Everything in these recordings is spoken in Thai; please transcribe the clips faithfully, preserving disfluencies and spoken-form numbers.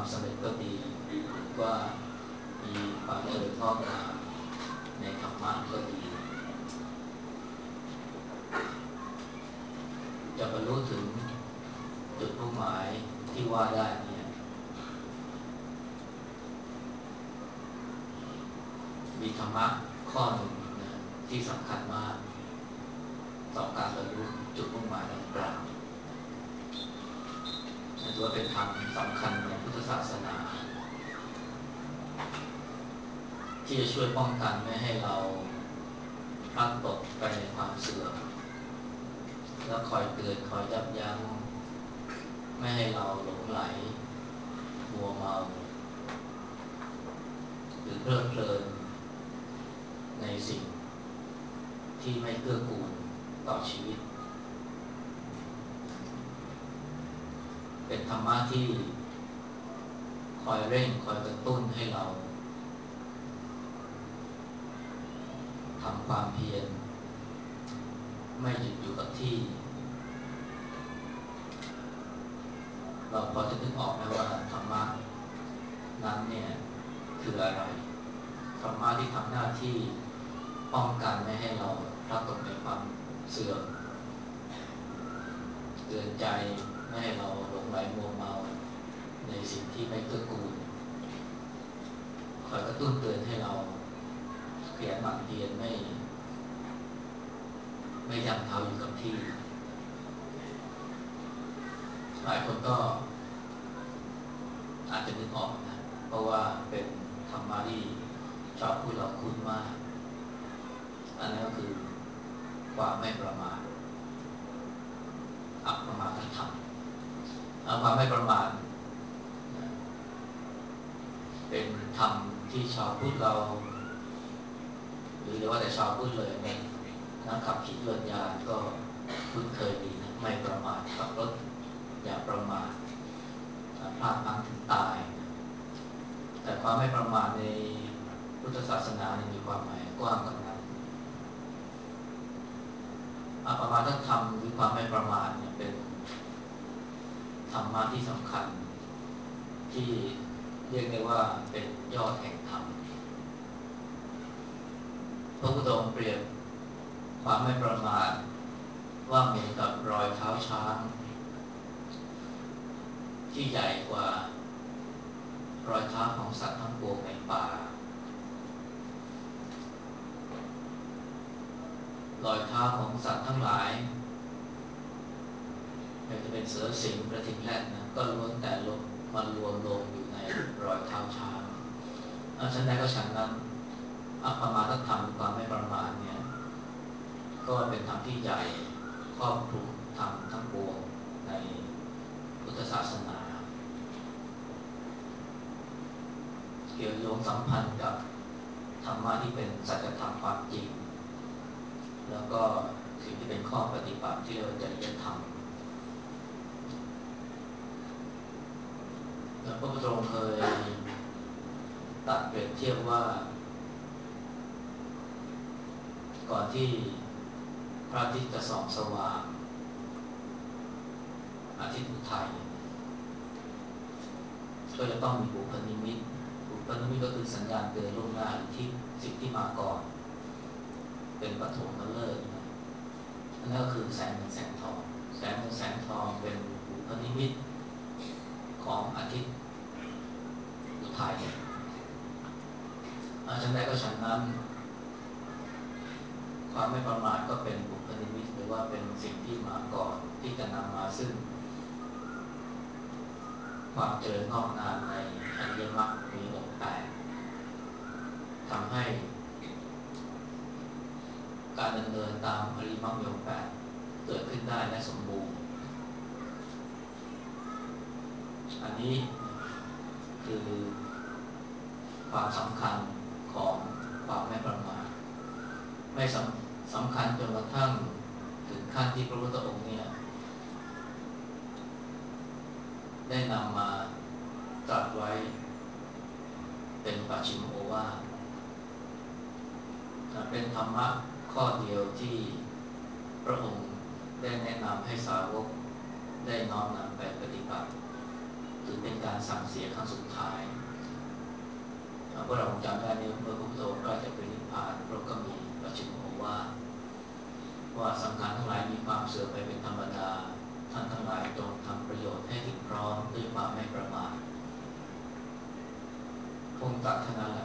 สำเร็จก็ดีหรือว่ามีความเจริญงอกงามในธรรมะก็ดีจะบรรลุถึงจุดมุ่งหมายที่ว่าได้เนี่ยมีธรรมะข้อหนึ่งนะที่สำคัญมากต่อการบรรลุจุดมุ่งหมายดังกล่าวถือว่าเป็นธรรมสำคัญในพุทธศาสนาที่จะช่วยป้องกันไม่ให้เราพลัดตกไปในความเสื่อมแล้วคอยเตือนคอยยับยั้งไม่ให้เราหลงไหลมัวเมาหรือเพลิดเพลินในสิ่งที่ไม่เกื้อกูลต่อชีวิตเป็นธรรมะที่คอยเร่งคอยกระตุ้นให้เราทำความเพียรไม่หยุดอยู่กับที่เราพอจะนึกออกไหมว่าธรรมะนั้นเนี่ยคืออะไรธรรมะที่ทำหน้าที่ป้องกันไม่ให้เราพลัดตกในความเสื่อมเตือนใจไม่ให้เราหลงไหลมัวเมาในสิ่งที่ไม่เกื้อกูลคอยกระตุ้นเตือนให้เราขยันหมั่นเพียรไม่ไม่ยั้งเท้าอยู่กับที่หลายคนก็อาจจะนึกออกนะเพราะว่าเป็นธรรมะที่ชอบพูดเราคุ้นมากอันนั้นก็คือความไม่ประมาทอัปปมาทธรรมความไม่ประมาทเป็นธรรมที่ชาวพุทธเราหรือเรียกว่าแต่ชาวพุทธเลยเนี่ยนักขับขี่ยวดยานก็คุ้นเคยดีนะไม่ประมาทขับรถอย่าประมาทพลาดพลั้งถึงตายแต่ความไม่ประมาทในพุทธศาสนาเนี่ยมีความหมายกว้างกว่านั้นอัปปมาทธรรมหรือความไม่ประมาทเนี่ยเป็นธรรมะที่สำคัญที่เรียกได้ว่าเป็นยอดแห่งธรรมพระพุทธองค์เปรียบความไม่ประมาทว่าเหมือนกับรอยเท้าช้างที่ใหญ่กว่ารอยเท้าของสัตว์ทั้งปวงในป่ารอยเท้าของสัตว์ทั้งหลายไม่ว่าจะเป็นเสือสิงห์กระทิงแรดนะก็ล้วนแต่ลงมันรวมลงอยู่ในรอยเท้าช้างฉันใดก็ฉันนั้นอัปปมาทธรรมความไม่ประมาทเนี่ยก็เป็นธรรมที่ใหญ่ครอบคลุมธรรมทั้งปวงในพุทธศาสนาเกี่ยวโยงสัมพันธ์กับธรรมะที่เป็นสัจธรรมความจริงแล้วก็สิ่งที่เป็นข้อปฏิบัติที่เรียกว่าจริยธรรมแล้วพระพุทธองค์เคยตัดเปรียบเทียบว่าก่อนที่พระอาทิตย์จะส่องสว่างอาทิตย์อุทัยก็จะต้องมีบุพนิมิตบุพนิมิตก็คือสัญญาณเตือนล่วงหน้าที่สิ่งที่มาก่อนเป็นปฐมฤกษ์นั่นก็คือแสงเงินแสงทองแสงเงินแสงทองเป็นบุพนิมิตของอาทิตย์อุทัยฉันใดก็ฉันนั้นความไม่ประมาทก็เป็นบุพนิมิตหรือว่าเป็นสิ่งที่มาก่อนที่จะนำมาซึ่งความเจริญงอกงามในอริยมรรคมีองค์แปดทำให้การดำเนินตามอริยมรรคมีองค์แปดเกิดขึ้นได้และสมบูรณ์อันนี้คือความสำคัญของความไม่ประมาทไม่สำสำคัญจนกระทั่งถึงขั้นที่พระพุทธองค์เนี่ยได้นำมาตรัสไว้เป็นปัจฉิมโอวาทเป็นธรรมะข้อเดียวที่พระองค์ได้แนะนำให้สาวกได้น้อมนำไปปฏิบัติถือเป็นการสั่งเสียครั้งสุดท้ายพวกเราคงจำได้เนี่ยเมื่อพระพุทธองค์ก็จะไปนิพพานพระองค์ก็มีประชุมโอวาทว่าสังขารทั้งหลายมีความเสื่อมไปเป็นธรรมดาท่านทั้งหลายจงทำประโยชน์ให้ถึงพร้อมด้วยความไม่ประมาทพงตัดเท่านั้นแหละ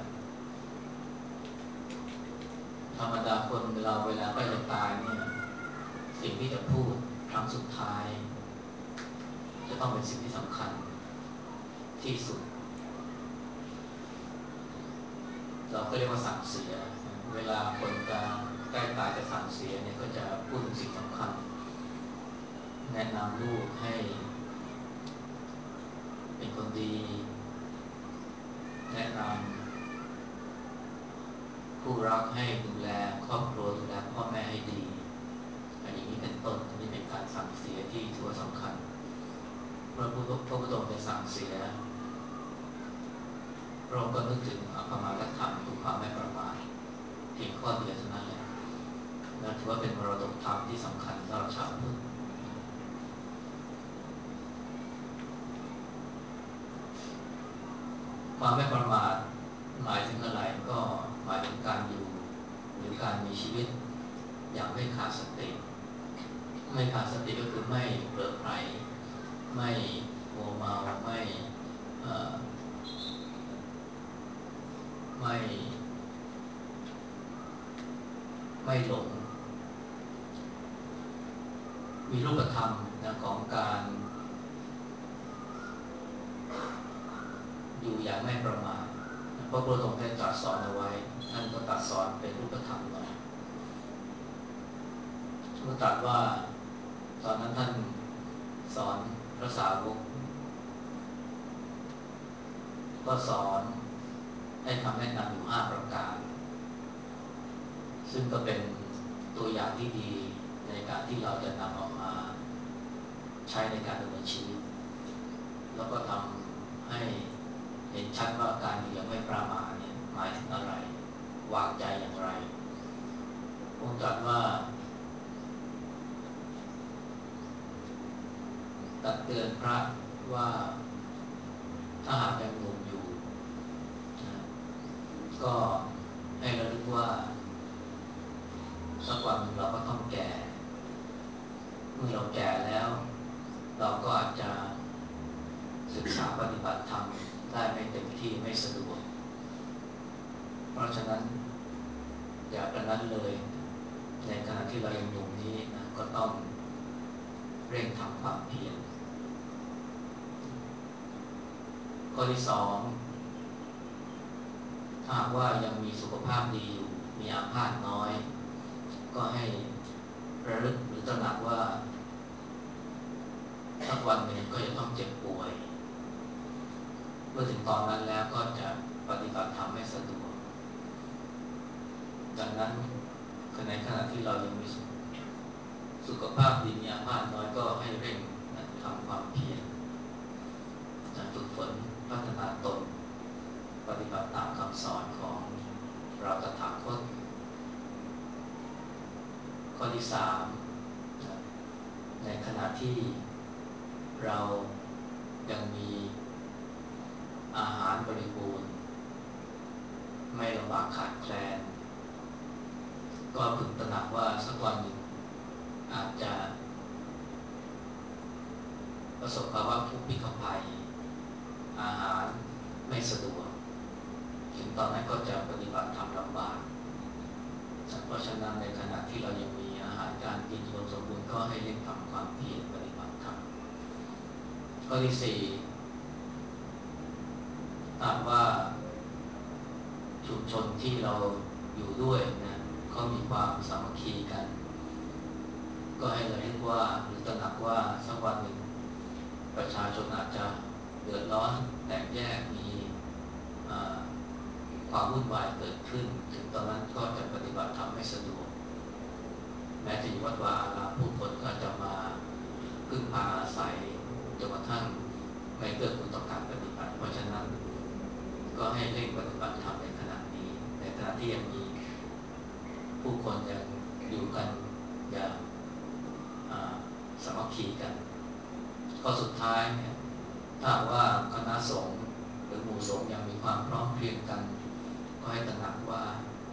ธรรมดาคนเราเวลาใกล้จะตายเนี่ยสิ่งที่จะพูดครั้งสุดท้ายจะต้องเป็นสิ่งที่สำคัญที่สุดเราก็เรียกว่าสั่งเสียเวลาคนจะใกล้ตายจะสั่งเสียเนี่ยก็จะพูดถึงสิ่งสำคัญแนะนำลูกให้เป็นคนดีแนะนำผู้รักให้ดูแลครอบครัวดูแลพ่อแม่ให้ดีอันนี้เป็นต้นอันนี้เป็นการสั่งเสียที่ถือว่าสำคัญเมื่อพระพุทธองค์จะสั่งเสียพระองค์ก็นึกถึงอภมาทธรรมคือความไม่ประมาทเพียงข้อเดียวเท่านั้นแหละและถือว่าเป็นมรดกธรรมที่สำคัญสำหรับชาวพุทธความไม่ประมาทหมายถึงอะไรก็หมายถึงการอยู่หรือการมีชีวิตอย่างไม่ขาดสติไม่ขาดสติก็คือไม่เผลอไผลไม่โมเมาไม่ไม่ไม่หลงมีรูปธรรมนะของการอยู่อย่างไม่ประมาทพระพุทธองค์ได้ตรัสสอนเอาไว้ท่านก็ตรัสสอนเป็นรูปธรรมหน่อยท่านตรัสว่าตอนนั้นท่านสอนพระสาวกก็สอนให้คำแนะนำอยู่ห้าประการซึ่งก็เป็นตัวอย่างที่ดีในการที่เราจะนำออกมาใช้ในการดำเนินชีวิตแล้วก็ทำให้เห็นชัดว่าการอยู่อย่างไม่ประมาทเนี่ยหมายถึงอะไรวางใจอย่างไรองค์ตรัสว่าตักเตือนพระว่าถ้าหากยังหนุ่มอยู่นะก็ให้ระลึกว่าสักวันเราก็ต้องแก่เมื่อเราแก่แล้วเราก็อาจจะศึกษาปฏิบัติธรรมได้ไม่เต็มที่ไม่สะดวกเพราะฉะนั้นอย่ากระนั้นเลยในขณะที่เรายังหนุ่มนี้นะก็ต้องเร่งทำความเพียรข้อที่สองถ้าหากว่ายังมีสุขภาพดีอยู่มีอาพาธน้อยก็ให้ระลึกหรือตระหนักว่าสักวันหนึ่งก็จะต้องเจ็บป่วยเมื่อถึงตอนนั้นแล้วก็จะปฏิบัติธรรมไม่สะดวกดังนั้นในขณะที่เรายังมีสุขภาพดีมีอาพาธน้อยก็ให้เร่งทำความเพียรฝึกฝนพัฒนาตนปฏิบัติตามคำสอนของเราตถาคตข้อที่สามในขณะที่เรายังมีอาหารบริบูรณ์ไม่ลำบากขาดแคลนก็พึงตระหนักว่าสักวันหนึ่งอาจจะประสบภาวะทุกข์พิกภัยอาหารไม่สะดวกถึงตอนนั้นก็จะปฏิบัติธรรมลำบากเพราะฉะนั้นในขณะที่เรายังมีอาหารการกินอุดมสมบูรณ์ก็ให้เร่งทำความเพียรปฏิบัติธรรมข้อที่สี่ถามว่าชุมชนที่เราอยู่ด้วยนะเขามีความสามัคคีกันก็ให้เราเรียกว่าหรือตระหนักว่าสักวันหนึ่งประชาชนอาจจะเดือดร้อนแตกแยกมีความวุ่นวายเกิดขึ้นถึงตอนนั้นก็จะปฏิบัติธรรมไม่สะดวกแม้จะอยู่วัดวาอารามผู้คนก็จะมาพึ่งพาอาศัยจนกระทั่งไม่เกิดคุณต่อการปฏิบัติเพราะฉะนั้นก็ให้เร่งปฏิบัติธรรมในขณะนี้ในขณะที่ยังมีผู้คนยังอยู่กันอย่างสามัคคีกันข้อสุดท้ายเนี่ยถ้าว่าคณะสงฆ์หรือหมู่สงฆ์ยังมีความพร้อมเพรียงกันก็ให้ตระหนักว่า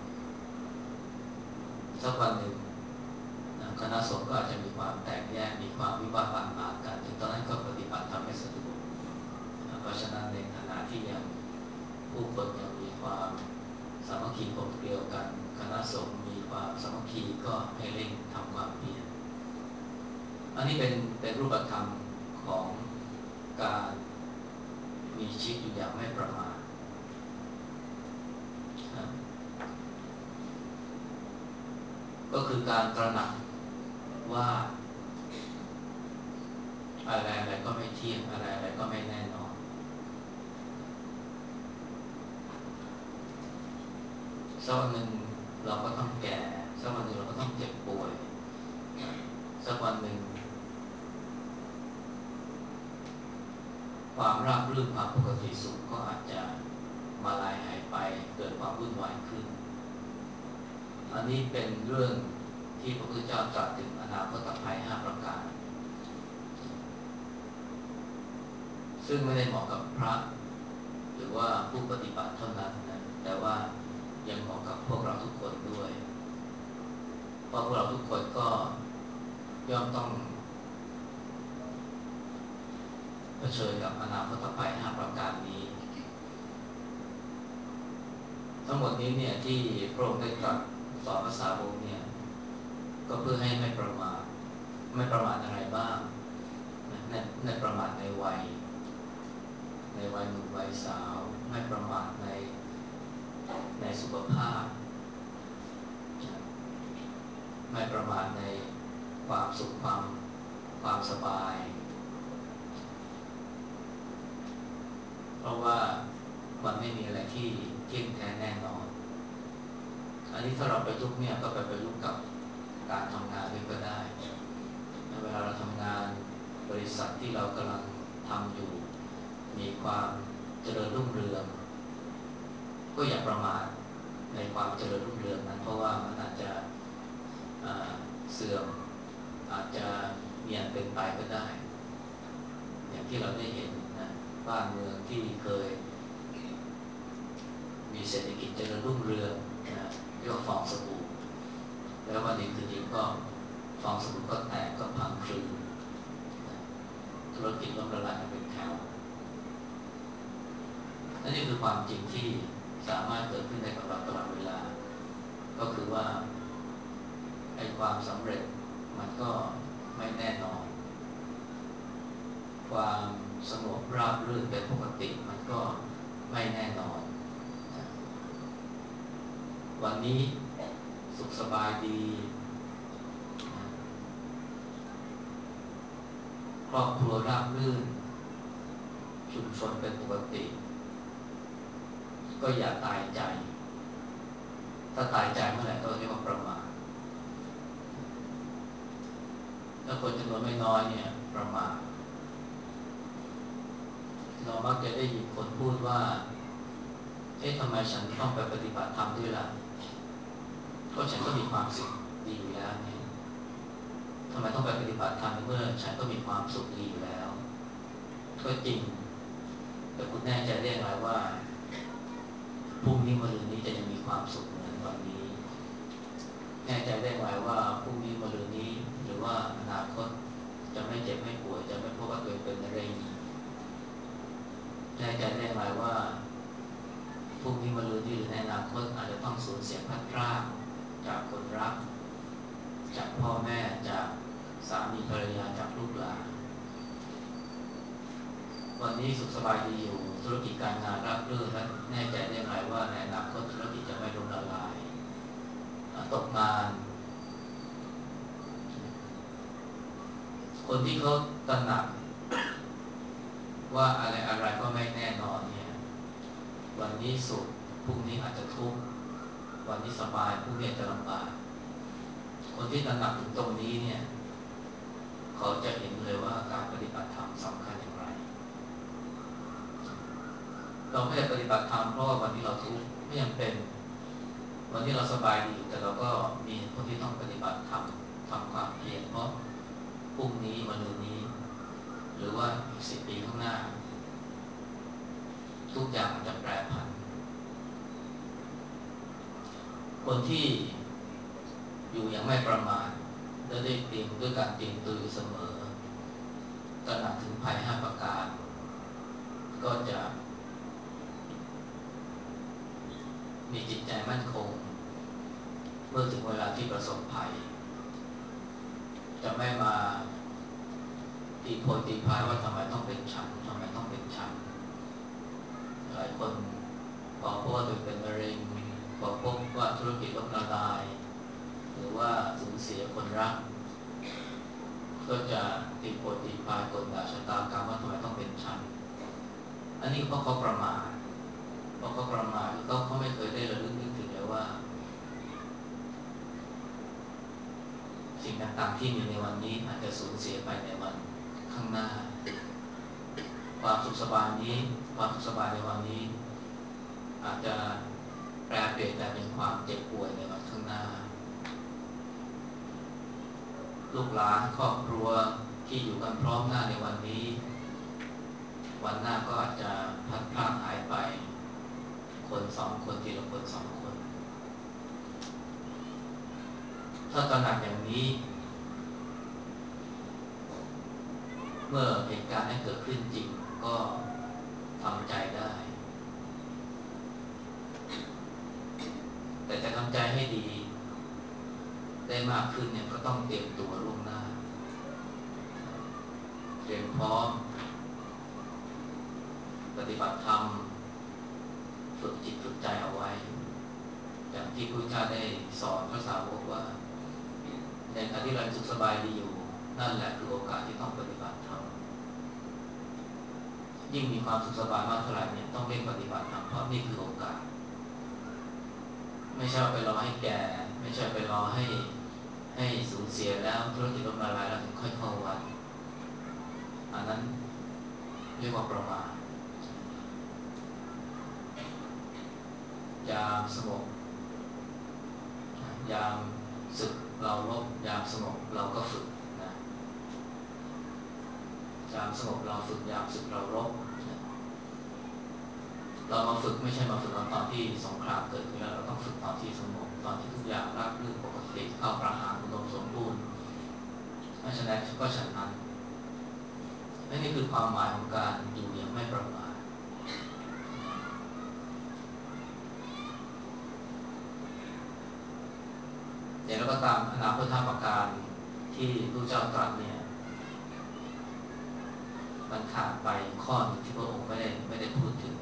สักวันหนึ่งคณะสงฆ์ก็อาจจะมีความแตกแยกมีความวิวาทบาดหมางกันถึงตอนนั้นก็ปฏิบัติธรรมไม่สะดวกเพราะฉะนั้นในขณะที่ยังผู้คนยังมีความสามัคคีกลมเกลียวกันคณะสงฆ์มีความสามัคคีก็ให้เร่งทำความเพียรอันนี้เป็นเป็นรูปธรรมของการมีชีวิตอยู่อย่างไม่ประมาทก็คือการตระหนักว่าอะไรอะไรก็ไม่เที่ยงอะไรอะไรก็ไม่แน่นอนสักวันหนึ่งเราก็ต้องแก่สักวันหนึ่งเราก็ต้องเจ็บป่วยสักวันหนึ่งความราบรื่นความปกติสุขก็อาจจะมาลายหายไปเกิดความวุ่นวายขึ้นอันนี้เป็นเรื่องที่พระพุทธเจ้าตรัสถึงอนาคตภัยห้าประการซึ่งไม่ได้เหมาะกับพระหรือว่าผู้ปฏิบัติเท่านั้นนะแต่ว่ายังเหมาะกับพวกเราทุกคนด้วยเพราะพวกเราทุกคนก็ย่อมต้องเผชิญกับอนาคตภัยห้าประการนี้ทั้งหมดนี้เนี่ยที่พระองค์ได้ตรัสสอนภาษาวกเนี่ยก็เพื่อให้ไม่ประมาทไม่ประมาทอะไรบ้างในในประมาทในวัยในวัยหนุ่มวัยสาวไม่ประมาทในในสุขภาพไม่ประมาทในความสุขความความสบายเพราะว่ามันไม่มีอะไรที่เที่ยงแท้แน่นอนอันนี้ถ้าเราไปยุกเนี่ยก็ไปไปยุกกับการทำงานด้วยก็ได้เวลาเราทำงานบริษัทที่เรากำลังทำอยู่มีความเจริญรุ่งเรืองก็อย่าประมาทในความเจริญรุ่งเรืองนั้นเพราะว่ามันอาจจะเสื่อมอาจจะมีอันเป็นไปก็ได้อย่างที่เราได้เห็นนะบ้านเมืองที่เคยมีเศรษฐกิจเจริญรุ่งเรืองนะเรียกว่าฟองสบู่แล้ววันนี้คือจริงก็ฟองสบู่ก็แตกก็พังคลืนธุรกิจล้มละลายกันเป็นแถวนั่นนี่คือความจริงที่สามารถเกิดขึ้นได้กับเราตลอดเวลาก็คือว่าไอ้ความสำเร็จมันก็ไม่แน่นอนความสงบราบรื่นเป็นปกติมันก็ไม่แน่นอนวันนี้สุขสบายดีครอบครัวราบรื่นชุมชนเป็นปกติก็อย่าตายใจถ้าตายใจเมื่อไหร่ก็เรียกว่าประมาทถ้าคนจำนวนไม่น้อยเนี่ยประมาทเรามักจะได้ยินคนพูดว่าเอ๊ะทำไมฉันต้องไปปฏิบัติธรรมด้วยล่ะก็ฉันก็มีความสุขดีอยู่แล้วเนี่ยทำไมต้องไปปฏิบัติธรรมเมื่อฉันก็มีความสุขดีอยู่แล้วก็จริงแต่คุณแน่ใจได้ไหมว่าพรุ่งนี้มะรืนนี้จะยังมีความสุขเหมือนวันนี้แน่ใจได้ไหมว่าพรุ่งนี้มะรืนนี้หรือว่าอนาคตจะไม่เจ็บไม่ป่วยจะไม่พบว่าตัวเองเป็นมะเร็งแน่ใจได้ไหมว่าพรุ่งนี้มะรืนนี้หรือในอนาคตอาจจะต้องสูญเสียพัดพรากจากคนรักจากพ่อแม่จากสามีภรรยาจากลูกหลานวันนี้สุขสบายดีอยู่ธุรกิจการงานราบรื่นและแน่ใจได้ไหมว่าในอนาคตธุรกิจจะไม่ล้มละลายตกงานคนที่เขาตระหนักว่าอะไรอะไรก็ไม่แน่นอนเนี่ยวันนี้สุขพรุ่งนี้อาจจะทุกข์วันนี้สบายพรุ่งนี้จะลำบากคนที่ตระหนักถึงตรงนี้เนี่ยเขาจะเห็นเลยว่าการปฏิบัติธรรมสำคัญอย่างไรเราไม่ได้ปฏิบัติธรรมเพราะว่าวันนี้เราทุกข์ไม่จำเป็นวันนี้เราสบายดีแต่เราก็มีคนที่ต้องปฏิบัติธรรมทำความเพียรเพราะพรุ่งนี้มะรืนนี้หรือว่าอีกสิบปีข้างหน้าทุกอย่างมันจะแปรผันคนที่อยู่อย่างไม่ประมาทและได้เตรียมด้วยการเตรียมตัวอยู่เสมอตระหนักถึงภัยห้าประการก็จะมีจิตใจมั่นคงเมื่อถึงเวลาที่ประสบภัยจะไม่มาตีโพยตีพายว่าทำไมต้องเป็นฉันทำไมต้องเป็นฉันหลายคนพอพบว่าตัวเป็นมะเร็งพอพบว่าธุรกิจล้มละลายหรือว่าสูญเสียคนรักก็จะตีโพยตีพายกดด่าชะตากรรมว่าทำไมต้องเป็นฉันอันนี้เพราะเขาประมาทเพราะเขาประมาทเขาเขาไม่เคยได้ระลึกนึกถึงเลยว่าสิ่งต่างๆที่มีในวันนี้อาจจะสูญเสียไปในวันข้างหน้าความสุขสบายนี้ความสุขสบายในวันนี้อาจจะแปลเปลี่ยนแต่เป็นความเจ็บป่วยในวันข้างหน้าลูกหลานครอบครัวที่อยู่กันพร้อมหน้าในวันนี้วันหน้าก็อาจจะพัดพรากหายไปคนสองคนทีละคนสองคนถ้าตระหนักอย่างนี้เมื่อเหตุการณ์นั้นเกิดขึ้นจริงก็ทำใจได้แต่จะทำใจให้ดีได้มากขึ้นเนี่ยก็ต้องเตรียมตัวล่วงหน้าเตรียมพร้อมปฏิบัติธรรมฝึกจิตฝึกใจเอาไว้อย่างที่พระพุทธเจ้าได้สอนพระสาวกว่าในขณะที่เราสุขสบายดีอยู่นั่นแหละคือโอกาสที่ต้องปฏิบัติธรรมยิ่งมีความสุขสบายมากเท่าไหร่เนี่ยต้องเร่งปฏิบัติธรรมเพราะนี่คือโอกาสไม่ใช่ไปรอให้แก่ไม่ใช่ไปรอให้ให้สูญเสียแล้วธุรกิจล้มละลายแล้วถึงค่อยเข้าวัดอันนั้นเรียกว่าประมาทยามสงบยามศึกเราลบยามสงบเราก็ฝึกนะยามสงบเราฝึกยามศึกเราลบนะเรามาฝึกไม่ใช่มาฝึกตอนที่สงครามเกิดขึ้นแล้วเราต้องฝึกตอนที่สงบตอนที่ทุกอย่างราบรื่นปกติเข้าประหารอุดมสมบูรณ์เพราะฉะนั้นก็ฉันนั้นนี่คือความหมายของการอยู่อย่างไม่ประมาทอย่างไรก็ตามอนาคตประการที่พระเจ้าตรัสเนี่ยมันขาดไปข้อหนึ่งที่พระองค์ไม่ได้ไม่ได้พูดถึง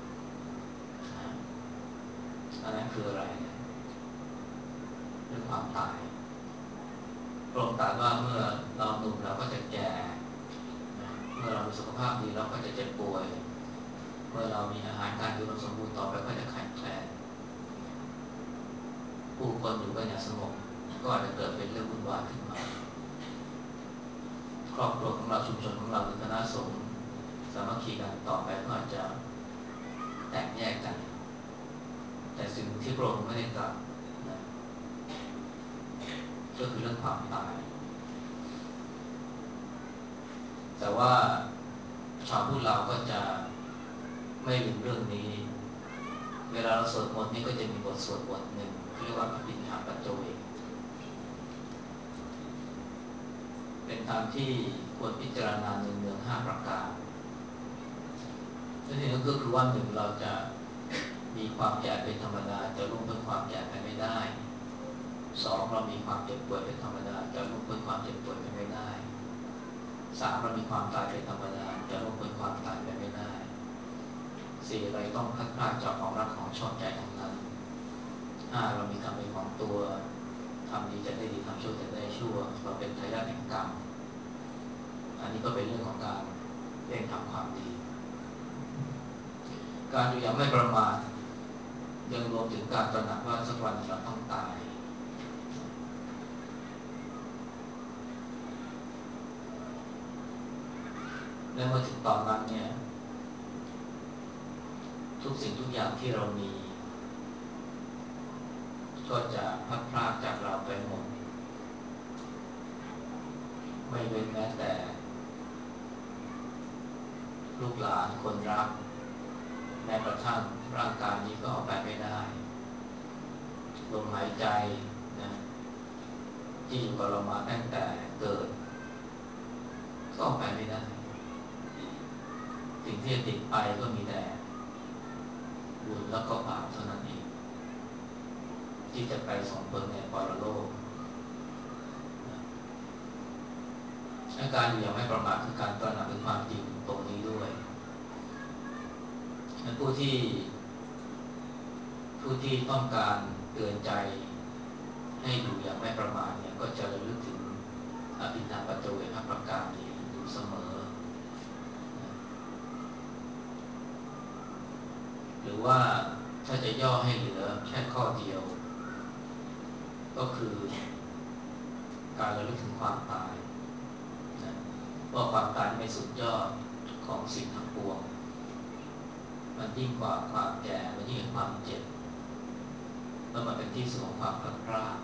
อันนั้นคืออะไรเรื่องความตายพระองค์ตรัสว่าเมื่อเราหนุ่มเราก็จะแก่เมื่อเรามีสุขภาพดีเราก็จะเจ็บป่วยเมื่อเรามีอาหารการกินสมบูรณ์ต่อไปก็จะขาดแคลนผู้คนอยู่กันอย่างสงบก็อาจจะเกิดเป็นเรื่องวุ่นวายขึ้นมาครอบครัวของเราชุมชนของเราหรือคณะสงฆ์สามัคคีกันต่อไปก็อาจจะแตกแยกกันแต่สิ่งที่พระองค์ไม่ได้ตรัสนะก็คือเรื่องความตายแต่ว่าชาวพุทธเราก็จะไม่ลืมเรื่องนี้เวลาเราสวดมนต์นี่ก็จะมีบทสวดบทหนึ่งเรียกว่าอภิธรรมปัจโจเวกเป็นธรรมที่ควรพิจารณาเนืองๆห้าประการนั่นเองก็คือว่าหนึ่งเราจะมีความแก่เป็นธรรมดาจะล่วงพ้นความแก่ไปไม่ได้สองเรามีความเจ็บป่วยเป็นธรรมดาจะล่วงพ้นความเจ็บป่วยไปไม่ได้สามเรามีความตายเป็นธรรมดาจะล่วงพ้นความตายไปไม่ได้สี่เราต้องพัดพลาดจากของรักของชอบใจทั้งนั้นห้าเรามีกรรมเป็นของตัวทำดีจะได้ดีทำชั่วจะได้ชั่วเราเป็นทายาทแห่งกรรมอันนี้ก็เป็นเรื่องของการเร่งทำความดีการอยู่อย่างไม่ประมาทยังรวมถึงการตระหนักว่าสักวันเราต้องตายและเมื่อถึงตอนนั้นเนี่ยทุกสิ่งทุกอย่างที่เรามีก็จะพัดพรากจากเราไปหมดไม่เว้นแม้แต่ลูกหลานคนรักแม้กระทั่งร่างกายนี้ก็เอาไปไม่ได้ลมหายใจนะที่อยู่กับเรามาตั้งแต่เกิดก็เอาไปไม่ได้สิ่งที่จะติดไปก็มีแต่บุญแล้วก็บาปเท่านั้นเองที่จะไปส่งผลในปรโลกอาการอยู่อย่างไม่ประมาทคือการตระหนักถึงความจริงตรงนี้ด้วยผู้ที่ผู้ที่ต้องการเตือนใจให้อยู่อย่างไม่ประมาทเนี่ยก็จะระลึกถึงอภินาปัจเจเวคประการนี้อยู่เสมอหรือว่าถ้าจะย่อให้เหลือแค่ข้อเดียวก็คือการระลึกถึงความตายนะว่าความตายเป็นสุดยอดของสิ่งทั้งปวงมันยิ่งกว่าความแก่มันยิ่งกว่าความเจ็บแล้วมันเป็นที่สุดของความพลัดพราก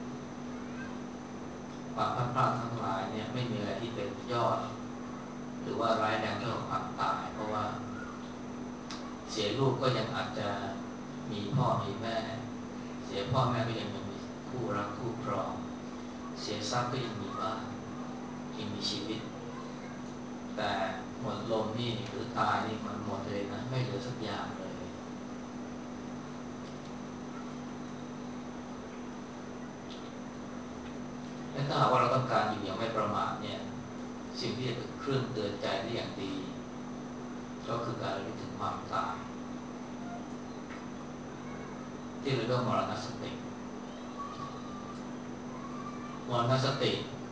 ความพลัดพรากทั้งหลายเนี่ยไม่มีอะไรที่เป็นยอดหรือว่าร้ายแรงเท่ากับความตายเพราะว่าเสียลูกก็ยังอาจจะมีพ่อมีแม่เสียพ่อแม่ก็ยังมีคู่รักคู่ครองเสียทรัพย์ก็ยังมีบ้านยังมีชีวิตแต่หมดลมนี่หรือตายนี่มันหมดเลยนะไม่เหลือสักอย่างเลยและถ้าหากว่าเราต้องการอยู่อย่างไม่ประมาทเนี่ยสิ่งที่จะเป็นเครื่องเตือนใจได้อย่างดีก็คือการระลึกถึงความตายที่เรียกว่ามรณสติมรณสติ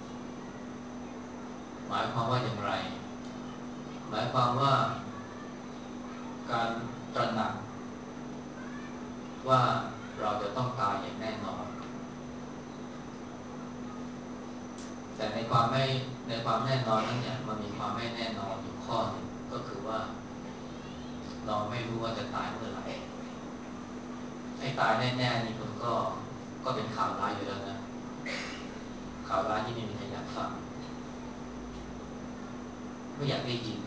หมายความว่าอย่างไรหมายความว่าการตระหนักว่าเราจะต้องตายอย่างแน่นอนแต่ในความไม่ในความแน่นอนนั้นเนี่ยมันมีความไม่แน่นอนอยู่ข้อหนึ่งก็คือว่าเราไม่รู้ว่าจะตายเมื่อไหร่ให้ตายแน่ๆนี่มันก็ก็เป็นข่าวร้ายอยู่แล้วนะข่าวร้ายที่ไม่มีใครอยากฟังไม่อยากได้ยิน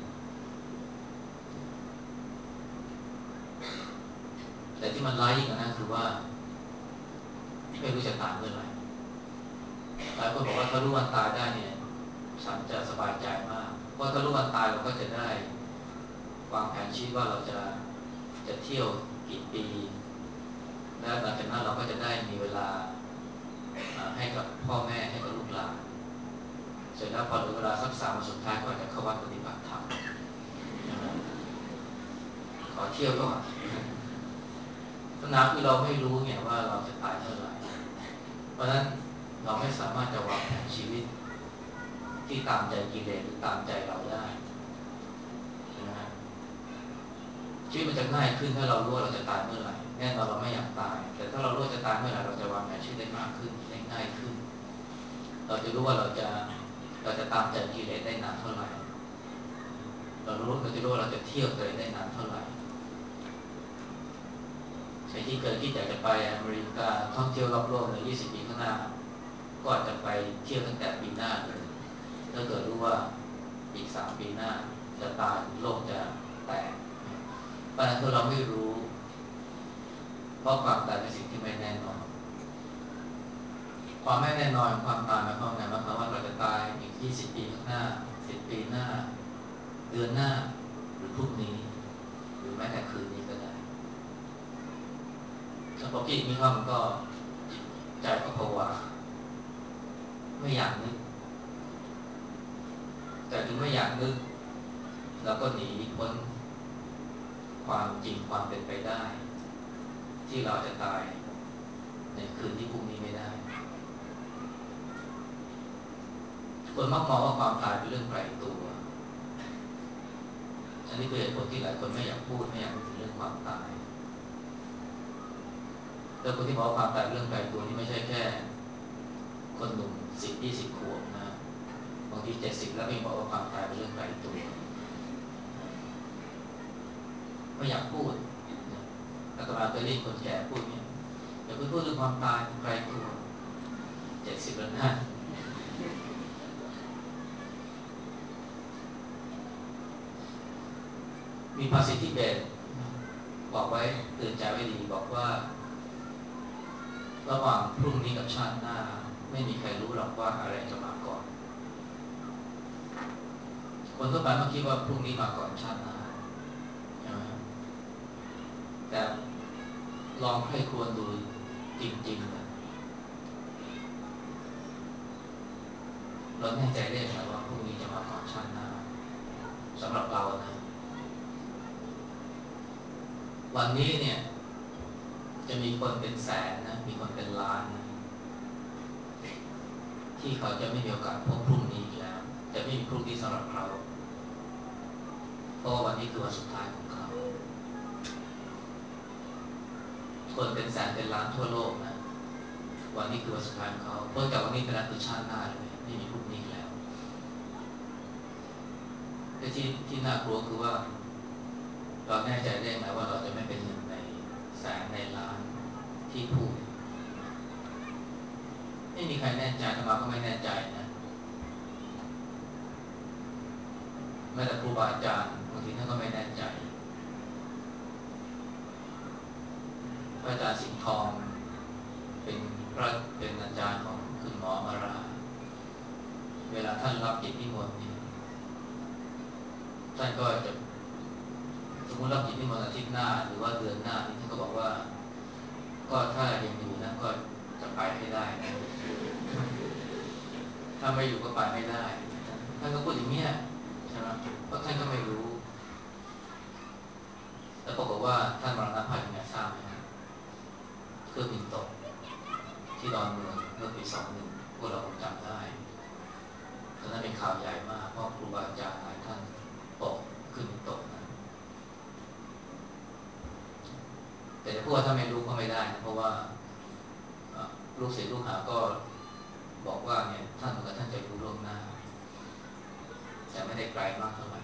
แต่ที่มันร้ายยิ่งกว่านั้นคือว่าไม่รู้จะตายเมื่อไหร่หลายคนบอกว่าถ้ารู้วันตายได้เนี่ยฉันจะสบายใจมากเพราะถ้ารู้วันตายเราก็จะได้วางแผนชีวิตว่าเราจะจะเที่ยวกี่ปีแล้วหลังจากนั้นเราก็จะได้มีเวลาให้กับพ่อแม่ให้กับลูกหลานเสร็จแล้วพอถึงเวลาสักสามวันสุดท้ายก็อาจจะเข้าวัดปฏิบัติธรรมขอเที่ยวก่อนปัญหาคือเราไม่รู้ไงว่าเราจะตายเมื่อไหร่เพราะฉะนั้นเราไม่สามารถจะวางแผนชีวิตที่ตามใจกิเลสหรือตามใจเราได้นะชีวิตมันจะง่ายขึ้นถ้าเรารู้ว่าเราจะตายเมื่อไหร่แน่นอนเราไม่อยากตายแต่ถ้าเรารู้จะตายเมื่อไหร่เราจะวางแผนชีวิตได้มากขึ้นได้ง่ายขึ้นเราจะรู้ว่าเราจะเราจะตามใจกิเลสได้นานเท่าไหร่เรารู้เราจะรู้ว่าเราจะเที่ยวตัวเองได้นานเท่าไหร่ใครที่เคยคิดอยากจะไปอเมริกาท่องเที่ยวรอบโลกในยี่สิบปีข้างหน้าก็อาจจะไปเที่ยวตั้งแต่ปีหน้าเลยถ้าเกิดรู้ว่าอีกสามปีหน้าจะตายโลกจะแตกปัญหาคือเราไม่รู้เพราะความตายเป็นสิ่งที่ไม่แน่นอนความไม่แน่นอนความตายหมายความไงหมายความว่าเราจะตายอีกยี่สิบปีข้างหน้าสิบปีหน้าเดือนหน้าหรือพรุ่งนี้หรือแม้แต่คืนนี้ก็ได้ถ้าพอคิดมีข้อมันก็ใจก็ภาวะไม่อยากนึกแต่ถึงไม่อยากนึกเราก็หนีพ้นความจริงความเป็นไปได้ที่เราจะตายในคืนที่พรุ่งนี้ไม่ได้คนมักมองว่าความตายเป็นเรื่องไกลตัวอันนี้เป็นเหตุผลที่หลายคนไม่อยากพูดไม่อยากพูดถึงเรื่องความตายแต่คนที่บอกว่าความตายเป็นเรื่องไกลตัวนี่ไม่ใช่แค่คนหนุ่มสิบยี่สิบขวบนะบางทีเจ็ดสิบแล้วไม่บอกว่าความตายเป็นเรื่องไกลตัวไม่อยากพูดอาตมาเคยได้ยินคนแก่พูดเนี่ยอย่าเพิ่งพูดเรื่องความตายไกลตัวเจ็ดสิบแล้วนะมีภาษิตทิเบตบอกไว้เตือนใจไว้ดีบอกว่าระหว่างพรุ่งนี้กับชาติหน้าไม่มีใครรู้หรอกว่าอะไรจะมาก่อนคนทั่วไปมักคิดว่าพรุ่งนี้มาก่อนชาติหน้าใช่ไหมแต่ลองให้ควรดูจริงๆนะเราแน่ใจได้ไหมว่าพรุ่งนี้จะมาก่อนชาติหน้าสำหรับเรานะวันนี้เนี่ยจะมีคนเป็นแสนนะมีคนเป็นล้านนะที่เขาจะไม่มีโอกาสพบพรุ่งนี้อีกแล้วจะไม่มีพรุ่งนี้สำหรับเขาเพราะวันนี้คือวันสุดท้ายของเขาคนเป็นแสนเป็นล้านทั่วโลกนะวันนี้คือวันสุดท้ายของเขาเพราะจากวันนี้เป็นคือชาติหน้าเลยไม่มีพรุ่งนี้แล้วแต่ที่ที่น่ากลัวคือว่าเราแน่ใจได้ไหมว่าเราจะไม่เป็นหนึ่งในแสนในล้านที่พูดไม่มีใครแน่ใจธรรมาก็ไม่แน่ใจนะแม้แต่ครูบาอาจารย์บางทีท่านก็ไม่แน่ใจพระอาจารย์สิงห์ทองเป็นพระเป็นอาจารย์ของคุณหมอมาราเวลาท่านรับกิจนิมนต์เนี่ยท่านก็จะสมมติรับกิจนิมนต์อาทิตย์หน้าหรือว่าเดือนหน้านี่ท่านก็บอกว่าก็ถ้ายังอยู่นะก็จะไปให้ได้นะถ้าไม่อยู่ก็ไปไม่ได้ท่านก็พูดอย่างนี้ใช่ไหมเพราะท่านก็ไม่รู้แล้วปรากฏว่าท่านมรณภาพยังไงทราบไหมครับเครื่องบินตกที่ดอนเมืองเมื่อปีสองหนึ่งพวกเราคงจำได้ตอนนั้นเป็นข่าวใหญ่มากเพราะครูบาอาจารย์หลายท่านตกเครื่องบินตกนะแต่จะพูดว่าถ้าไม่รู้ก็ไม่ได้นะเพราะว่าลูกศิษย์ลูกหาก็บอกว่าเนี่ยท่านเหมือนกับท่านจะรู้ล่วงหน้าแต่ไม่ได้ไกลมากเท่าไหร่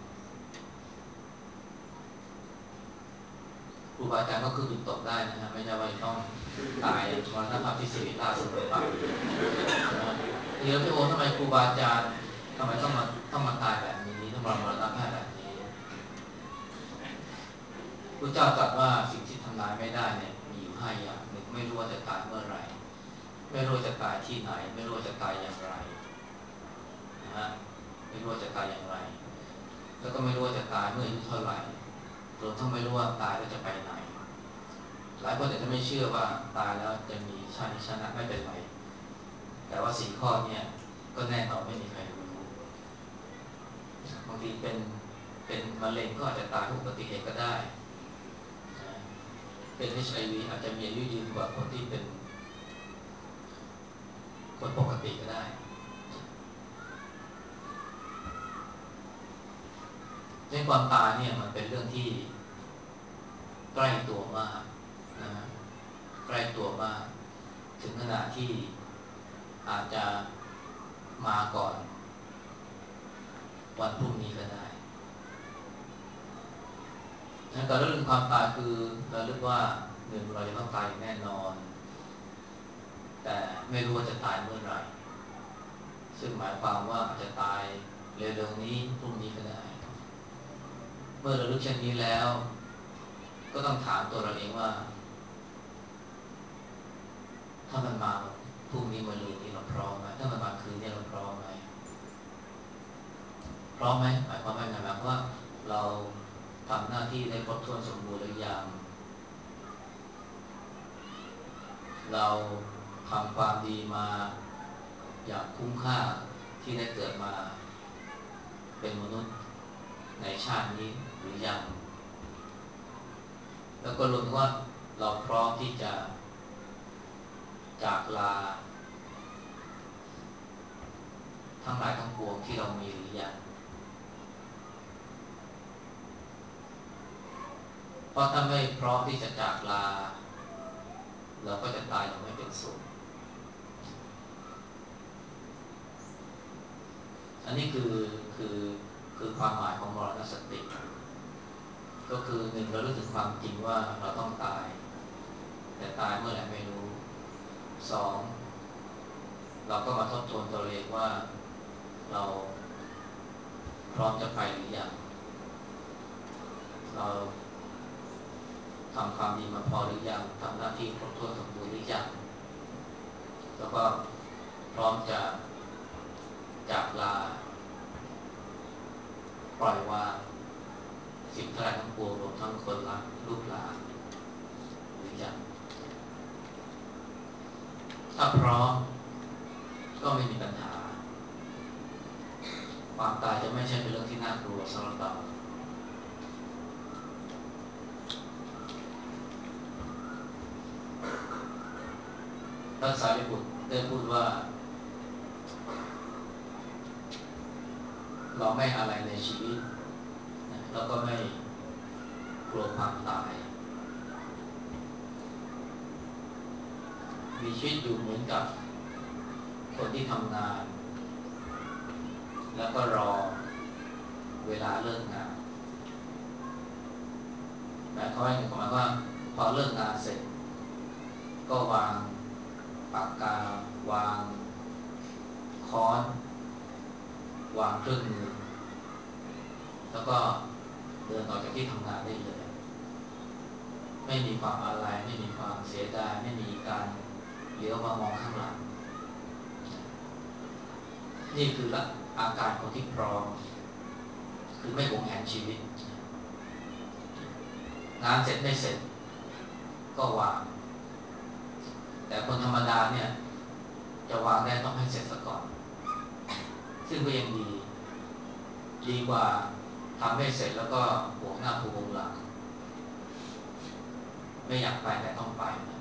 ครูบาอาจารย์ก็คือบินตกได้นะฮะไม่ใช่ว่าต้องตายมรณภาพที่ศิริราชเสมอไปเดี๋ยวพี่โอทำไมครูบาอาจารย์ทำไมต้องมาต้องมาตายแบบนี้ต้องมามรณภาพแบบนี้พระเจ้าตรัสว่าสิ่งที่ทำลายไม่ได้เนี่ยมีอยู่ห้าอย่างหนึ่งไม่รู้ว่าจะตายเมื่อไหร่ไม่รู้จะตายที่ไหนไม่รู้จะตายอย่างไรนะฮะไม่รู้จะตายอย่างไรแล้วก็ไม่รู้ว่าจะตายเมื่ออายุเท่าไหร่รวมทั้งไม่รู้ว่าตายแล้วจะไปไหนหลายคนอาจจะไม่เชื่อว่าตายแล้วจะมีชาติชนะไม่เป็นไรแต่ว่าสี่ข้อเนี่ยก็แน่นอนไม่มีใครรู้บางทีเป็นเป็นมะเร็งก็อาจจะตายทุกอุบัติเหตุก็ได้เป็น เอช ไอ วี อาจจะมีอายุยืนกว่าคนที่เป็นคนปกติก็ได้ในความตายเนี่ยมันเป็นเรื่องที่ใกล้ตัวมากนะใกล้ตัวมากถึงขนาดที่อาจจะมาก่อนวันพรุ่งนี้ก็ได้นั้นการระลึกถึงความตายคือระลึกว่าหนึ่งเราจะต้องตายแน่นอนแต่ไม่รู้ว่าจะตายเมื่อไหร่ซึ่งหมายความว่าอาจจะตายเร็วๆนี้พรุ่งนี้ก็ได้เมื่อระลึกเช่นนี้แล้วก็ต้องถามตัวเราเองว่าถ้ามันมาพรุ่งนี้มะรืนนี้เราพร้อมไหมถ้ามันมาคืนนี้เราพร้อมไหมพร้อมไหมหมายความว่าไงหมายความว่าเราทำหน้าที่ได้ครบถ้วนสมบูรณ์หรือยังเราทำความดีมาอย่างคุ้มค่าที่ได้เกิดมาเป็นมนุษย์ในชาตินี้หรือยังแล้วก็รวมถึงว่าเราพร้อมที่จะจากลาทั้งหลายทั้งปวงที่เรามีหรือยังเพราะถ้าไม่พร้อมที่จะจากลาเราก็จะตายอย่างไม่เป็นสุขอันนี้คือคือคือความหมายของมรณสติก็คือหนึ่งเรารู้ถึงความจริงว่าเราต้องตายแต่ตายเมื่อไหร่ไม่รู้สองเราก็มาทบทวนตัวเองว่าเราพร้อมจะไปหรือยังเราทำความดีมาพอหรือยังทำหน้าที่ครบถ้วนสมบูรณ์หรือยังแล้วก็พร้อมจะจากลาปล่อยวางสิ่งทั้งหลายทั้งปวงรวมทั้งคนรักลูกหลานหรือยังถ้าพร้อมก็ไม่มีปัญหาความตายจะไม่ใช่เป็นเรื่องที่น่ากลัวสำหรับเราพระสารีบุตรได้พูดว่าเราไม่อะไรในชีวิตแล้วก็ไม่กลัวความตายมีชีวิตอยู่เหมือนกับคนที่ทำงานแล้วก็รอเวลาเลิกงานหมายความว่าอย่างไรหมายว่าพอเลิกงานเสร็จก็วางปากกาวางค้อนวางเครื่องมือแล้วก็เดินออกจากที่ทำงานได้เลยไม่มีความอะไรไม่มีความเสียดายไม่มีการเลี้ยวมามองข้างหลังนี่คือละอาการของที่พร้อมคือไม่หวงแหนชีวิตงานเสร็จไม่เสร็จก็วางแต่คนธรรมดาเนี่ยจะวางได้ต้องให้เสร็จซะก่อนซึ่งก็ยังดีดีกว่าทำไม่เสร็จแล้วก็หวงหน้าภูวงหลังไม่อยากไปแต่ต้องไปนะ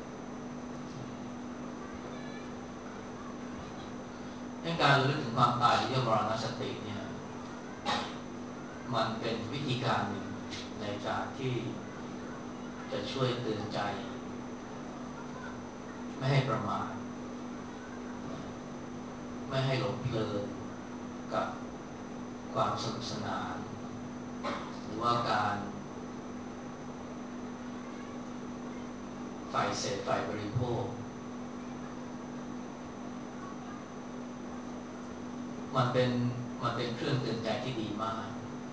ในการระลึกถึงความตายหรือมรณสติเนี่ยมันเป็นวิธีการหนึ่งในการที่จะช่วยเตือนใจไม่ให้ประมาทไม่ให้หลงเพลินกับความสนุกสนานหรือว่าการฝ่ายเสพฝ่ายบริโภคมันเป็นมันเป็นเครื่องเตือนใจที่ดีมาก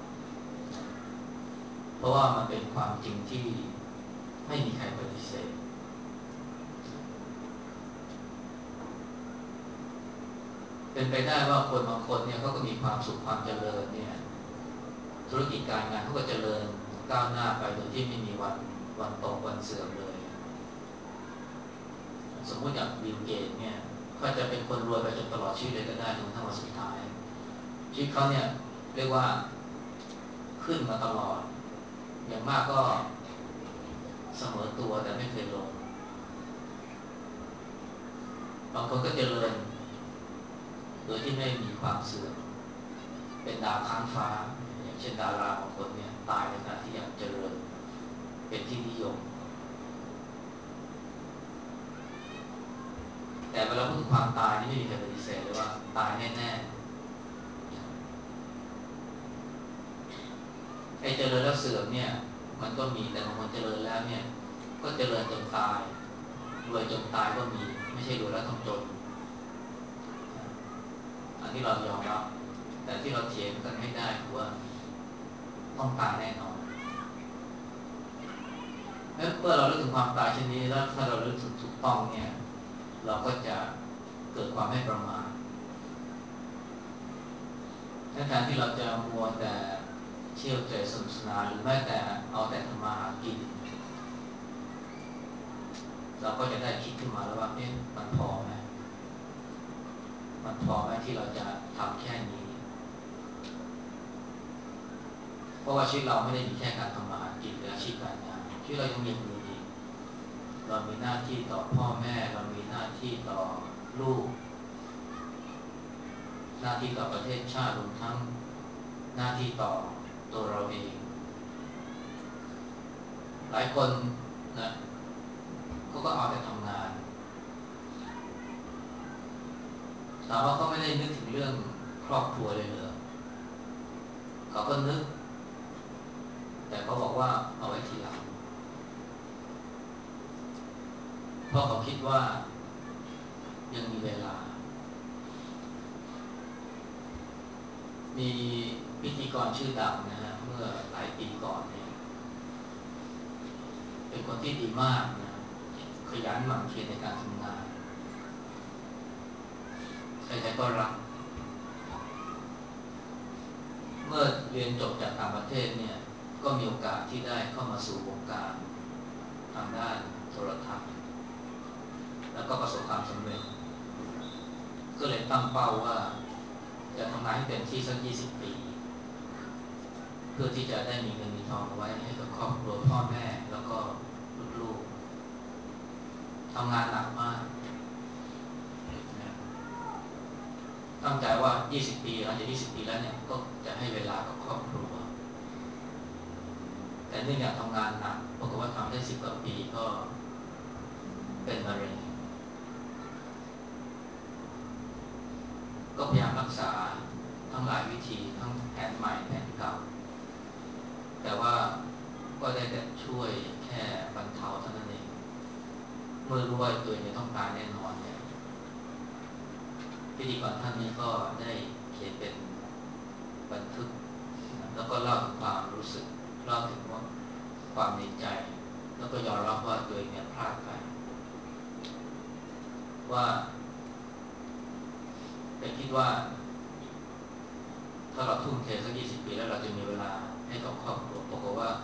เพราะว่ามันเป็นความจริงที่ไม่มีใครปฏิเสธเป็นไปได้ว่าคนบางคนเนี่ยเขาก็มีความสุขความเจริญเนี่ยธุรกิจการงานเขาก็เจริญก้าวหน้าไปโดยที่ไม่มีวันวันตกวันเสื่อมเลยสมมุติอย่างบิล เกตส์เนี่ยเขาจะเป็นคนรวยไปจนตลอดชีวิตเลยก็ได้จนทั้งวันสุดท้ายชีวิตเขาเนี่ยเรียกว่าขึ้นมาตลอดอย่างมากก็เสมอตัวแต่ไม่เคยลงบางคนก็เจริญโดยที่ไม่มีความเสื่อมเป็นดาวค้างฟ้าอย่างเช่นดาราบางคนเนี่ยตายในขณะที่ยังเจริญเป็นที่นิยมแต่เวลาพูดถึงความตายนี่ไม่มีใครปฏิเสธเลยว่าตายแน่ๆไอ้เจริญแล้วเสื่อมเนี่ยมันก็มีแต่บางคนเจริญแล้วเนี่ยก็เจริญจนตายรวยจนตายก็มีไม่ใช่รวยแล้วต้องจนอันที่เรายอมรับแต่ที่เราเถียงกันไม่ได้คือว่าต้องตายแน่นอนเมื่อเราเรื่องถึงความตายเช่นนี้แล้วถ้าเราเรื่องถึงถูกต้องเนี่ยเราก็จะเกิดความไม่ประมาทแทนที่เราจะมัวแต่เที่ยวเตะสนุกสนานหรือแม้แต่เอาแต่ทำมาหากินเราก็จะได้คิดขึ้นมาแล้วว่าเอ๊ะมันพอไหมมันพอไหมที่เราจะทำแค่นี้เพราะว่าชีวิตเราไม่ได้มีแค่การทำมาหากินหรืออาชีพการงานชีวิตเรายังมีอย่างอื่นอีกเรามีหน้าที่ต่อพ่อแม่เรามีหน้าที่ต่อลูกหน้าที่ต่อประเทศชาติรวมทั้งหน้าที่ต่อตัวเราเองหลายคนนะเขาก็เอาแต่ทำงานถามว่าเขาไม่ได้นึกถึงเรื่องครอบครัวเลยเหรอเขาก็นึกแต่เขาบอกว่าเอาไว้ทีหลังเพราะเขาคิดว่ายังมีเวลามีพิธีกรชื่อดังนะฮะเมื่อหลายปีก่อนเนี่ยเป็นคนที่ดีมากนะขยันหมั่นเพียรในการทำงานใครๆก็รักเมื่อเรียนจบจากต่างประเทศเนี่ยก็มีโอกาสที่ได้เข้ามาสู่วงการทางด้านโทรทัศน์แล้วก็ประสบความสำเร็จก็เลยตั้งเป้าว่าจะทำงานให้เต็มที่สักยี่สิบปีเพื่อที่จะได้มีเงินมีทองไว้ให้กับครอบครัวพ่อแม่แล้วก็ลูกๆทำงานหนักมากตั้งใจว่ายี่สิบปีหลังจากยี่สิบปีแล้วเนี่ยก็จะให้เวลากับครอบครัวแต่เนื่องจากทำงานหนักปรากฏว่าทำได้สิบกว่าปีก็เป็นมะเร็งก็พยายามรักษาทั้งหลายวิธีทั้งแผนใหม่แผนเก่าแต่ว่าก็ได้แต่ช่วยแค่บรรเทาเท่านั้นเองเมื่อรู้ว่าตัวเองต้องตายแน่นอนเนี่ยพิธีกรท่านนี้ก็ได้เขียนเป็นบันทึกแล้วก็เล่าถึงความรู้สึกเล่าถึงว่าความในใจแล้วก็ยอมรับว่าตัวเองเนี่ยพลาดไปว่าแต่คิดว่าถ้าเราทุ่มเทสักยี่สิบปีแล้วเราจะมีเวลาให้กับครอบครัวปรากฏว่า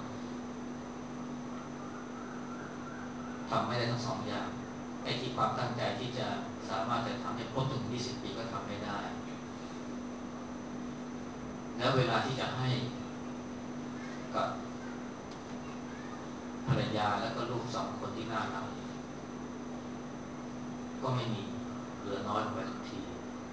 ทำไม่ได้ทั้งสองอย่างไอ้ที่ความตั้งใจที่จะสามารถจะทำให้ครบถึงยี่สิบปีก็ทำไม่ได้แล้วเวลาที่จะให้กับภรรยาแล้วก็ลูกสองคนที่น่ารักก็ไม่มีเหลือน้อยลงไปทุกที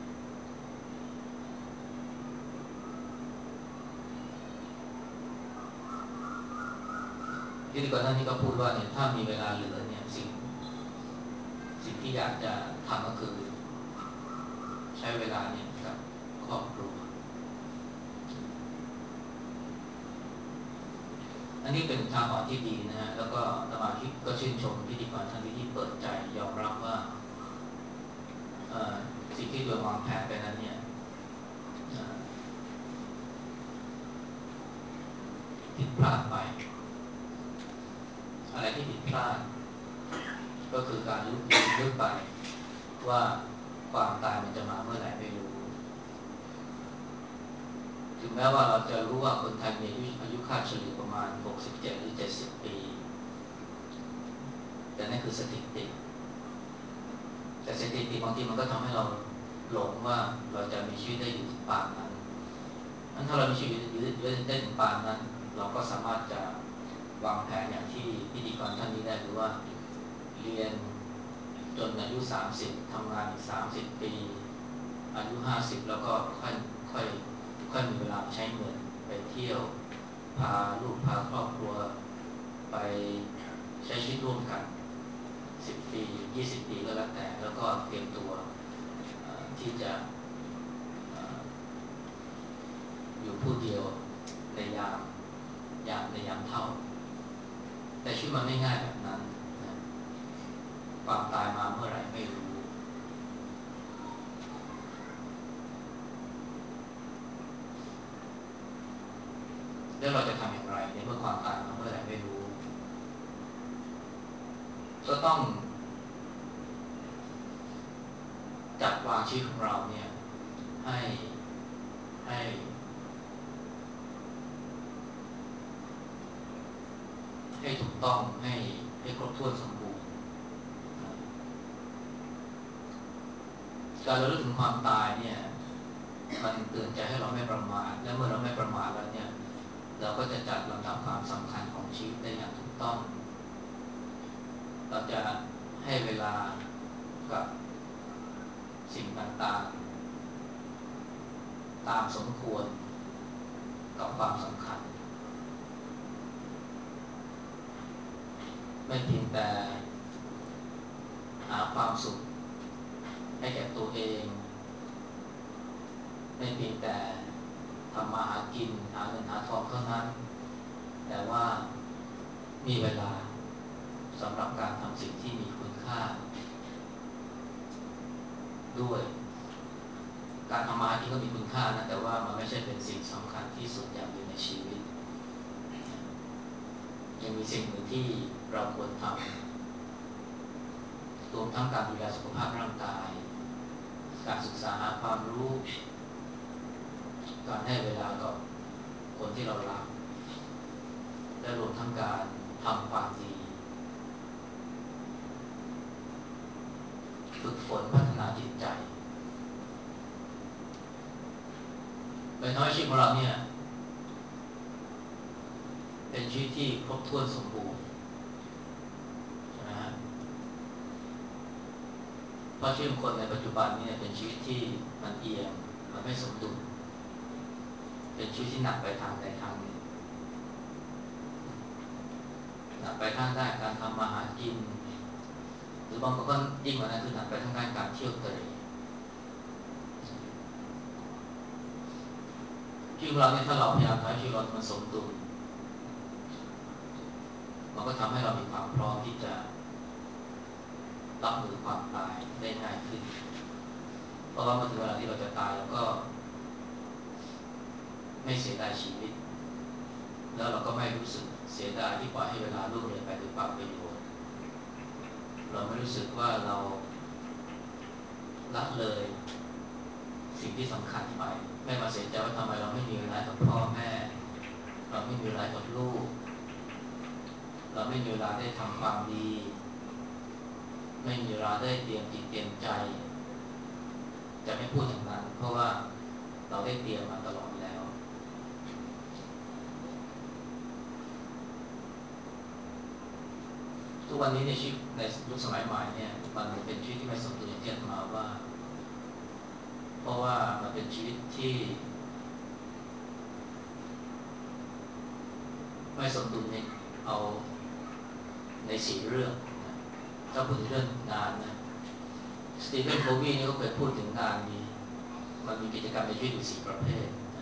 พิธีกรท่านนี้ก็พูดว่าเนี่ยถ้ามีเวลาเหลือเนี่ยสิ่งสิ่งที่อยากจะทำก็คือใช้เวลาเนี่ยกับครอบครัวอันนี้เป็นทางออกที่ดีนะฮะแล้วก็สมาชิกก็ชื่นชมพิธีกรท่านที่เปิดใจยอมรับว่าสิ่งที่ตัววางแผนไปนั้นเนี่ยผิดพลาดไปอะไรที่ผิดพลาดก็คือการลุกลึกไปว่าความตายมันจะมาเมื่อไหร่ไม่รู้ถึงแม้ว่าเราจะรู้ว่าคนไทยมีอายุคาดเฉลี่ยประมาณหกสิบเจ็ดหรือเจ็ดสิบปีแต่นั่นคือสถิติแต่สถิติบางทีมันก็ทำให้เราหลงว่าเราจะมีชีวิตได้อยู่ถึงปานนั้นนั้นถ้าเรามีชีวิตอยู่ได้ถึงปานนั้นเราก็สามารถจะวางแผนอย่างที่พิธีกรท่านนี้ได้หรือว่าเรียนจนอายุสามสิบทำงานอีกสามสิบปีอายุห้าสิบแล้วก็ค่อยค่อยค่อยมีเวลาใช้เงินไปเที่ยวพาลูกพาครอบครัวไปใช้ชีวิตร่วมกันสิบปียี่สิบปีก็แล้วแต่แล้วก็เตรียมตัวที่จะอยู่ผู้เดียวในยามยามในยามเท่าแต่ชีวิตมันไม่ง่ายแบบนั้นนะความตายมาเมื่อไหร่ไม่รู้แล้วเราจะทำอย่างไรในเมื่อความตายมาเมื่อไหร่ไม่รู้ก็ต้องจัดวางชีวิตของเราเนี่ยให้ให้ให้ถูกต้องให้ให้ครบถ้วนสมบูรณ์การระลึกถึงความตายเนี่ยมันเตือนใจให้เราไม่ประมาทและเมื่อเราไม่ประมาทแล้วเนี่ยเราก็จะจัดลำดับความสำคัญของชีวิตได้อย่างถูกต้องเราจะให้เวลากับสิ่งต่างๆตามสมควรกับความสำคัญไม่เพียงแต่หาความสุขให้แก่ตัวเองไม่เพียงแต่ทำมาหากินหาเงินหาทองเท่านั้นแต่ว่ามีเวลาสำหรับการทำสิ่งที่มีคุณค่าด้วยการทำมาหากินก็มีคุณค่านะแต่ว่ามันไม่ใช่เป็นสิ่งสำคัญที่สุดอย่างเดียวในชีวิตยังมีสิ่งหนึ่งที่เราควรทำรวมทั้งการดูแลสุขภาพร่างกายการศึกษาหาความรู้การให้เวลากับคนที่เรารักและรวมทั้งการทำความดีฝึกฝนพัฒนาจิตใจโดยน้อยชีวิตของเราเนี่ยเป็นชีวิตที่ครบถ้วนสมบูรณ์ใช่ไหมฮะเพราะชีวิตคนในปัจจุบันเนี่ยเป็นชีวิตที่มันเอียงมันไม่สมดุลเป็นชีวิตที่หนักไปทางใดทางหนึ่งหนักไปทางด้านการทำมาหากินหรือบางคนก็ยิ่งกว่านั้นคือหนักไปทางด้านการเที่ยวเตร่ชีวิตเราเนี่ยถ้าเราพยายามทำให้ชีวิตเรามันสมดุลมันก็ทำให้เรามีความพร้อมที่จะรับมือความตายได้ง่ายขึ้นเพราะว่าเมื่อถึงเวลาที่เราจะตายเราก็ไม่เสียดายชีวิตแล้วเราก็ไม่รู้สึกเสียดายที่ปล่อยให้เวลาล่วงเลยไปโดยเปล่าประโยชน์เราไม่รู้สึกว่าเราละเลยสิ่งที่สำคัญไปไม่มาเสียใจว่าทำไมเราไม่มีเวลากับพ่อแม่เราไม่มีเวลากับลูกเราไม่มีเวลาได้ทำความดีไม่มีเวลาได้เตรียมจิตเตรียมใจจะไม่พูดอย่างนั้นเพราะว่าเราได้เตรียมมาตลอดแล้วทุกวันนี้ในชีวิตในยุคสมัยใหม่เนี่ยมันเป็นชีวิตที่ไม่สมดุลอย่างที่อาตมาว่าเพราะว่ามันเป็นชีวิตที่ไม่สมดุลในเอาในสี่เรื่องนะถ้าพูดถึงเรื่องงานนะสตีเฟนโควีนี่ก็เคยพูดถึงงานมีมันมีกิจกรรมในชีวิตอยู่สี่ประเภทนะ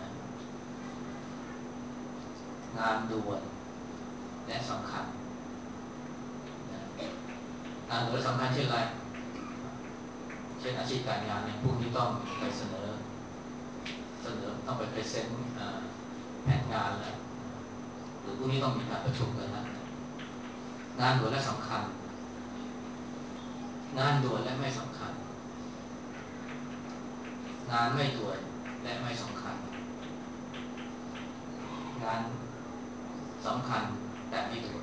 งานด่วนและสำคัญนะงานด่วนและสำคัญเช่นไรเช่นอาชีพการงานเนี่ยพวกนี้ต้องไปเสนอเสนอต้องไปพรีเซนต์แผนงานแล้วหรือพวกนี้ต้องมีการประชุมกันนะงานด่วนและสำคัญงานด่วนและไม่สำคัญงานไม่ด่วนและไม่สำคัญงานสำคัญแต่ไม่ด่วน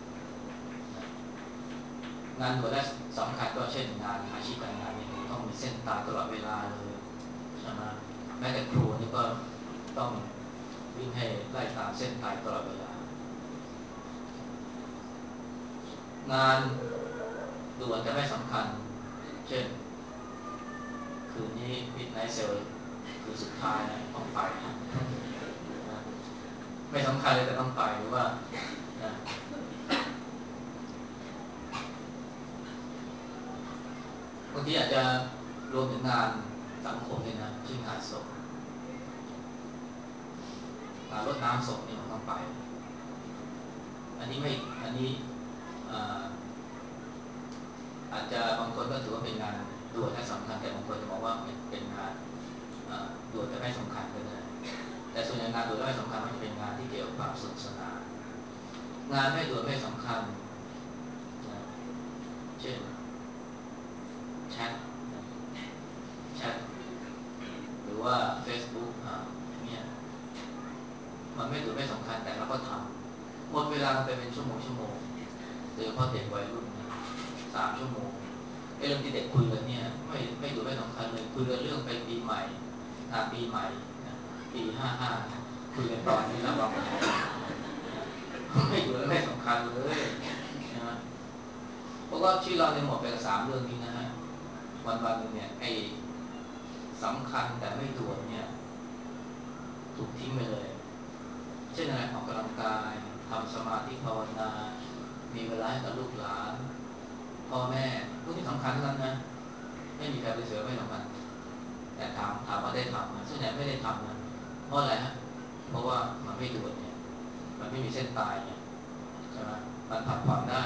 งานด่วนและสำคัญก็เช่นงานอาชีพการงานเนี่ยต้องมีเส้นตายตลอดเวลาเลยใช่ไหมแม้แต่ครูนี่ก็ต้องวิ่งให้ไล่ตามเส้นตายตลอดเวลางานด่วนแต่ไม่สำคัญเช่นคืนนี้มิดไนท์เซลคืนสุดท้ายนะต้องไปนะไม่สำคัญเลยแต่ต้องไปหรือว่านะบางทีอาจจะรวมถึงงานสังคมเลยนะเช่นงานศพงานรดน้ำศพนี่มันต้องไปอันนี้ไม่อันนี้อาจจะบางคนก็ถือว่าเป็นงานด่วนและสำคัญแต่บางคนจะมองว่าเป็นงานด่วนแต่ไม่สำคัญก็ได้แต่ส่วนใหญ่งานด่วนและไม่สำคัญมันจะเป็นงานที่เกี่ยวกับความสนุกสนานงานไม่ด่วนไม่สำคัญนะเช่นแชทแชทหรือว่า Facebook อ่าเนี่ยมันไม่ด่วนไม่สำคัญแต่เราก็ทำหมดเวลาไปเป็นชั่วโมงชั่วโมงโดยเฉพาะเด็กวัยรุ่นนะสามชั่วโมงไอ้เรื่องที่เด็กคุยกันเนี่ยไม่ไม่ด่วนไม่สำคัญเลยคุยกันเรื่องไปปีใหม่งานปีใหม่นะปีห้าห้าคุยกันตอนนี้ระวังไม่ด่วนไม่สำคัญเลยนะเพราะว่าชีวิตเราเนี่ยหมดไปกับสามเรื่องนี้นะฮะวันวันนึงเนี่ยไอ้สำคัญแต่ไม่ด่วนเนี่ยถูกทิ้งไปเลยเช่นอะไรออกกำลังกายทำสมาธิภาวนามีเวลาให้กับลูกหลานพ่อแม่พวกนี้สำคัญทั้งนั้นนะไม่มีใครไปเสือไม่สำคัญแต่ถามถามว่าได้ทำนะส่วนใหญ่ไม่ได้ทำนะเพราะอะไรฮะเพราะว่ามันไม่ด่วนเนี่ยมันไม่มีเส้นตายเนี่ยใช่ไหมมันผัดผ่อนได้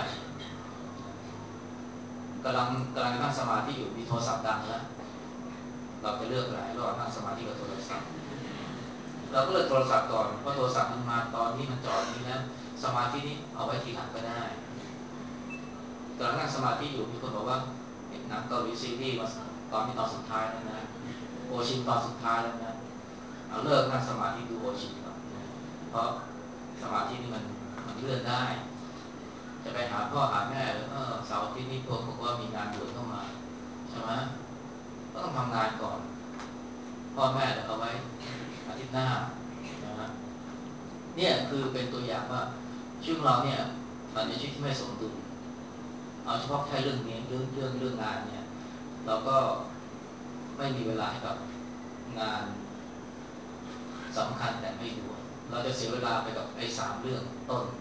กำลังกำลังนั่งสมาธิอยู่มีโทรศัพท์ดังแล้วเราจะเลือกอะไรระหว่างนั่งสมาธิกับโทรศัพท์เราก็เลยโทรศัพท์ก่อนเพราะโทรศัพท์มันมาตอนนี้มันจอดนี้แล้วสมาธินี้เอาไว้ทีหลังก็ได้กำลังนั่งสมาธิอยู่มีคนบอกว่าหนังเกาหลีซีรีส์มาตอนที่ตอนสุดท้ายแล้วนะโอชินตอนสุดท้ายแล้วนะเอาเลิกนั่งสมาธิดูโอชินก่อนนะเพราะสมาธินี่มันมันเลื่อนได้จะไปหาพ่อหาแม่หรือเออเสาร์อาทิตย์นี้พวกบอกว่ามีงานด่วนเข้ามาใช่ไหมก็ต้องทำงานก่อนพ่อแม่เดี๋ยวเอาไว้อาทิตย์หน้านะเนี่ยคือเป็นตัวอย่างว่าชีวิตเราเนี่ยตอนนี้ชีวิตที่ไม่สมดุลเอาเฉพาะแค่เรื่องนี้เรื่องเรื่องเรื่องงานเนี่ยเราก็ไม่มีเวลาให้กับงานสำคัญแต่ไม่ด่วนเราจะเสียเวลาไปกับไอ้สามเรื่องต้น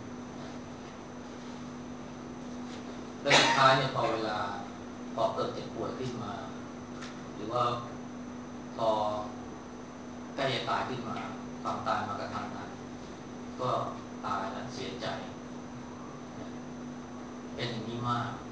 และสุดท้ายเนี่ยพอเวลาพอเกิดเจ็บป่วยขึ้นมาหรือว่าพอใกล้จะตายขึ้นมาความตายมากระทันหันก็ตายแล้วเสียใจเป็นอย่างนี้มาก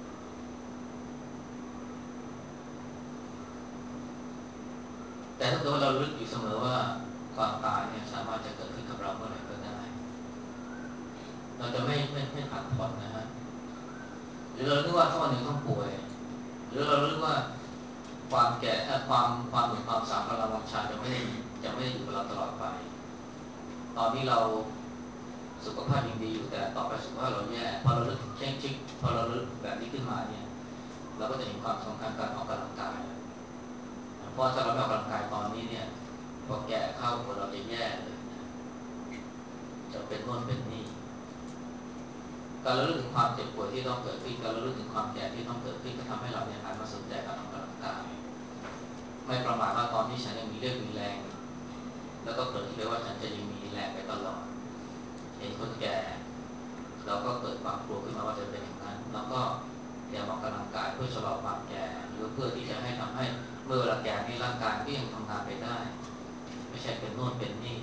แต่ถ้าเกิดว่าเราลึกอยู่เสมอว่าความตายเนี่ยสามารถจะเกิดขึ้นกับเราเมื่อไหร่ก็ได้เราจะไม่ไม่ไม่ผัดผ่อนนะฮะหรือเราคิดว่าถ้าวันหนึ่งต้องป่วยหรือเราคิดว่าความแก่ความความหนุ่มความสาวของเราวังชาจะไม่ได้จะไม่ได้อยู่กับเราตลอดไปตอนนี้เราสุขภาพยังดีอยู่แต่ต่อไปสุขภาพเราแย่พอเราลึกเช่นชิกพอเราลึกแบบนี้ขึ้นมาเนี่ยเราก็จะเห็นความสำคัญการออกกำลังกายเพราะถ้าเราไม่ออกกำลังกายตอนนี้เนี่ยพอแก่เข้าคนเราจะแย่เลยจะเป็นโน่นเป็นนี่การระลึกถึงความเจ็บป่วยที่ต้องเกิดขึ้นการระลึกถึงความแก่ที่ต้องเกิดขึ้นก็ทำให้เราเนี่ยหันมาสนใจการออกกำลังกายไม่ประมาทว่าตอนที่ฉันยังมีเรี่ยวมีแรงแล้วก็เผลอคิดไปว่าฉันจะยังมีแรงไปตลอดเห็นคนแก่เราก็เกิดความกลัวขึ้นมาว่าจะเป็นอย่างนั้นแล้วก็พยายามออกกำลังกายเพื่อชะลอความแก่หรือเพื่อที่จะให้ทำให้เมื่อเวลาแก่นี่ร่างกายก็ยังทำงานไปได้ไม่ใช่เป็นโน่นเป็นนี่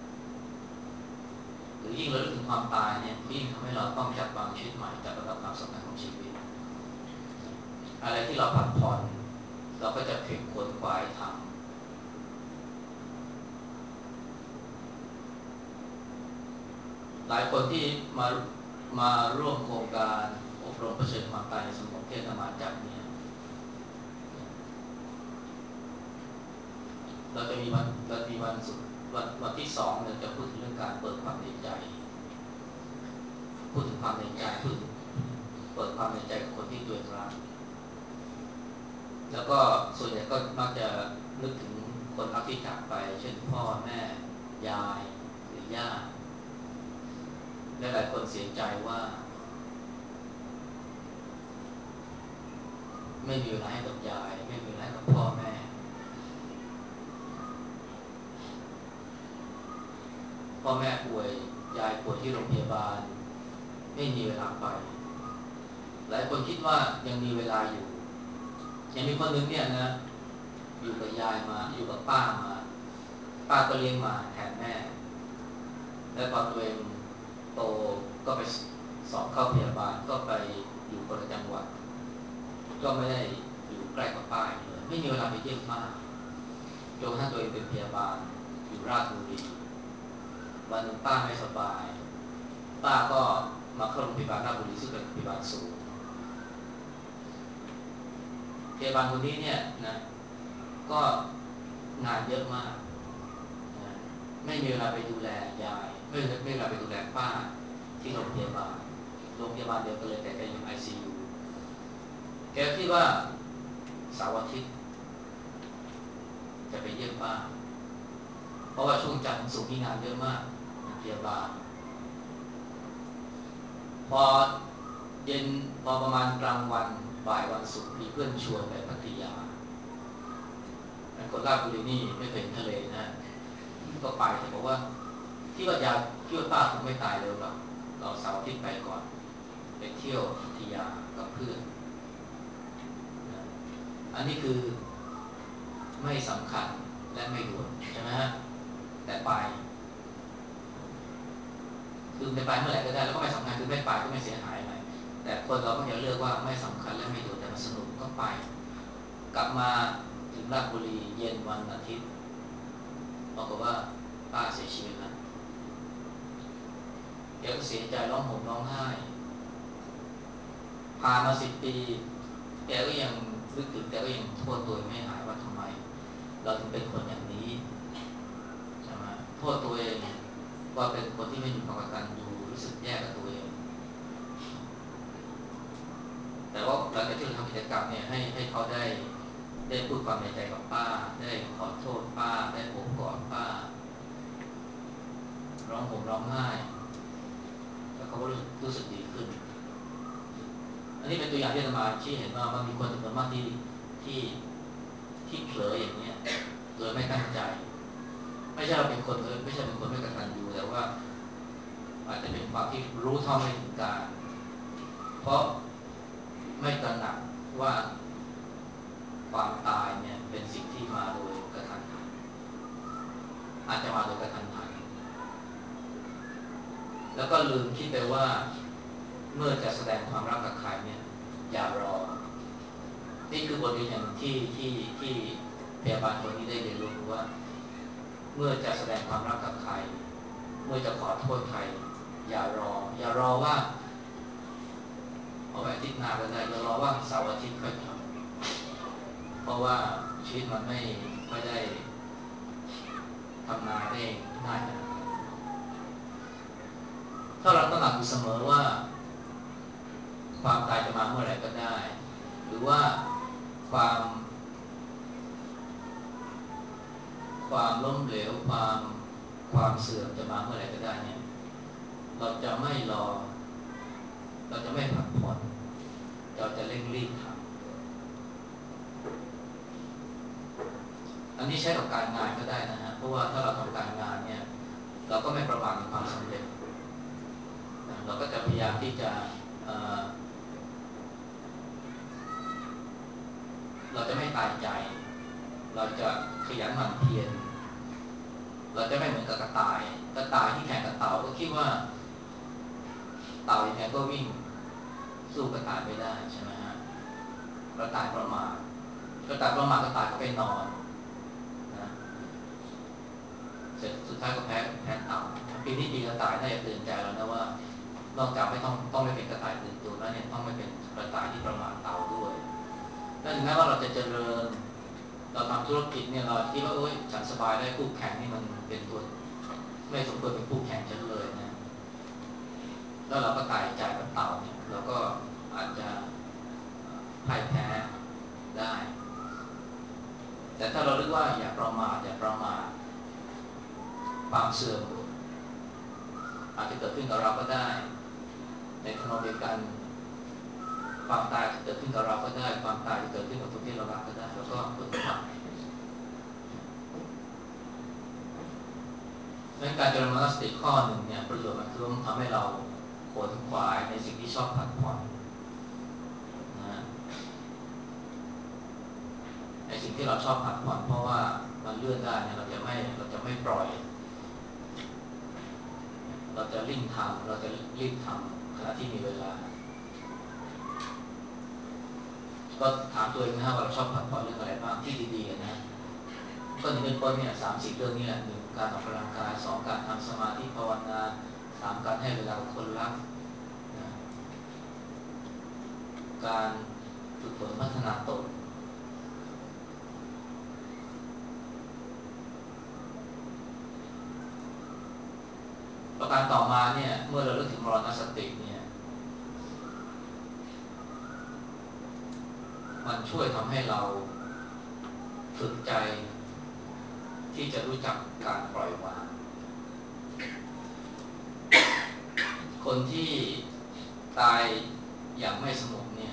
หรือยิ่งระลึกถึงความตายเนี่ยยิ่งทำให้เราต้องจัดวางชีวิตใหม่จัดระดับความสำคัญของชีวิตอะไรที่เราผัดผ่อนเราก็จะเพ่งขวนขวายทำหลายคนที่มามาร่วมโครงการอบรมเผชิญความตายในสมองเทศมาจากเนี่ยเราจะมีวันเรามีวันสุดวันวันที่สองเนี่ยจะพูดถึงเรื่องการเปิดความในใจพูดถึงความในใจพูดถึงเปิดความในใจกับคนที่ตัวเองรักแล้วก็ส่วนใหญ่ก็มักจะนึกถึงคนรักที่จากไปเช่นพ่อแม่ยายหรือญาติและหลายคนเสียใจว่าไม่มีเวลาให้กับยายไม่มีเวลาให้กับพ่อแม่พ่อแม่ป่วยยายป่วยที่โรงพยาบาลไม่มีเวลาไปหลายคนคิดว่ายังมีเวลาอยู่ยังมีคนหนึ่งเนี่ยนะอยู่กับยายมาอยู่กับป้ามาป้าก็เลี้ยงมาแทนแม่และพอตัวเองโตก็ไปสอบเข้าพยาบาลก็ไปอยู่คนละจังหวัดก็ไม่ได้อยู่ใกล้กับป้าเลยไม่มีเวลาไปเยี่ยมป้าจนกระทั่งตัวเองเป็นพยาบาลอยู่ราชบุรีวันหนึ่งป้าไม่สบายป้าก็มาเข้าโรงพยาบาลราชบุรีซึ่งเป็นโรงพยาบาลสูงพยาบาลคนนี้เนี่ยนะก็งานเยอะมากนะไม่มีเวลาไปดูแลยายไม่ไม่มีเวลาไปดูแลป้าที่โรงพยาบาลโรงพยาบาลเดียวกันเลยแต่แกอยู่ ไอ ซี ยู แกคิดว่าเสาร์อาทิตย์จะไปเยี่ยมป้าเพราะว่าช่วงจันทร์ถึงศุกร์นี่งานเยอะมากพยาบาลพอเย็นพอประมาณกลางวันบ่ายวันศุกร์มีเพื่อนชวนไปพัทยาคนราชบุรีนี่ไม่เคยเห็นทะเลนะก็ไปแต่บอกว่าที่ว่ายาที่ว่าป้าคงไม่ตายเร็วหรอกเราเสาร์อาทิตย์ไปก่อนไปเที่ยวพัทยากับเพื่อนอันนี้คือไม่สำคัญและไม่ด่วนใช่ไหมฮะแต่ไปคือจะไปเมื่อไหร่ก็ได้แล้วก็ไม่สำคัญคือไม่ไปก็ไม่เสียหายอะไรแต่คนเราก็จะเลือกว่าไม่สำคัญและไม่ด่วนแต่มันสนุกก็ไปกลับมาถึงราชบุรีเย็นวันอาทิตย์บอกว่าป้าเสียชีวิตแล้วแกก็เสียใจร้องห่มร้องไห้ผ่านมาสิบปีแกก็ยังนึกถึงแกก็ยังโทษตัวไม่หายว่าทำไมเราถึงเป็นคนอย่างนี้ใช่ไหมโทษตัวเองว่าเป็นคนที่ไม่มีความกตัญญูรู้สึกแย่กับตัวเองแต่ว่าหลังจากที่เราทำกิจกรรมเนี่ยให้ให้เขาได้ได้พูดความในใจกับป้าได้ขอโทษป้าได้โอบกอดป้าร้องห่มร้องไห้แล้วเขาก็รู้รู้สึกดีขึ้นอันนี้เป็นตัวอย่างที่อาตมาชี้เห็นว่ามันมีคนจำนวนมากที่ที่ที่เผลออย่างนี้โดยไม่ตั้งใจไม่ใช่เราเป็นคนเลยไม่ใช่เป็นคนไม่กตัญญูแต่ว่าอาจจะเป็นความที่รู้เท่าไม่ถึงการเพราะไม่ตระหนักว่าความตายเนี่ยเป็นสิ่งที่มาโดยกระทันหันอาจจะมาโดยกระทันหันแล้วก็ลืมคิดไปว่าเมื่อจะแสดงความรักกับใครเนี่ยอย่ารอนี่คือบทเรียนที่ที่ที่พยาบาลคนนี้ได้เรียนรู้ว่าเมื่อจะแสดงความรักกับใครเมื่อจะขอโทษใครอย่ารออย่ารอว่าเอาไว้อาทิตย์หน้าก็ได้อย่ารอว่าเสาร์อาทิตย์ค่อยทำเพราะว่าชีวิตมันไม่ไม่ได้ทำงานได้ง่ายนะถ้าเราต้องหลักอยู่เสมอว่าความตายจะมาเมื่อไหร่ก็ได้หรือว่าความความล้มเหลวความความเสื่อมจะมาเมื่อไหร่ก็ได้เนี่ยเราจะไม่รอเราจะไม่ผัดผ่อนเราจะเร่งรีบทำอันนี้ใช้กับการงานก็ได้นะฮะเพราะว่าถ้าเราทำการงานเนี่ยเราก็ไม่ประมาทในความสำเร็จเราก็จะพยายามที่จะเราจะไม่ตายใจเราจะขยันหมั่นเพียรเราจะไม่เหมือนกับกระต่ายกระต่ายที่แข่งกับเต่าก็คิดว่าเต่ายังไงก็วิ่งสู้กระต่ายไม่ได้ใช่ไหมฮะกระต่ายประมาทกระต่ายประมาทกระต่ายก็ไปนอนนะเสร็จสุดท้ายก็แพ้แพ้เต่าปีนี้ปีกระต่ายน่าจะเตือนใจแล้วนะว่านอกจากไม่ต้องต้องไม่เป็นกระต่ายตื่นตัวแล้วเนี่ยต้องไม่เป็นกระต่ายที่ประมาทเต่าด้วยและถึงแม้ว่าเราจะเจริญเราทำธุรกิจเนี่ยเราคิดว่าโอ๊ยฉันสบายได้คู่แข่งนี่มันเป็นตัวไม่สมควรเป็นคู่แข่งฉันเลยนะแล้วเราก็ตายใจกับเต่าเนี่ยเราก็อาจจะพ่ายแพ้ได้แต่ถ้าเราเรียกว่าอย่าประมาทอย่าประมาทความเสื่อมอาจจะเกิดขึ้นกับเราก็ได้ในทางเดียวกันความตายจะเกิดขึ้นกับเราก็ได้ความตายจะเกิดขึ้นกับคนที่เรารักก็ได้แล้วก็คนที่รักดังนั้นการเจริญมรรคสติข้อหนึ่งเนี่ยประโยชน์มันคือมันทำให้เราขวนขวายในสิ่งที่ชอบผัดผ่อนนะในสิ่งที่เราชอบผัดผ่อนเพราะว่ามันเลื่อนได้เนี่ยเราจะไม่เราจะไม่ปล่อยเราจะรีบทำเราจะรีบทำขณะที่มีเวลาก็ถามตัวเองนะว่าเราชอบผัดผ่อนเรื่องอะไรบ้างที่ดีๆนะก็หนึ่งเป็นต้นเนี่ยสามสี่เรื่องนี้แหละหนึ่งการออกกำลังกายสองการทำสมาธิภาวนาสามการให้เวลาคนรักนะการฝึกฝนพัฒนาตนประการต่อมาเนี่ยเมื่อเราเลิกถึงมรณสติเนี่ยมันช่วยทำให้เราฝึกใจที่จะรู้จักการปล่อยวางคนที่ตายอย่างไม่สงบเนี่ย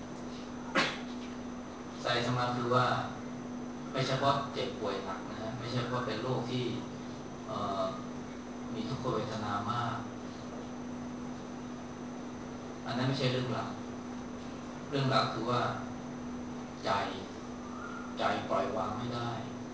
ใจสมาคือว่าไม่เฉพาะเจ็บป่วยหนักนะฮะไม่ใช่เพราะเป็นโรคที่มีทุกขเวทนามากอันนั้นไม่ใช่เรื่องหลักเรื่องหลักคือว่าใจใจปล่อยวางไม่ได้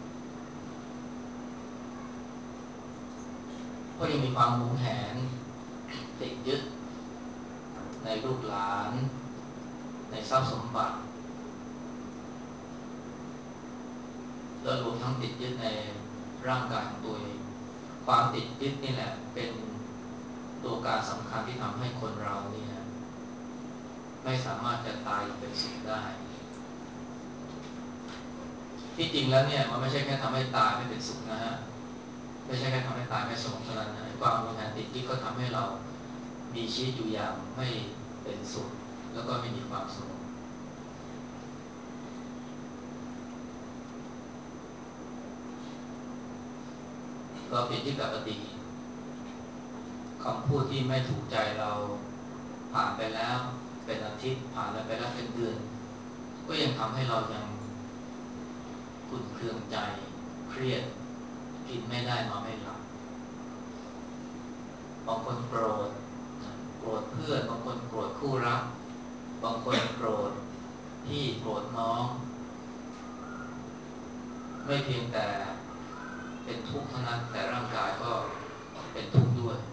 เพราะยังมีความหวงแหนติดยึดในลูกหลานในทรัพย์สมบัติแล้วรวมทั้งติดยึดในร่างกายของตัวเองความติดยึดนี่แหละเป็นตัวการสำคัญที่ทำให้คนเราเนี่ยไม่สามารถจะตายอย่างเป็นสุขได้ที่จริงแล้วเนี่ยมันไม่ใช่แค่ทำให้ตายไม่เป็นสุขนะฮะไม่ใช่แค่ทำให้ตายไม่สงบเท่านั้นนะความโลภะติดยึดก็ทำให้เรามีชีวิตอยู่อย่างไม่เป็นสุขแล้วก็ไม่มีความสงบก็ติดยึดกับอดีตคำพูดที่ไม่ถูกใจเราผ่านไปแล้วเป็นอาทิตย์ผ่านไปแล้วเป็นเดือนก็ยังทำให้เรายังขุ่นเคืองใจเครียดกินไม่ได้นอนไม่หลับบางคนโกรธโกรธเพื่อนบางคนโกรธคู่รักบางคนโกรธพี่โกรธน้องไม่เพียงแต่เป็นทุกข์เท่านั้นแต่ร่างกายก็เป็นทุกข์ด้วย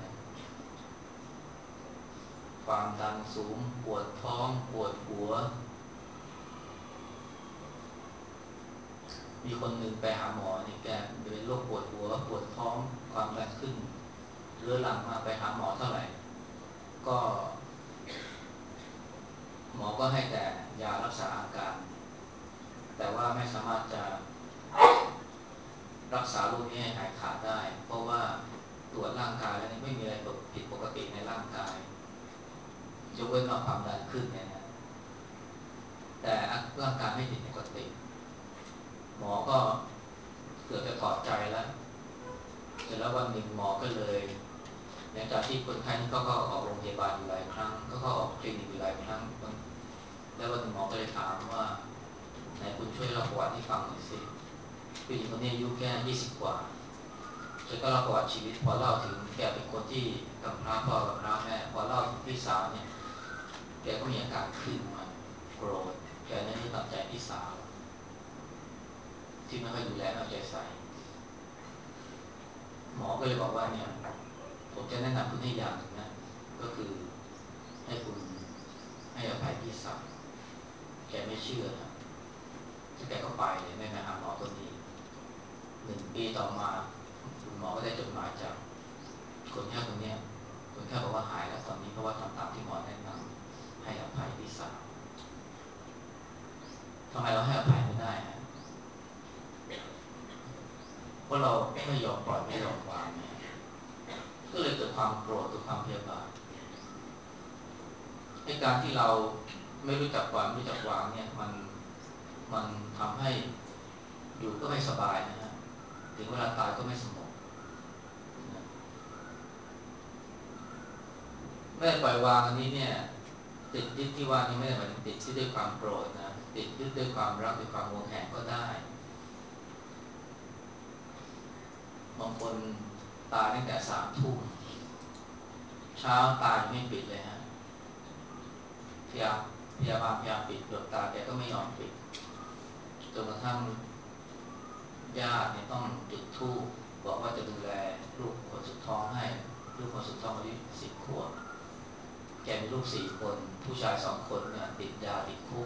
ความดันสูงปวดท้องปวดหัวมีคนหนึ่งไปหาหมอนี่แกเป็นโรคปวดหัวปวดท้องความดันขึ้นเรื้อรังมาไปหาหมอเท่าไหร่ก็หมอก็ให้แต่ยารักษาอาการแต่ว่าไม่สามารถจะรักษาโรคนี้ให้หายขาดได้เพราะว่าตรวจร่างกายแล้วไม่มีอะไรผิดปกติในร่างกายยกเว้นว่าความดันขึ้นเนี่ยนะแต่ร่างกายไม่ผิดปกติหมอก็เกือบจะถอดใจแล้วเสร็จแล้ววันหนึ่งหมอก็เลยหลังจากที่คนไข้นี่ก็ก็ออกโรงพยาบาลอยู่หลายครั้งก็ก็ออกคลินิกอยู่หลายครั้งแล้ววันหนึ่งหมอก็เลยถามว่าไหนคุณช่วยเล่าประวัติให้ฟังหน่อยสิผู้หญิงคนนี้อายุแค่ยี่สิบกว่าแล้วก็เล่าประวัติชีวิตพอเล่าถึงแกเป็นคนที่กำพร้าพ่อกำพร้าแม่พอเล่าถึงพี่สาวเนี่ยแกก็มีอาการขึ้นมาโกรธแกนี่ตัดใจพี่สาวที่ไม่ค่อยดูแลเอาใจใส่หมอก็เลยบอกว่าเนี่ยผมจะแนะนำคุณให้อย่างหนึ่งนะก็คือให้คุณให้อภัยพี่สาวแกไม่เชื่อนะแกก็ไปเลยไม่มาหาหมอคนนี้หนึ่งปีต่อมาคุณหมอก็ได้จดหมายจากคนแค่คนนี้คนแค่บอกว่าหายแล้วตอนนี้เพราะว่าทำตามที่หมอแนะนำให้อภัยพี่สาวทำไมเราให้อภัยไม่ได้ฮะเพราะเราไม่ยอมปล่อยไม่ยอมวางเนี่ยก็เลยเกิดความโกรธเกิดความพยาบาทในการที่เราไม่รู้จักปล่อยไม่รู้จักวางเนี่ยมันมันทำให้อยู่ก็ไม่สบายนะฮะถึงเวลาตายก็ไม่สงบไม่ได้ปล่อยวางอันนี้เนี่ยติดยึดที่ว่านี่ไม่ได้หมายถึงติดยึดด้วยความโกรธนะติดยึดด้วยความรักด้วยความโมแหนก็ได้บางคนตายตั้งแต่สามทุ่มเช้าตายังไม่ปิดเลยฮะพยายามพยาบาลพยายามปิดดวงตาแกก็ไม่ยอมปิดจนกระทั่งญาติเนี่ยต้องจุดธูปบอกว่าจะดูแลลูกคนสุดท้องให้ลูกคนสุดท้องอายุสิบขวบแกมีลูกสี่คนผู้ชายสองคนเนี่ยติดยาติดคุก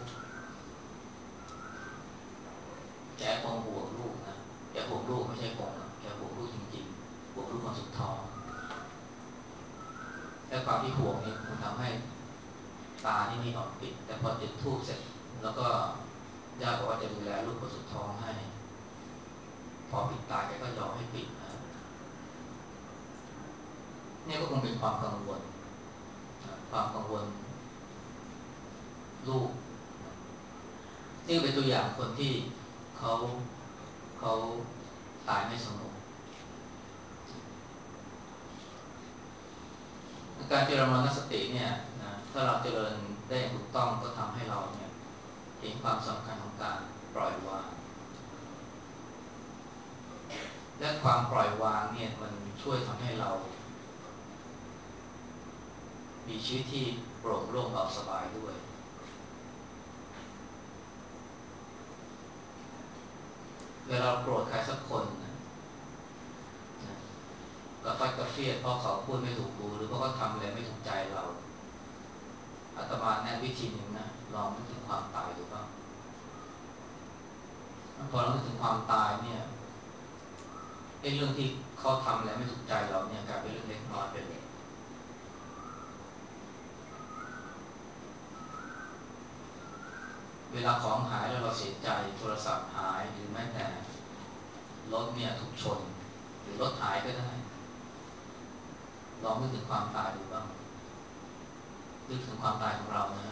แกคงห่วงลูกนะแกห่วงลูกไม่ใช่คงนะแกห่วงลูกจริงๆห่วงลูกคนสุดท้องและความที่ห่วงนี่มันทำให้ตานี่ไม่ยอมปิดแต่พอจุดธูปเสร็จแล้วก็ญาติบอกว่าจะดูแลลูกคนสุดท้องให้พอปิดตาแกก็ยอมให้ปิดนะนี่ก็คงเป็นความกังวลความกังวลลูกนี่เป็นตัวอย่างคนที่เขาเขาตายไม่สงบการเจริญมรณสติเนี่ยนะถ้าเราเจริญได้ถูกต้องก็ทำให้เราเนี่ยเห็นความสำคัญของการปล่อยวางและความปล่อยวางเนี่ยมันช่วยทำให้เรามีชีวิตที่โปร่งโล่งเบาสบายด้วยเวลาเราโกรธใครสักคนนะเราฟัดกระเฟียดเพราะเขาพูดไม่ถูกหูหรือเพราะเขาทำอะไรไม่ถูกใจเราอาตมาแนะวิธีหนึ่งนะลองนึกถึงความตายดูบ้างพอเรานึกถึงความตายเนี่ยไอ้เรื่องที่เขาทำแล้วไม่ถูกใจเราเนี่ยกลายเป็นเรื่องเล็กน้อยไปเลยเวลาของหายแล้วเราเสียใจโทรศัพท์หายหรือแม้แต่รถเนี่ยถูกชนหรือรถหายก็ได้ลองนึกถึงความตายดูบ้างนึกถึงความตายของเรานะ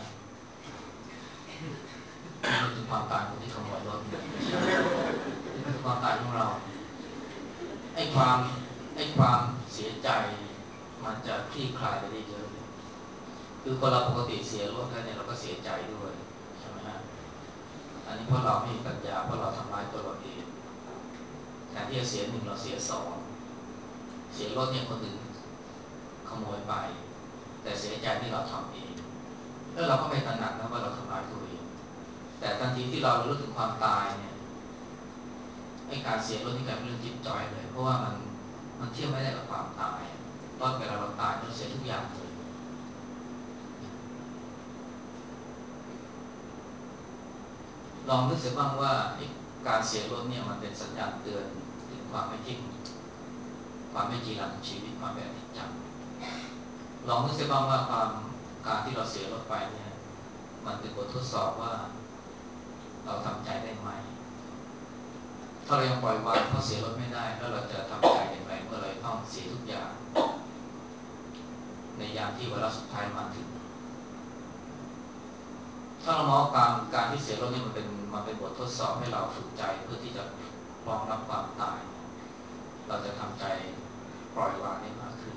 นึกถึงความตายของที่ขโมยรถนึกถึงความตายของเราไอ้ความไอ้ความเสียใจมันจะคลี่คลายไปได้เยอะเลยคือคนเราปกติเสียรถแล้วเนี่ยเราก็เสียใจด้วยใช่ไหมฮะอันนี้เพราะเราไม่มีปัญญาเพราะเราทำร้ายตัวเราเองแทนที่จะเสียหนึ่งเราเสียสองเสียรถเนี่ยคนอื่นขโมยไปแต่เสียใจที่เราทำเองแล้วเราก็ไม่ตระหนักนะว่าเราทำร้ายตัวเองแต่ทันทีที่เรารู้ถึงความตายเนี่ยไอ้การเสียรถนี่กลายเป็นเรื่องจิ๊บจ้อยเลยเพราะว่ามันมันเทียบไม่ได้กับความตายตอนเวลาเราตายเราเสียทุกอย่างเลยลองนึกเสียบ้างว่าการเสียรถเนี่ยมันเป็นสัญญาณเตือนถึงความไม่จริงความไม่จีรังของชีวิตความเป็นอนิจจังลองนึกเสียบ้างว่าความการที่เราเสียรถไปเนี่ยมันเป็นบททดสอบว่าเราทำใจได้ไหมถ้าเรายังปล่อยวางเพราะเสียรถไม่ได้แล้วเราจะทำใจอย่างไรเมื่อเราต้องเสียทุกอย่างในยามที่วาระสุดท้ายมาถึงถ้าเรามองการการที่เสียรถนี่มันเป็นมันเป็นบททดสอบให้เราฝึกใจเพื่อที่จะพร้อมรับความตายเราจะทำใจปล่อยวางได้มากขึ้น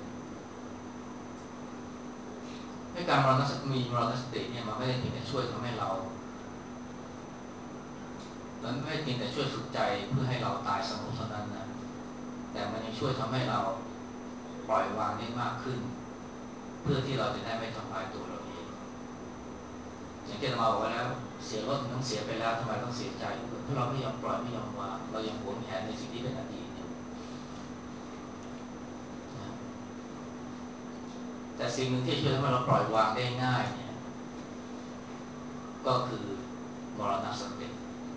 ให้การมรณสติมีมรณสติเนี่ยมันไม่ได้เพียงแต่ช่วยทำให้เรามันไม่ได้เพียงแต่ช่วยฝึกใจเพื่อให้เราตายสงบเท่านั้นนะแต่มันยังช่วยทำให้เราปล่อยวางได้มากขึ้นเพื่อที่เราจะได้ไม่ทำลายตัวเราเองอย่างที่เราบอกไว้แล้วเสียรถต้องเสียไปแล้วทำไมต้องเสียใจเพราะเราไม่ยอมปล่อยไม่ยอมวางเรายังหวงแหนในสิ่งที่เป็นอดีตอยู่แต่สิ่งหนึ่งที่ช่วยทำให้เราปล่อยวางได้ง่ายเนี่ยก็คือมรณสติ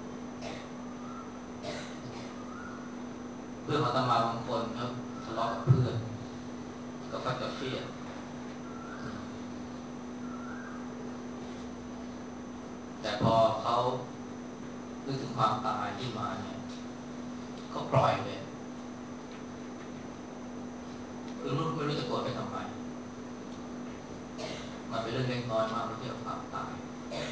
เพื่อนอาตมาบางคนเขาทะเลาะกับเพื่อนก็ฟัดกับเฟียดแต่พอเขานึกถึงความตายที่มาเนี่ยเขาปล่อยเลยคือรู้ไม่รู้จะโกรธไปทำไมมันเป็นเรื่องเล็กน้อยมากเมื่อเทียบกับความตาย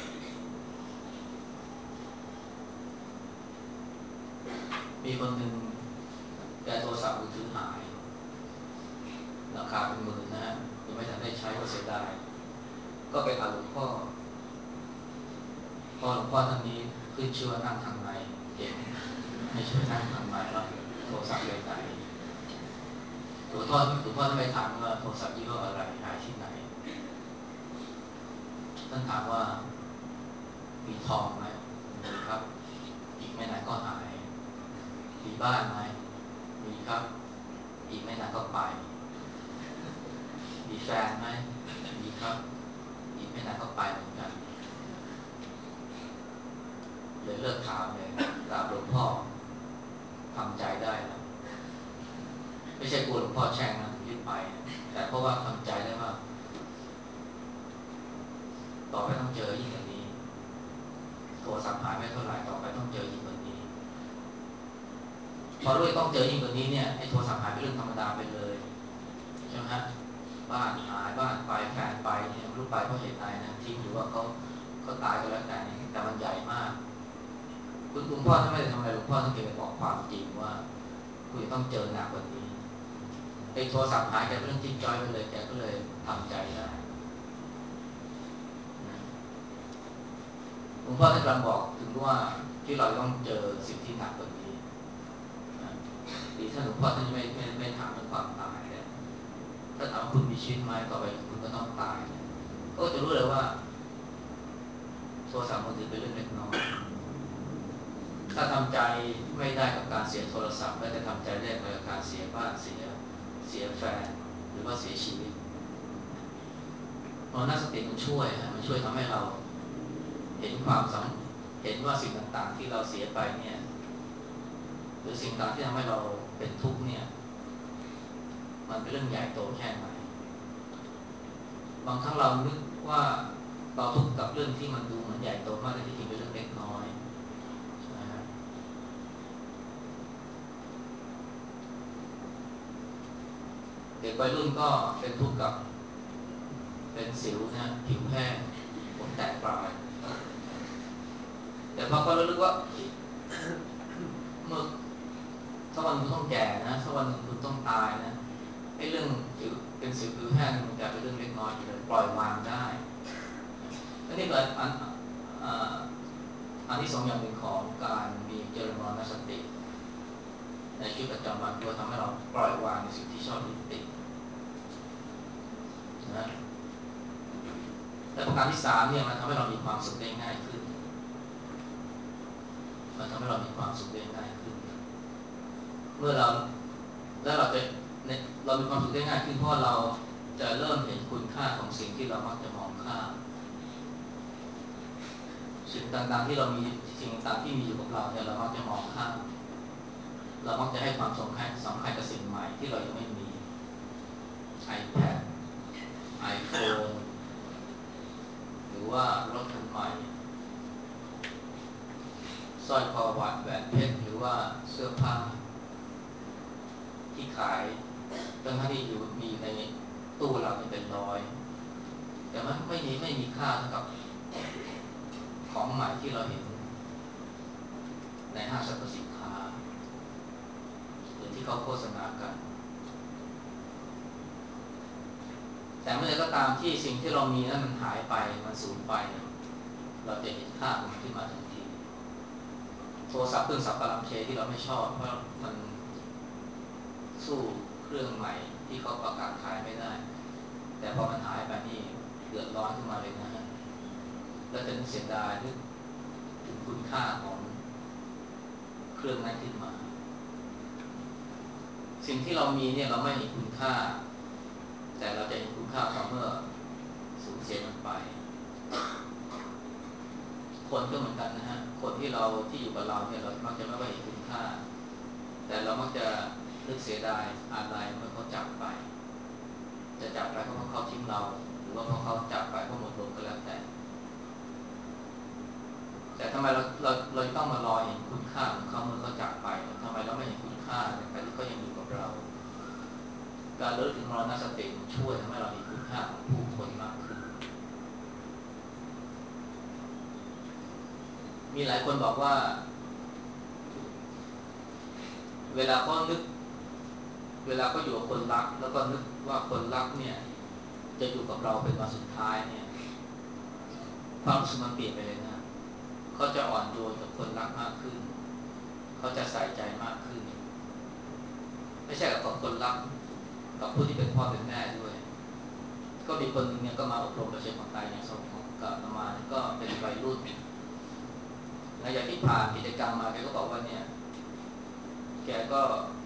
มีคนหนึ่งแกโทรศัพท์มือถือหายราคาเป็นหมื่นนะฮะยังไม่ทันได้ใช้ก็เสียดายก็ไปหาหลวงพ่อพอหลวงพ่อท่านนี้ขึ้นชื่อว่านั่งทางในเก่งให้ช่วยนั่งทางในแล้วโทรศัพท์เลยไหนหลวงพ่อหลวงพ่อท่านไปถามว่าโทรศัพท์ยี่ห้ออะไรหายที่ไหนท่านถามว่ามีทองไหมมีครับอีกไม่นานก็หายมีบ้านไหมมีครับอีกไม่นานก็ไปมีแฟนไหมมีครับอีกไม่นานก็ไปเหมือนกันเลยเลิกถามเลยกราบหลวงพ่อทำใจได้แล้วไม่ใช่กลัวหลวงพ่อแช่งนะถึงรีบไปแต่เพราะว่าทำใจได้ว่าต่อไปต้องเจอยิ่งกว่านี้โทรศัพท์หายไม่เท่าไหร่ต่อไปต้องเจอยิ่งกว่านี้พอรู้ว่าต้องเจอยิ่งกว่านี้เนี่ยไอ้โทรศัพท์หายเป็นเรื่องธรรมดาไปเลยใช่ไหมฮะบ้านหายบ้านไปแฟนไปเนี่ยไม่รู้ไปเพราะเหตุใดนะทิ้งหรือว่าเขาเขาตายก็แล้วแต่เนี่ยแต่มันใหญ่มากคุณหลวงพ่อท่านไม่ได้ทำอะไรหลวงพ่อท่านเพียงแต่บอกความจริงว่าคุณจะต้องเจอหนักกว่านี้ไอ้โทรศัพท์หายแกเป็นเรื่องจิ๊บจ้อยไปเลยแกก็เลยทำใจได้หลวงพ่อท่านกำลังบอกถึงว่าที่เราต้องเจอสิ่งที่หนักกว่านี้ดีถ้าหลวงพ่อท่านไม่ไม่ไม่ถามเรื่องความตายเลยถ้าถามคุณมีชีวิตไหมต่อไปคุณก็ต้องตายก็จะรู้เลยว่าโทรศัพท์มือถือเป็นเรื่องเล็กน้อยถ้าทำใจไม่ได้กับการเสียโทรศัพท์ไม่ได้ทำใจได้กับการเสียบ้านเสียเสียแฟนหรือว่าเสียชีวิตมรณสติมันช่วยนะมันช่วยทำให้เราเห็นความสำเห็นว่าสิ่งต่างๆที่เราเสียไปเนี่ยหรือสิ่งต่างที่ทำให้เราเป็นทุกข์เนี่ยมันเป็นเรื่องใหญ่โตแค่ไหนบางครั้งเรานึกว่าเราทุกข์กับเรื่องที่มันดูเหมือนใหญ่โตมากแต่ที่จริงเป็นเรื่องเล็กน้อยใช่ไหมครับเด็กวัยรุ่นก็เป็นทุกข์กับเป็นสิวนะผิวแห้งผมแตกปลายแต่พอเขารู้ว่าเมื่อสักวันคุณต้องแก่นะสักวันหนึ่งคุณต้องตายนะไอ้เรื่องผิวเป็นสิวผิวแห้งมันกลายเป็นเรื่องเล็กน้อยไปเลยปล่อยวางได้และนี่เป็นอันอันที่สองอย่างหนึ่งของการมีเจริญมรณสติในชีวิตประจำวันตัวทำให้เราปล่อยวางในสิ่งที่ชอบยึดติดนะและประการที่สามเนี่ยมันทำให้เรามีความสุขได้ง่ายขึ้นมันทำให้เรามีความสุขได้ง่ายขึ้นเมื่อเราแล้วเราจะเรามีความสุขได้ง่ายขึ้นเพราะเราจะเริ่มเห็นคุณค่าของสิ่งที่เรามักจะมองข้ามสิ่งต่างๆที่เรามีสิ่งต่างๆที่มีอยู่กับเราเนี่ยเรามักจะมองข้ามเรามักจะให้ความสำคัญสำคัญกับสิ่งใหม่ที่เรายังไม่มี iPad iPhone หรือว่ารถคันใหม่สร้อยคอหวานแหวนเพชรหรือว่าเสื้อผ้าที่ขายตั้งที่อยู่มีในตู้เราเป็นร้อยแต่มันไม่มีไม่มีค่าเท่ากับของใหม่ที่เราเห็นในห้างสรรพสินค้าหรือที่เขาโฆษณากันแต่เมื่อใดก็ตามที่สิ่งที่เรามีนั้นมันหายไปมันสูญไปเราจะเห็นค่าของมันขึ้นมาทันทีโทรศัพท์เครื่องสับปะรดเชที่เราไม่ชอบเพราะมันสู้เครื่องใหม่ที่เขาประกาศขายไม่ได้แต่พอมันหายไปนี่เดือดร้อนขึ้นมาเลยนะฮะแล้วจะเสียดายนึกถึงคุณค่าของเครื่องนั้นขึ้นมาสิ่งที่เรามีเนี่ยเราไม่เห็นคุณค่าแต่เราจะเห็นคุณค่าของเมื่อสูญเสียมันไปคนก็เหมือนกันนะฮะคนที่เราที่อยู่กับเราเนี่ยเรามักจะไม่ค่อยเห็นคุณค่าแต่เรามักจะนึกเสียดายอะไรเมื่อเขาจากไปจะจากไปเพราะเขาทิ้งเราหรือว่าเพราะเขาจากไปเพราะหมดลมก็แล้วแต่แต่ทำไมเราเราเราต้องมารอเห็นคุณค่าของเขาเมื่อเขาจากไปทำไมเราไม่เห็นคุณค่าในการที่เขายังอยู่กับเราการเลิกถึงมรณสติช่วยทำให้เราเห็นคุณค่าของผู้คนมากขึ้นมีหลายคนบอกว่าเวลาเขานึกเวลาเขาอยู่กับคนรักแล้วก็นึกว่าคนรักเนี่ยจะอยู่กับเราเป็นวันสุดท้ายเนี่ยความรู้สึกมันเปลี่ยนไปเลยนะเขาจะอ่อนโยนกับคนรักมากขึ้นเขาจะใส่ใจมากขึ้นไม่ใช่กับคนรักกับผู้ที่เป็นพ่อเป็นแม่ด้วยก็มีคนหนึ่งเนี่ยก็มาอบรมประชาชนไทยอย่างสมของกับประมาณก็เป็นวัยรุ่นหลังจากที่ผ่านกิจกรรมมาแกก็บอกว่าเนี่ยแกก็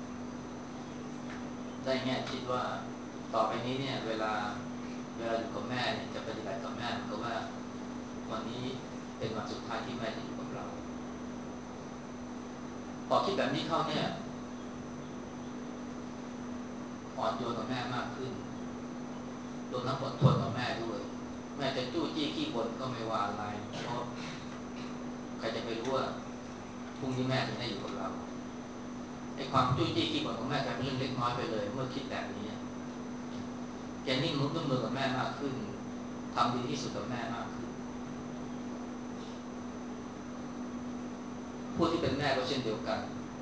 ได้แง่คิดว่าต่อไปนี้เนี่ยเวลาเวลาอยู่กับแม่เนี่ยจะปฏิบัติกับแม่เพราะว่าวันนี้เป็นวันสุดท้ายที่แม่จะอยู่กับเราพอคิดแบบนี้เข้าเนี่ยอ่อนโยนกับแม่มากขึ้นรวมทั้งอดทนกับแม่ด้วยแม่จะจู้จี้ขี้บ่นก็ไม่ว่าอะไรเพราะใครจะไปรู้ว่าพรุ่งนี้แม่จะได้อยู่กับเราไอ้ความจู้จี้ขี้บ่นของแม่กลายเป็นเรื่องเล็กน้อยไปเลยเมื่อคิดแบบนี้แกนิ่งนุ่มนุ่มมือกับแม่มากขึ้นทำดีที่สุดกับแม่มากขึ้นผู้ที่เป็นแม่ก็เช่นเดียวกัน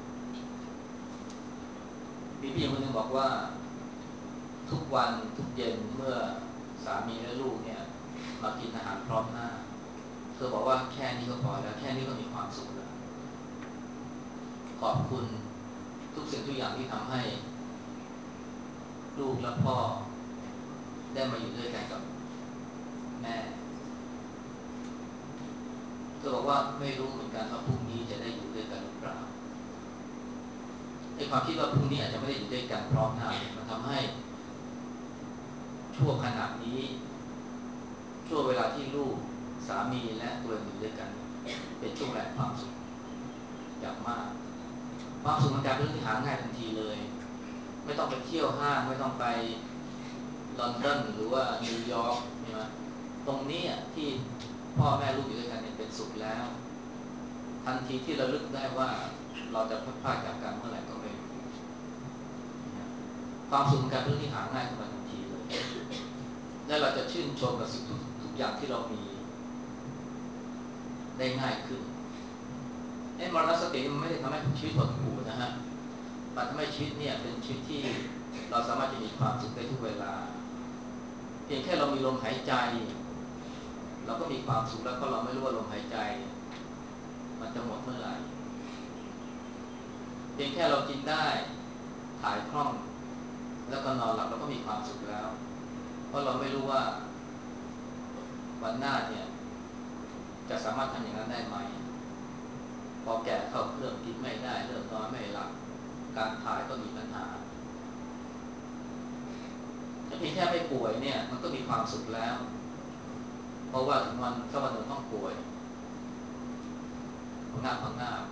มีพี่คนหนึ่งบอกว่าทุกวันทุกเย็นเมื่อสามีและลูกเนี่ยมากินอาหารพร้อมหน้าเธอบอกว่าแค่นี้ก็พอแล้วแค่นี้ก็มีความสุขแล้วขอบคุณทุกสิ่งทุกอย่างที่ทำให้ลูกและพ่อได้มาอยู่ด้วยกันกับแม่เธอบอกว่าไม่รู้เหมือนกันว่าพรุ่งนี้จะได้อยู่ด้วยกันหรือเปล่าไอ้ความคิดว่าพรุ่งนี้อาจจะไม่ได้อยู่ด้วยกันพร้อมหน้ามันทำให้ช่วงขณะนี้ช่วงเวลาที่ลูกสามีและตัวเองอยู่ด้วยกันเป็นช่วงแห่งความสุขอย่างมากความสุขมันกลายเป็นเรื่องที่หาง่ายทันทีเลยไม่ต้องไปเที่ยวห้างไม่ต้องไปลอนดอนหรือว่านิวยอร์กใช่ไหมตรงนี้ที่พ่อแม่ลูกอยู่ด้วยกันเนี่ยเป็นสุขแล้วทันทีที่เราลึกได้ว่าเราจะพัดพลาดจากกันเมื่อไหร่ก็ไม่รู้ความสุขมันกลายเป็นเรื่องที่หาง่ายขึ้นมาทันทีเลยและเราจะชื่นชมกับสิ่งทุกทุกอย่างที่เรามีได้ง่ายขึ้นไอ้มรณสติมันไม่ได้ทำให้ชีวิตหดหู่นะฮะมันทำให้ชีวิตเนี่ยเป็นชีวิตที่เราสามารถจะมีความสุขได้ทุกเวลาเพียงแค่เรามีลมหายใจเราก็มีความสุขแล้วเพราะเราไม่รู้ว่าลมหายใจมันจะหมดเมื่อไหร่เพียงแค่เรากินได้ถ่ายคล่องแล้วก็นอนหลับเราก็มีความสุขแล้วเพราะเราไม่รู้ว่าวันหน้าเนี่ยจะสามารถทำอย่างนั้นได้ไหมพอแก่เข้าเครื่องกินไม่ได้เริ่มนอนไม่หลับการถ่ายก็มีปัญหาแต่เพียงแค่ไม่ป่วยเนี่ยมันก็มีความสุขแล้วเพราะว่าถึงวันสักวันหนึ่งต้องป่วยพังงาบพังงาบ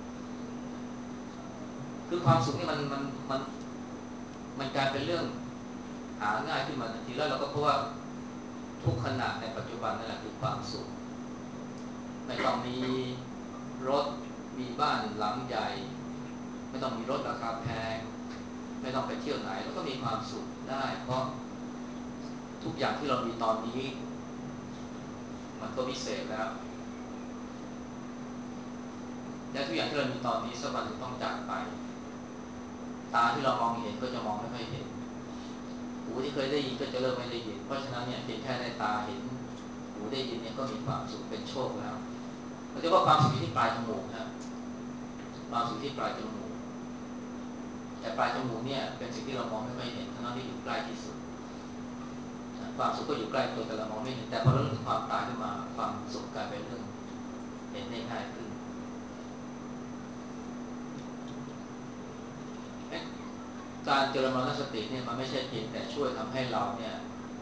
คือความสุขนี่มันมันมันมันกลายเป็นเรื่องหาง่ายขึ้นมาทันทีแล้วเราก็พบว่าทุกขณะในปัจจุบันนั่นแหละคือความสุขไม่ต้องมีรถมีบ้านหลังใหญ่ไม่ต้องมีรถราคาแพงไม่ต้องไปเที่ยวไหนแล้วก็มีความสุขได้เพราะทุกอย่างที่เรามีตอนนี้มันก็วิเศษแล้วและทุกอย่างที่เรามีตอนนี้สักวันหนึ่งต้องจากไปตาที่เรามองเห็นก็จะมองไม่ค่อยเห็นหูที่เคยได้ยินก็จะเริ่มไม่ได้ยินเพราะฉะนั้นเนี่ยเพียงแค่ได้ตาเห็นหูได้ยินเนี่ยก็มีความสุขเป็นโชคแล้วเราจะว่าความสุขที่ปลายจมูกนะความสุขที่ปลายจมูกแต่ปลายจมูกเนี่ยเป็นสิ่งที่เรามองไม่ค่อยเห็นทั้งที่อยู่ใกล้ที่สุดความสุขก็อยู่ใกล้ตัวแต่เรามองไม่เห็นแต่พอเราถึงความตายขึ้นมาความสุขกลายเป็นเรื่องเห็นได้ง่ายขึ้นการเจริญมรณสติเนี่ยมันไม่ใช่เพียงแต่ช่วยทำให้เราเนี่ย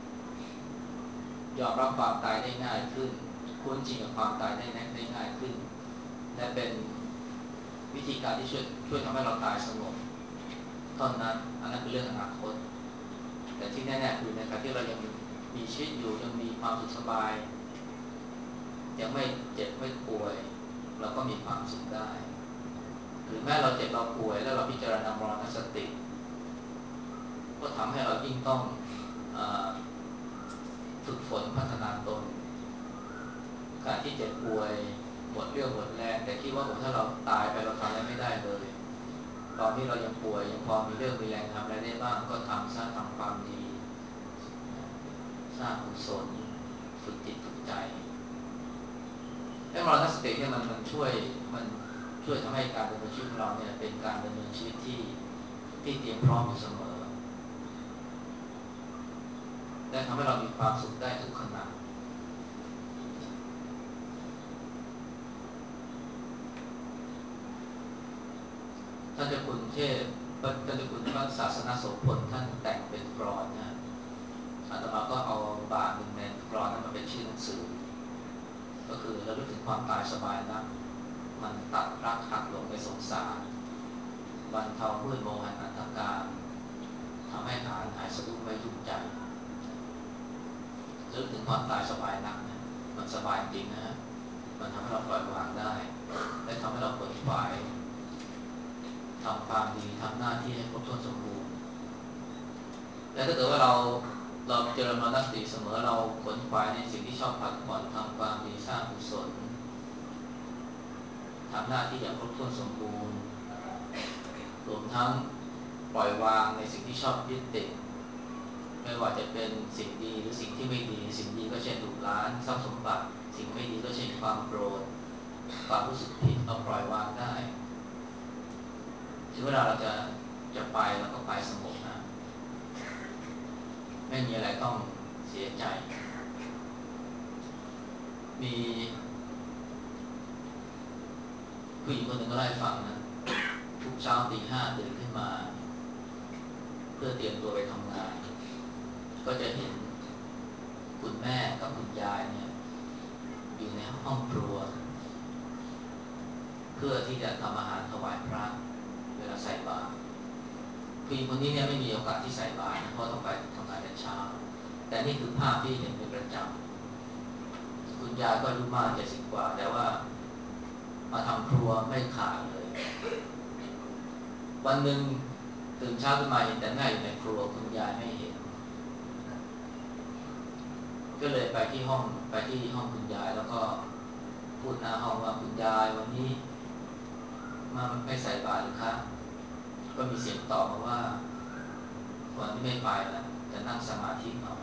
ยอมรับความตายได้ง่ายขึ้นคุ้นชินกับความตายได้ได้ง่ายขึ้นและเป็นวิธีการที่ช่วยช่วยทำให้เราตายสงบเท่านั้นอันนั้นเป็นเรื่องอนาคตแต่ที่แน่ๆคือในขณะที่เรายังมีชีวิตอยู่ยังมีความสุขสบายยังไม่เจ็บไม่ป่วยเราก็มีความสุขได้หรือแม้เราเจ็บเราป่วยแล้วเราพิจารณามรณสติก็ทำให้เรายิ่งต้องฝึกฝนพัฒนาตนการที่เจ็บป่วยหมดเรี่ยวหมดแรงแต่คิดว่าโอ้ถ้าเราตายไปเราทำอะไรไม่ได้เลยตอนนี้เรายังป่วยยังพอมีเรื่องมีแรงทำอะไรได้บ้างก็ทำสร้างทำความดีสร้างกุศลฝึกจิตฝึกใจและมรณสติเนี่ยมันมันช่วยมันช่วยทำให้การดำเนินชีวิตของเราเนี่ยเป็นการดำเนินชีวิตที่ที่เตรียมพร้อมอยู่เสมอและทำให้เรามีความสุขได้ทุกขณะท่านเจ้าคุณเทพท่านเจ้าคุณพระศาสนาโสพลท่านแต่งเป็นกลอนนะอาตมาก็เอาบาทหนึ่งในกลอนนั้นมาเป็นชื่อหนังสือก็คือเราลึกถึงความตายสบายนะมันตัดรักหักหลงในสงสารบรรเทามืดโมหันอันธการทำให้หายหายสะดุ้งไม่ยุ่งใจลึกถึงความตายสบายนักนะมันสบายจริงนะมันทำให้เราปล่อยวางได้และทำให้เราเปิดฝ่ายทำความดีทำหน้าที่ให้ครบถ้วนสมบูรณ์และถ้าเกิดว่าเราเราเจริญมรณสติเสมอเราขวนขวายในสิ่งที่ชอบผัดผ่อนทำความดีสร้างกุศลทำหน้าที่อย่างครบถ้วนสมบูรณ์รวมทั้งปล่อยวางในสิ่งที่ชอบยึดติดไม่ว่าจะเป็นสิ่งดีหรือสิ่งที่ไม่ดีสิ่งดีก็เช่นดุร้ายทรัพย์สมบัติสิ่งไม่ดีก็เช่นความโกรธความรู้สึกผิดเราปล่อยวางได้ถึงเวลาเราจะจะไปเราก็ไปสงบนะไม่มีอะไรต้องเสียใจมีผู้หญิงคนหนึ่งก็เล่าให้ฟังนะทุกเช้าตีห้าตื่นขึ้นมาเพื่อเตรียมตัวไปทำงานก็จะเห็นคุณแม่กับคุณยายเนี่ยอยู่ในห้องครัวเพื่อที่จะทำอาหารถวายพระใส่บาตรผู้หญิงคนนี้เนี่ยไม่มีโอกาสที่ใส่บาตรนะเพราะต้องไปทำงานแต่เช้าแต่นี่คือภาพที่เห็นเป็นประจำคุณยายก็อายุมากเจ็ดสิบกว่าแต่ว่ามาทำครัวไม่ขาดเลยวันหนึ่งตื่นเช้าขึ้นมาเห็นแต่แม่อยู่ในครัวคุณยายไม่เห็นก็เลยไปที่ห้องไปที่ห้องคุณยายแล้วก็พูดหน้าห้องว่าคุณยายวันนี้มาไม่ใส่บาตรหรือคะก็มีเสียงตอบมาว่าวันนี้ไม่ไปแล้วจะนั่งสมาธิเอา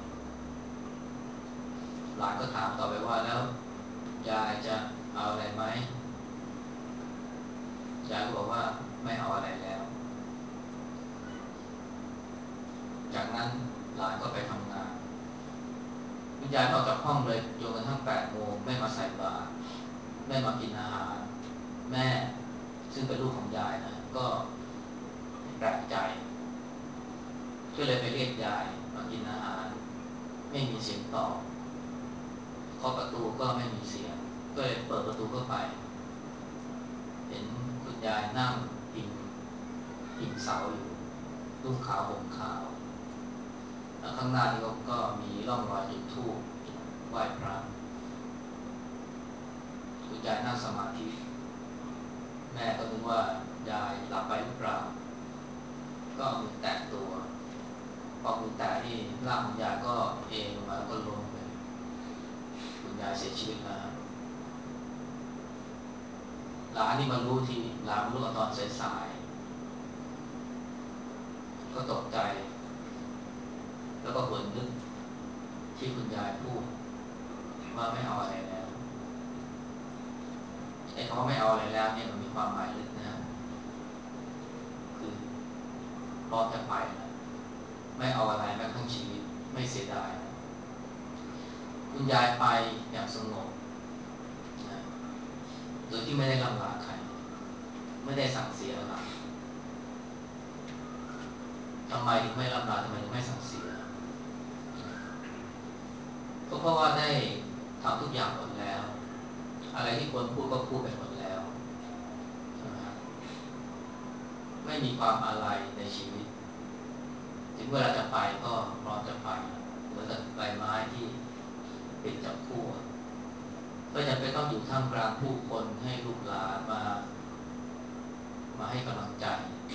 หลานก็ถามต่อไปว่าแล้วยายจะเอาอะไรไหมยายก็บอกว่าไม่เอาอะไรแล้วจากนั้นหลานก็ไปทำงานคุณยายออกจากห้องเลยจนกระทั่งแปดโมงไม่มาใส่บาตรไม่มากินอาหารแม่ซึ่งเป็นลูกของยายนะก็แปลกใจก็เลยไปเรียกยายมากินอาหารไม่มีเสียงตอบเคาะประตูก็ไม่มีเสียงก็เลยเปิดประตูเข้าไปเห็นคุณยายนั่งพิงพิงเสาอยู่นุ่งขาวห่มขาวแล้วข้างหน้านี่ก็มีร่องรอยจุดธูปไหว้พระคุณยายนั่งสมาธิแม่ก็นึกว่ายายหลับไปหรือเปล่าก็เอามือแตะตัวพอมือแตะนี่ร่างของยายก็เอนลงมาแล้วก็ล้มไปคุณยายเสียชีวิตแล้วหลานนี่มารู้ทีหลานรู้ตอนสายๆก็ตกใจแล้วก็หวนนึกที่คุณยายพูดว่าไม่เอาอะไรแล้วไอ้คำว่าไม่เอาอะไรแล้วเนี่ยมันมีความหมายลึกนะคือพร้อมจะไปนะไม่เอาอะไรแม้กระทั่งชีวิตไม่เสียดายนะคุณยายไปอย่างสงบนะโดยที่ไม่ได้ลำลาใครไม่ได้สั่งเสียอะไรทำไมถึงไม่ลำลาทำไมถึงไม่สั่งเสียก็เพราะว่าได้ทำทุกอย่างหมดแล้วอะไรที่ควรพูดก็พูดไปหมดแล้วไม่มีความอะไรในชีวิตถึงเวลาจะไปก็พร้อมจะไปเหมือนกับใบไม้ที่ปิดจากขั้วก็จะไปต้องอยู่ท่ามกลางผู้คนให้ลูกหลานมามาให้กำลังใจ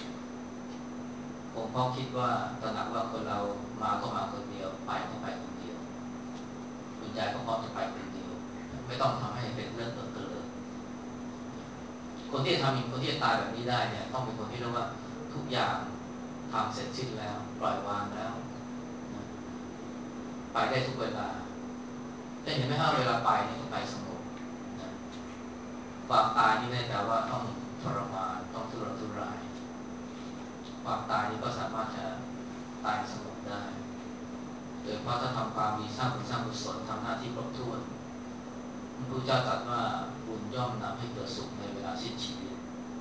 ผมพ่อคิดว่าตระหนักว่าคนเรามาก็มาคนเดียวไปก็ไปคนเดียวคุณยายก็พร้อมจะไปคนเดียวไม่ต้องทำให้เป็นเรื่องเกิดเลยคนที่จะทำคนที่จะตายแบบนี้ได้เนี่ยต้องเป็นคนที่รู้ว่าทุกอย่างทำเสร็จสิ้นแล้วปล่อยวางแล้วไปได้ทุกเวลาแต่เห็นไหมว่าเวลาไปเนี่ยก็ไปสงบนะความตายนี่ไม่ได้แปลว่าต้องทรมานต้องทุรนทุรายความตายนี่ก็สามารถจะตายสงบได้โดยเพราะถ้าทำความดีสร้างบุญสร้างกุศลทำหน้าที่ครบถ้วนพระพุทธเจ้าตรัสว่าบุญย่อมนำให้เกิดสุขในเวลาสิ้นชีวิต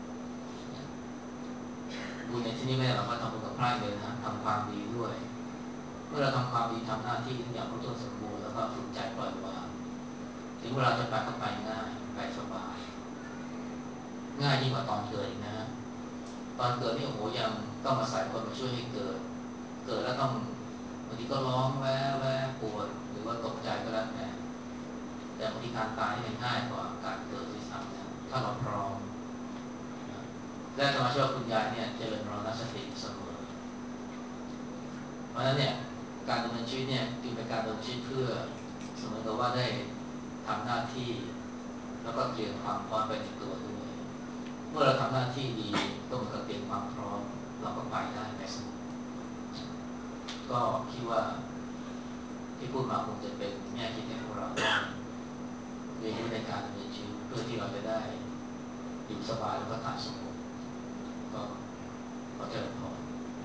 บุญในที่นี้ไม่ได้หมายความว่าทำบุญกับพระเลยนะทำความดีด้วยเมื่อเราทำความดีทำหน้าที่ทุกอย่างครบถ้วนสมบูรณ์แล้วก็ฝึกใจปล่อยวางถึงเวลาจะไปก็ไปง่ายไปสบายง่ายยิ่งกว่าตอนเกิดอีกนะตอนเกิดนี่โอ้โหยังต้องมาใส่คนมาช่วยให้เกิดเกิดแล้วต้องบางทีก็ร้องแวะแวะปวดหรือว่าตกใจก็แล้วแต่แต่บางทีการตายนี่มันง่ายกว่าการเกิดด้วยซ้ำนะถ้าเราพร้อมและธรรมชาติคุณยายเนี่ยเจริญมรณสติเสมอเพราะฉะนั้นเนี่ยการดำเนินชีวิตเนี่ยจึงเป็นการดำเนินชีวิตเพื่อเสมอกับว่าได้ทำหน้าที่แล้วก็เตรียมความพร้อมไปในตัวด้วยเมื่อเราทำหน้าที่ดีก็เหมือนกับเตรียมความพร้อมเราก็ไปได้ไปสงบก็คิดว่าที่พูดมาคงจะเป็นแง่คิดให้พวกเราได้เรียนรู้ในการดำเนินชีวิตเพื่อที่เราจะได้อยู่สบายแล้วก็ตายสงบก็ขอเจริญพร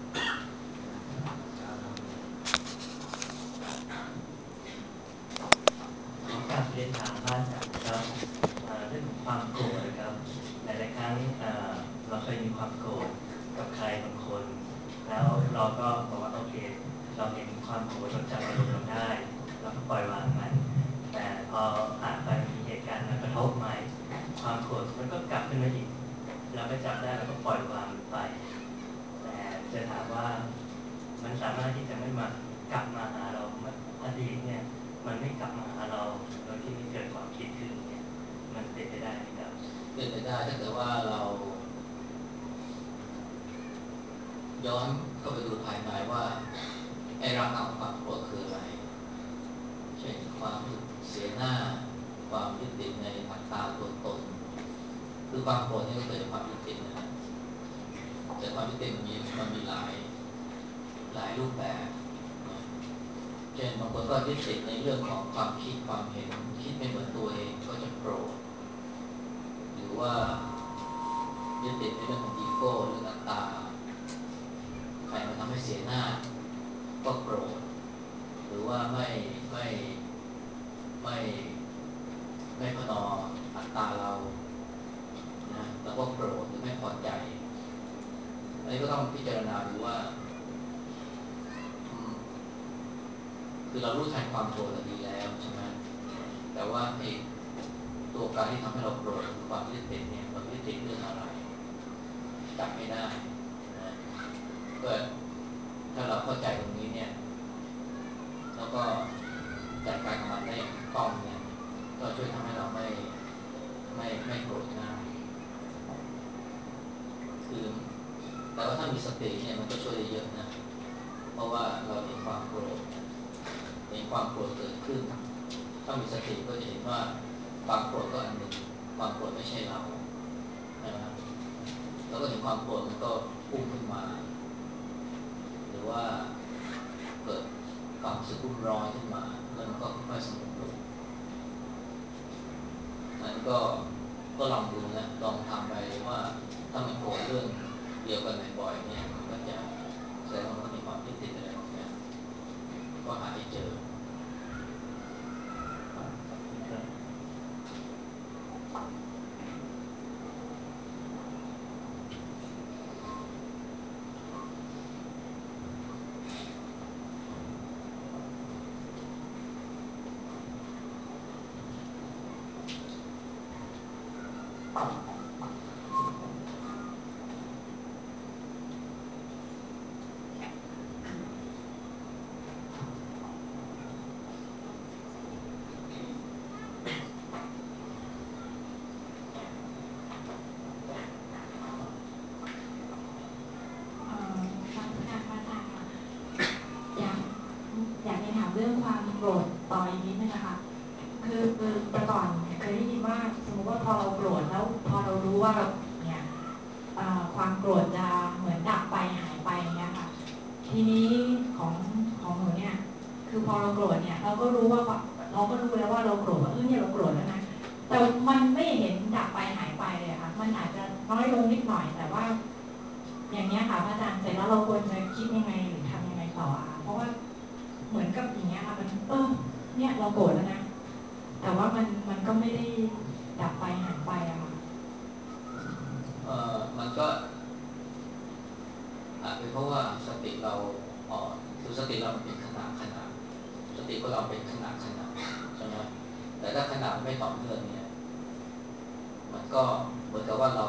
การเรียนถามพระอาจารย์ครับเรื่องของความโกรธนะครับหลายๆครั้งเราเคยมีความโกรธกับใครบางคนแล้วเราก็บอกว่าโอเคเราเห็นความโกรธเราจำอารมณ์เราได้เราก็ปล่อยวางมันแต่พอผ่านไปมีเหตุการณ์มากระทบใหม่ความโกรธมันก็กลับขึ้นมาอีกเราก็จับได้แล้วก็ปล่อยวางไปแต่จะถามว่ามันสามารถที่จะไม่มากลับมาหาเราอดีตเนี่ยมันไม่กลับมาหาเราโดยที่ไม่เกิดความคิดขึ้นเนี่ยมันเป็นไปได้ไหมครับเป็นไปได้ถ้าเกิดว่าเราย้อนเข้าไปดูภายในว่าไอ้ราคาของความโกรธคืออะไรเช่นความเสียหน้าความยึดติดในอัตตาตัวตนคือความโกรธนี่ก็เกิดจากความยึดติดนะแต่ความยึดติดมันมีมันมีหลายหลายรูปแบบนะเช่นบางคนก็ยึดติดในเรื่องของความคิดความเห็นคิดไม่เหมือนตัวเองก็จะโกรธหรือว่ายึดติดในเรื่องของอีโก้เรื่องอัตตาใครมาทำให้เสียหน้าก็โกรธหรือว่าไม่ไม่ไม่ไม่พนออัตตาเรานะแล้วก็โกรธหรือไม่พอใจอันนี้ก็ต้องพิจารณาดูว่าคือเรารู้ทันความโกรธดีแล้วใช่ไหมแต่ว่าไอ้ตัวการที่ทำให้เราโกรธหรือความยึดติดเนี่ยเรายึดติดเรื่องอะไรจับไม่ได้นะก็ถ้าเราเข้าใจตรงนี้เนี่ยแล้วก็จัดการกับมันได้อย่างถูกต้องเนี่ยก็ช่วยทำให้เราไม่ไม่ไม่โกรธง่ายคือแต่ว่าถ้ามีสติเนี่ยมันก็ช่วยได้เยอะนะเพราะว่าเราเห็นความโกรธเห็นความโกรธเกิดขึ้นถ้ามีสติก็จะเห็นว่าความโกรธก็อันหนึ่งความโกรธไม่ใช่เรานะครับแล้วก็เห็นความโกรธมันก็พุ่งขึ้นมาหรือว่าเกิดความรู้สึกรุ่มร้อนขึ้นมาแล้วมันก็ค่อยๆสงบลงนั้นก็ก็ลองดูนะลองทำไปว่าถ้ามันโกรธเรื่องเดียวกันบ่อยๆเนี่ยมันก็จะแสดงว่ามันมีความยึดติดอะไรบางอย่างก็หาให้เจอเรื่องความโกรธต่ออีกนิดนึงนะคะคือแต่ก่อนเคยได้ยินว่าสมมติว่าพอเราโกรธแล้วพอเรารู้ว่าเราเนี่ยความโกรธจะเหมือนดับไปหายไปอย่างเงี้ยค่ะทีนี้ของของหนูเนี่ยคือพอเราโกรธเนี่ยเราก็รู้ว่าเราก็รู้แล้วว่าเราโกรธว่าเออเนี่ยเราโกรธแล้วนะแต่มันไม่เห็นดับไปหายไปเลยค่ะมันอาจจะน้อยลงนิดหน่อยแต่ว่าอย่างเงี้ยค่ะอาจารย์เสร็จแล้วเราควรจะคิดยังไงหรือทำยังไงต่อคะเพราะว่าเหมือนกับอย่างเงี้ยค่ะมันเออเนี่ยเราโกรธแล้วนะแต่ว่ามันมันก็ไม่ได้ดับไปหายไปอะค่ะเอ่อมันก็อาจเป็นเพราะว่าสติเราอ่อนคือสติเรามันเป็นขนาดขนาดสติของเราเป็นขนาดขนาดใช่ไหมแต่ถ้าขนาดไม่ต่อเนื่องเนี่ยมันก็เหมือนกับว่าเรา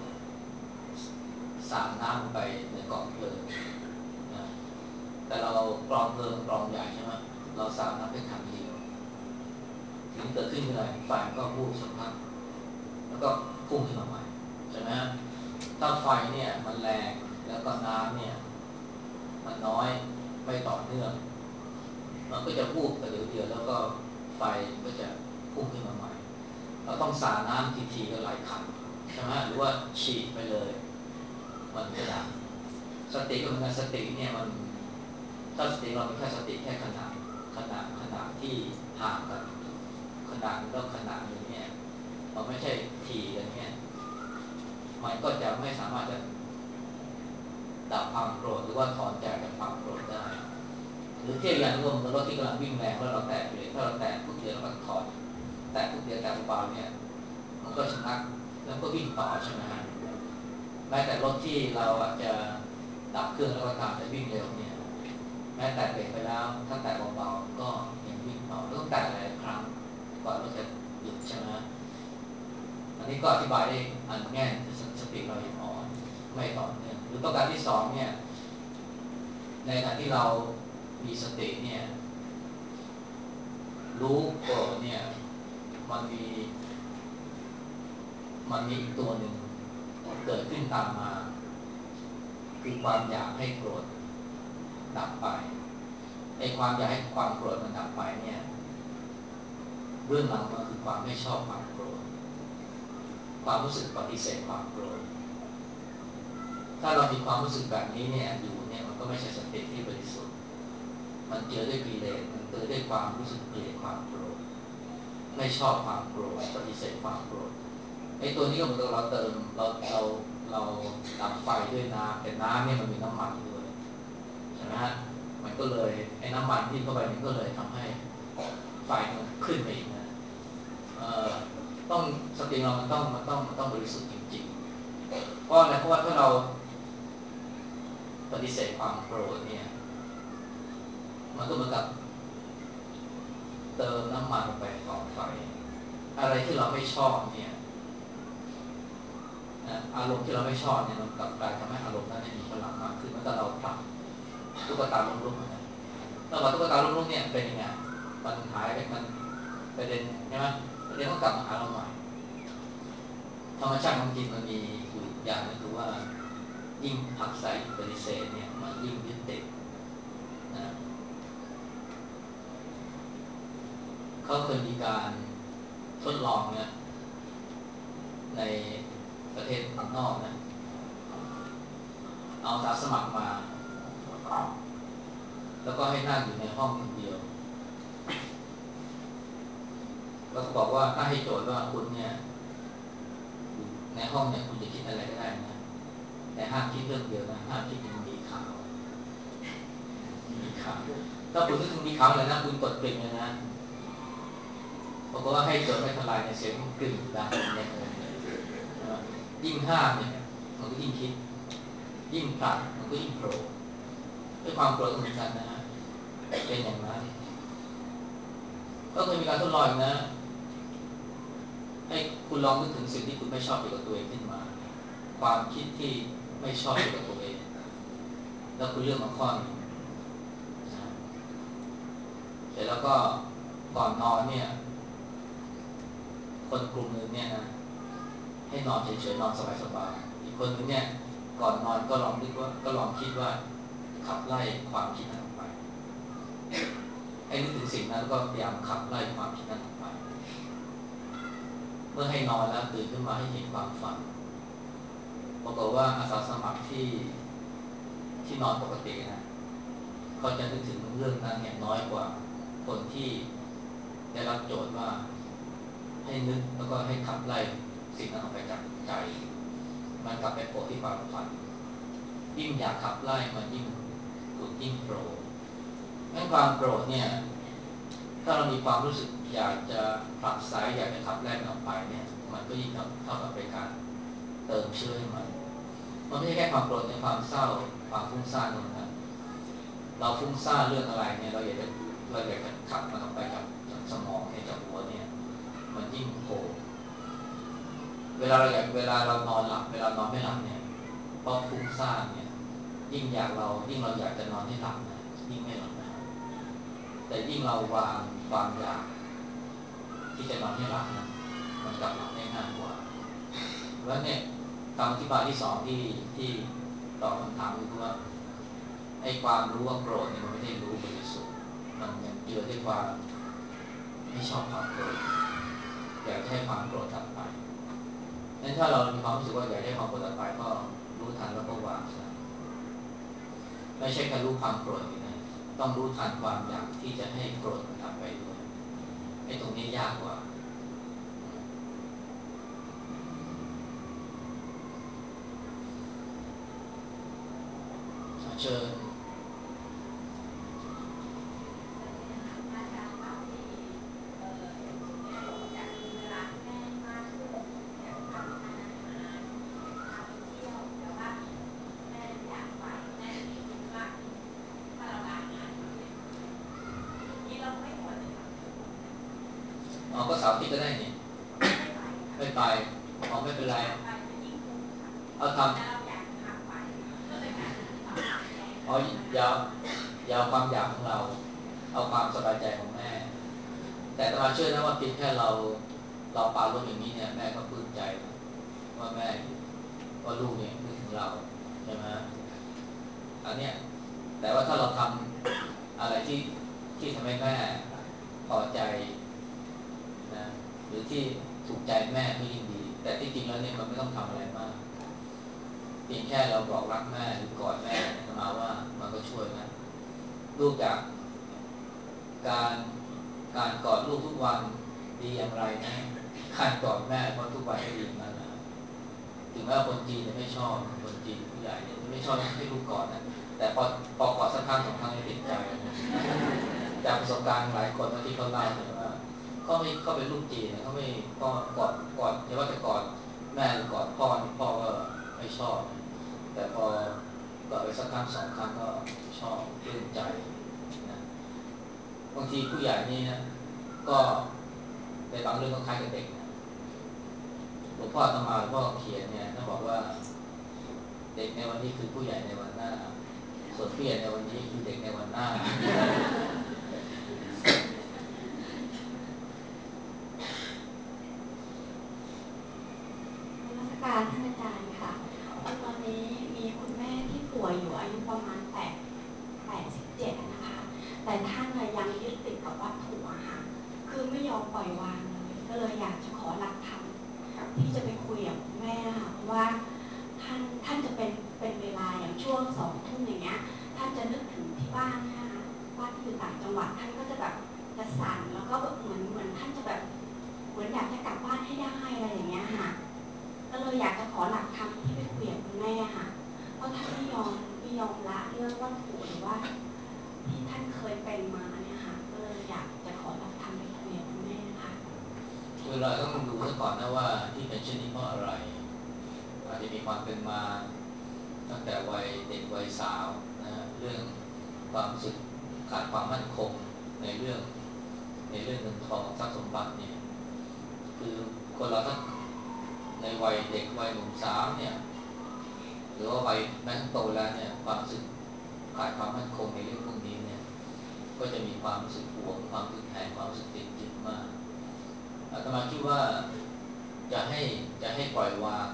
สาดน้ำลงไปในกองเพลิงนะแต่เรากรองเพลิงกรองใหญ่ใช่ไหมเราสาดน้ำไปถังเดียวสิ่งที่เกิดขึ้นคืออะไรไฟก็วูบสักพักแล้วก็พุ่งขึ้นมาใหม่ใช่ไหมถ้าไฟเนี่ยมันแรงแล้วก็น้ำเนี่ยมันน้อยไม่ต่อเนื่องมันก็จะวูบแต่เดี๋ยวๆแล้วก็ไฟก็จะพุ่งขึ้นมาใหม่เราต้องสาดน้ำทีๆก็หลายครั้งใช่ไหมหรือว่าฉีดไปเลยมันจะดับสติก็เหมือนกันสติเนี่ยมันถ้าสติเราเป็นแค่สติแค่ขนาดขนาดขนาดที่ห่างกันขนาดแล้วขนาดนึงเนี่ยมันไม่ใช่ทีกันเนี่ยมันก็จะไม่สามารถจะดับความโกรธหรือว่าถอนใจจากความโกรธได้หรือเทียบอย่างรวมรถที่กำลังวิ่งแรงแล้วเราแตะเบรกถ้าเราแตะทุกเดียวแล้วก็ถอนแตะทุกเดียวแตะเบาๆเนี่ยมันก็ชะงักแล้วก็วิ่งต่อใช่ไหมฮะแม้แต่รถที่เราอาจจะดับเครื่องแล้วก็ตามแต่วิ่งเร็วเนี่ยแม้แต่เบรกไปแล้วถ้าแตะเบาๆก็ยังวิ่งต่อต้องแตะหลายครั้งกว่ารถจะหยุดใช่ไหมอันนี้ก็อธิบายได้อันแง่สติเรายังอ่อนไม่ต่อเนื่องหรือประการที่สองเนี่ยในขณะที่เรามีสติเนี่ยรู้โกรธเนี่ยมันมีมันมีอีกตัวหนึ่งเกิดขึ้นตามมาคือความอยากให้โกรธดับไปไอ้ความอยากให้ความโกรธมันดับไปเนี่ยเบื้องหลังมันคือความไม่ชอบความโกรธความรู้สึกปฏิเสธความโกรธถ้าเรามีความรู้สึกแบบนี้เนี่ยอยู่เนี่ยมันก็ไม่ใช่สติที่บริสุทธิ์มันเจือด้วยกิเลสมันเจือด้วยความรู้สึกเกลียดความโกรธไม่ชอบความโกรธปฏิเสธความโกรธไอ้ตัวนี้ก็เหมือนกับเราเติมเราเราเราดับไฟด้วยน้ำแต่น้ำเนี่ยมันมีน้ำมันด้วยใช่ไหมฮะมันก็เลยไอ้น้ำมันที่เข้าไปมันก็เลยทำให้ไฟมันขึ้นไปอีกนะเอ่อต้องสติเรามันต้องมันต้องมันต้องบริสุทธิ์จริงๆเพราะอะไรเพราะว่าถ้าเราปฏิเสธความโกรธเนี่ยมันก็เหมือนกับเติมน้ำมันลงไปต่อไฟอะไรที่เราไม่ชอบเนี่ยอารมณ์ที่เราไม่ชอบเนี่ยมันกลับกลายทำให้อารมณ์นั้นมีพลังมากขึ้นเมื่อเราผลักตุ๊กตาล้มๆนะแล้วพอตุ๊กตาล้มๆเนี่ยเป็นยังไงมันหายไปมันประเด็นใช่ไหมประเด็นก็กลับมาหาเราใหม่ธรรมชาติของจิตมันมีอยู่อย่างนึงคือว่ายิ่งผลักใส่ปฏิเสธเนี่ยมันยิ่งยึดติดนะเขาเคยมีการทดลองเนี่ยในประเทศข้างนอกนะเอาอาสาสมัครมาแล้วก็ให้นั่งอยู่ในห้องคนเดียวแล้วก็บอกว่าถ้าให้โจทย์ว่าคุณเนี่ยในห้องเนี่ยคุณจะคิดอะไรก็ได้นะแต่ห้ามคิดเรื่องเดียวนะห้ามคิดถึงมีขาวมีขาวถ้าคุณนึกถึงมีขาวเลยนะคุณกดกริ่งเลยนะบอกว่าให้โจทย์ไม่ทลายในเสียงกริ่งดังเนี่ยยิ่งห้ามเนี่ยมันก็ยิ่งคิดยิ่งผลักมันก็ยิ่งโกรธด้วยความโกรธเหมือนกันนะฮะเป็นอย่างนั้นก็เคยมีการทดลองนะให้คุณลองนึกถึงสิ่งที่คุณไม่ชอบเกี่ยวกับตัวเองขึ้นมาความคิดที่ไม่ชอบเกี่ยวกับตัวเองแล้วคุณเลือกมาข้อหนึ่งนะเสร็จแล้วก็ก่อนนอนเนี่ยคนกลุ่มหนึ่งเนี่ยนะให้นอนเฉยๆนอนสบายๆอีกคนนึงเนี่ยก่อนนอนก็ลองนึกว่าก็ลองคิดว่าขับไล่ความคิดนั้นออกไปให้นึกถึงสิ่งนั้นก็พยายามขับไล่ความคิดนั้นออกไปเมื่อให้นอนแล้วตื่นขึ้นมาให้เห็นความฝันปรากฏว่าอาสาสมัครที่ที่นอนปกตินะเขาจะนึกถึงเรื่องนั้นเนี่ยน้อยกว่าคนที่ได้รับโจทย์ว่าให้นึกแล้วก็ให้ขับไล่สิ่งนั้นออกไปจากใจมันกลับไปโผล่ที่ความฝันยิ่งอยากขับไล่มันยิ่งถูกยิ่งโกรธงั้นความโกรธเนี่ยถ้าเรามีความรู้สึกอยากจะผลักไสอยากจะขับไล่มันออกไปเนี่ยมันก็ยิ่งเท่ากับเป็นการเติมเชื้อให้มันมันไม่ใช่แค่ความโกรธในความเศร้าความฟุ้งซ่านเท่านั้นเราฟุ้งซ่านเรื่องอะไรเนี่ยเราอยากจะเราอยากจะขับมันออกไปจากสมองเนี่ยจากหัวเนี่ยมันยิ่งโผล่เวลาเราอยากเวลาเรานอนหลับเวลานอนไม่หลับเนี่ยเพราะฟุ้งซ่านเนี่ยยิ่งอยากเรายิ่งเราอยากจะนอนให้หลับนะยิ่งไม่หลับนะแต่ยิ่งเราวางความอยากที่จะนอนให้หลับนะมันกลับหลับได้ง่ายกว่าแล้วเนี่ยคำอธิบายที่สองที่ที่ตอบคำถามคือว่าไอ้ความรู้ว่าโกรธเนี่ยมันไม่ได้รู้บริสุทธิ์มันยังเจือด้วยความไม่ชอบความโกรธอยากให้ความโกรธดับไปงั้นถ้าเรามีความรู้สึกว่าอยากให้ความโกรธดับไปก็รู้ทันแล้วก็วางซะไม่ใช่แค่รู้ความโกรธอย่างนี้ต้องรู้ทันความอยากที่จะให้โกรธมันดับไปด้วยไอ้ตรงนี้ยากกว่าเชิญอ๋อก็เสาร์อาทิตย์ก็ได้นี่ไม่ไปอ๋อไม่เป็นไรเอาทำอ๋ออย่าอย่าเอาความอยากของเราเอาความสบายใจของแม่แต่ตมาเชื่อนะว่าเพียงแค่เราเราปาลบอย่างนี้เนี่ยแม่ก็ปลื้มใจว่าแม่ว่าลูกเนี่ยนึกถึงเราใช่ไหมอันเนี้ยแต่ว่าถ้าเราทำอะไรที่ที่ทำให้แม่พอใจนะหรือที่ถูกใจแม่ก็ยิ่งดีแต่ที่จริงแล้วเนี่ยมันไม่ต้องทำอะไรมากเพียงแค่เราบอกรักแม่หรือกอดแม่มาว่ามันก็ช่วยนะลูกจากการการกอดลูกทุกวันดีอย่างไรนะการกอดแม่เพราะทุกวันก็ดีนั่นนะถึงแม้คนจีนจะไม่ชอบคนจีนผู้ใหญ่เนี่ยไม่ชอบให้ลูกกอดนะแต่พอพอกอดสักครั้งสองครั้งติดใจจากประสบการณ์หลายคนที่เขาเล่าเนี่ยว่าเขาไม่เขาเป็นลูกจีนเขาไม่ก็กอดกอดอย่าว่าแต่กอดแม่หรือกอดพ่อนี่พ่อก็ไม่ชอบแต่พอกอดไปสักครั้งสองครั้งก็ชอบปลื้มใจนะบางทีผู้ใหญ่นี่นะก็ในบางเรื่องก็คล้ายกับเด็กนะหลวงพ่ออาตมาหลวงพ่อเขียนเนี่ยท่านบอกว่าเด็กในวันนี้คือผู้ใหญ่ในวันหน้าส่วนผู้ใหญ่ในวันนี้คือเด็กในวันหน้าการท่านอาจารย์ค่ะตอนนี้มีคุณแม่ที่ป่วยอยู่อายุประมาณแปดแปดสิบเจ็ดนะคะแต่ท่านยังยึดติดกับวัตถุอะค่ะคือไม่ยอมปล่อยวางเลยก็เลยอยากจะขอหลักธรรมที่จะไปคุยกับคุณแม่ค่ะเพราะว่าท่านท่านจะเป็นเป็นเวลาอย่างช่วงสองทุ่มอย่างเงี้ยท่านจะนึกถึงที่บ้านนะคะบ้านที่อยู่ต่างจังหวัดท่านก็จะแบบจะสั่นแล้วก็แบบเหมือนเหมือนท่านจะแบบเหมือนอยากจะกลับบ้านให้ได้อะไรอย่างเงี้ยค่ะก็เลยอยากจะขอหลักธรรมที่ไปคุยกับคุณแม่ค่ะเพราะท่านไม่ยอมไม่ยอมละเรื่องวัตถุหรือว่าที่ท่านเคยเป็นมาเนี่ยค่ะก็เลยอยากจะขอหลักธรรมไปคุยกับคุณแม่ค่ะคือเราต้องดูซะก่อนนะว่าที่เป็นเช่นนี้เพราะอะไรอาจจะมีความเป็นมาตั้งแต่วัยเด็กวัยสาวนะเรื่องความรู้สึกขาดความมั่นคงในเรื่องในเรื่องเงินทองทรัพย์สมบัติเนี่ยคือคนเราถ้าในวัยเด็กวัยหนุ่มสาวเนี่ยหรือว่าวัยแม้โตแล้วเนี่ยความรู้สึกขาดความมั่นคงในเรื่องพวกนี้เนี่ยก็จะมีความรู้สึกหวงความรู้สึกแหนความรู้สึกติดยึดมากอาตมาคิดว่าจะให้จะให้ปล่อยวาง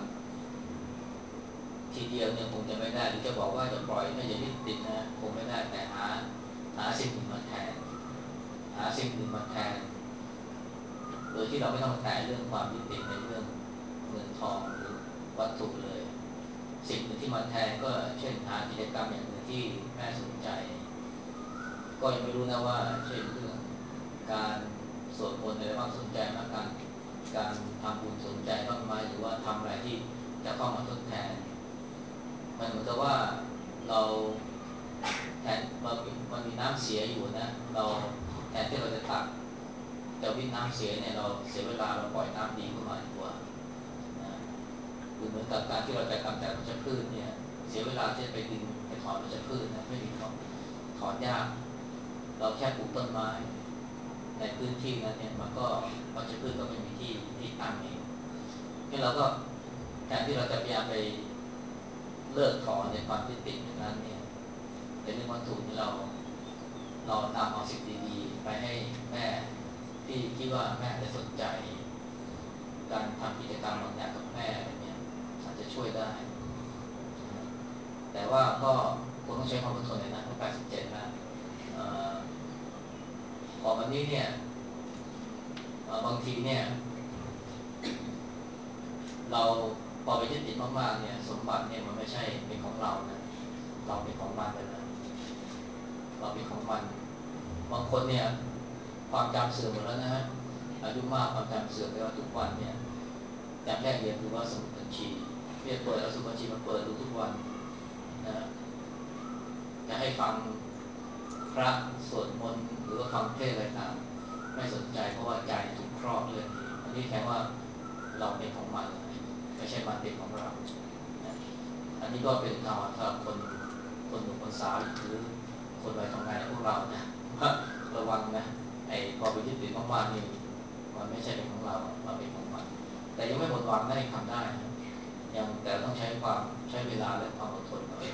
ทีเดียวเนี่ยคงจะไม่ได้หรือจะบอกว่าจะปล่อยไม่จะยึดติดนะคงไม่ได้แต่หาหาสิ่งอื่นมาแทนหาสิ่งอื่นมาแทนโดยที่เราไม่ต้องแตะเรื่องความยึดติดในเรื่องเงินทองหรือวัตถุเลยสิ่งอื่นที่มาแทนก็เช่นหากิจกรรมอย่างอื่นที่แม่สนใจก็ยังไม่รู้นะว่าเช่นเรื่องการสวดมนต์อะไรบ้างสนใจมากการการทำบุญสนใจบ้างไหมหรือว่าทำอะไรที่จะเข้ามาทดแทนมันเหมือนกับว่าเราแทนเรามันมีน้ำเสียอยู่นะเราแทนที่เราจะตักจะวิ่งน้ำเสียเนี่ยเราเสียเวลาเราปล่อยน้ำดีขึ้นมาดีกว่านะหรือเหมือนกับการที่เราจะกำจัดวัชพืชเนี่ยเสียเวลาที่จะไปดึงไปถอนวัชพืชนะไม่มีถอนถอนยากเราแค่ปลูกต้นไม้ในพื้นที่นั้นเนี่ยมันก็วัชพืชก็ไม่มีที่ที่ตั้งเองนี่เราก็แทนที่เราจะพยายามไปเลิกถอนในความยึดติดอย่างนั้นเนี่ยในเรื่องวัตถุที่เราเรานำเอาสิ่งดีๆไปให้แม่ที่คิดว่าแม่จะสนใจการทำกิจกรรมบางอย่างกับแม่เนี่ยอาจจะช่วยได้แต่ว่าก็คงต้องใช้ความอดทนเลยนะเพราะแปดสิบเจ็ดแล้วพอวันนี้เนี่ยบางทีเนี่ยเราพอไปยึดติดมากๆเนี่ยสมบัติเนี่ยมันไม่ใช่เป็นของเรานะเราเป็นของมันไปแล้วเราเป็นของมันบางคนเนี่ยความจำเสื่อมหมดแล้วนะฮะอายุมากความจำเสื่อมไปว่าทุกวันเนี่ยอย่างแรกเรียนคือว่าสมุดบัญชีเรียกเปิดแล้วสมุดบัญชีมาเปิดดูทุกวันนะจะให้ฟังพระสวดมนต์หรือว่าฟังเทศน์อะไรต่างไม่สนใจเพราะว่าใจถูกครอบเรื่องนี้อันนี้แค่ว่าเราเป็นของมันไม่ใช่มันเป็นของเรานะอันนี้ก็เป็นทางสำหรับคนคนหนุ่มคนสาวหรือคนวัยทำงานพวกเรานะระวังนะไอ้พอไปยึดติดมากๆนี่มันไม่ใช่เป็นของเราเราเป็นของมันแต่แต่ยังไม่หมดหวังนะยังทำได้นะยังแต่ต้องใช้ความใช้เวลาและความอดทนหน่อย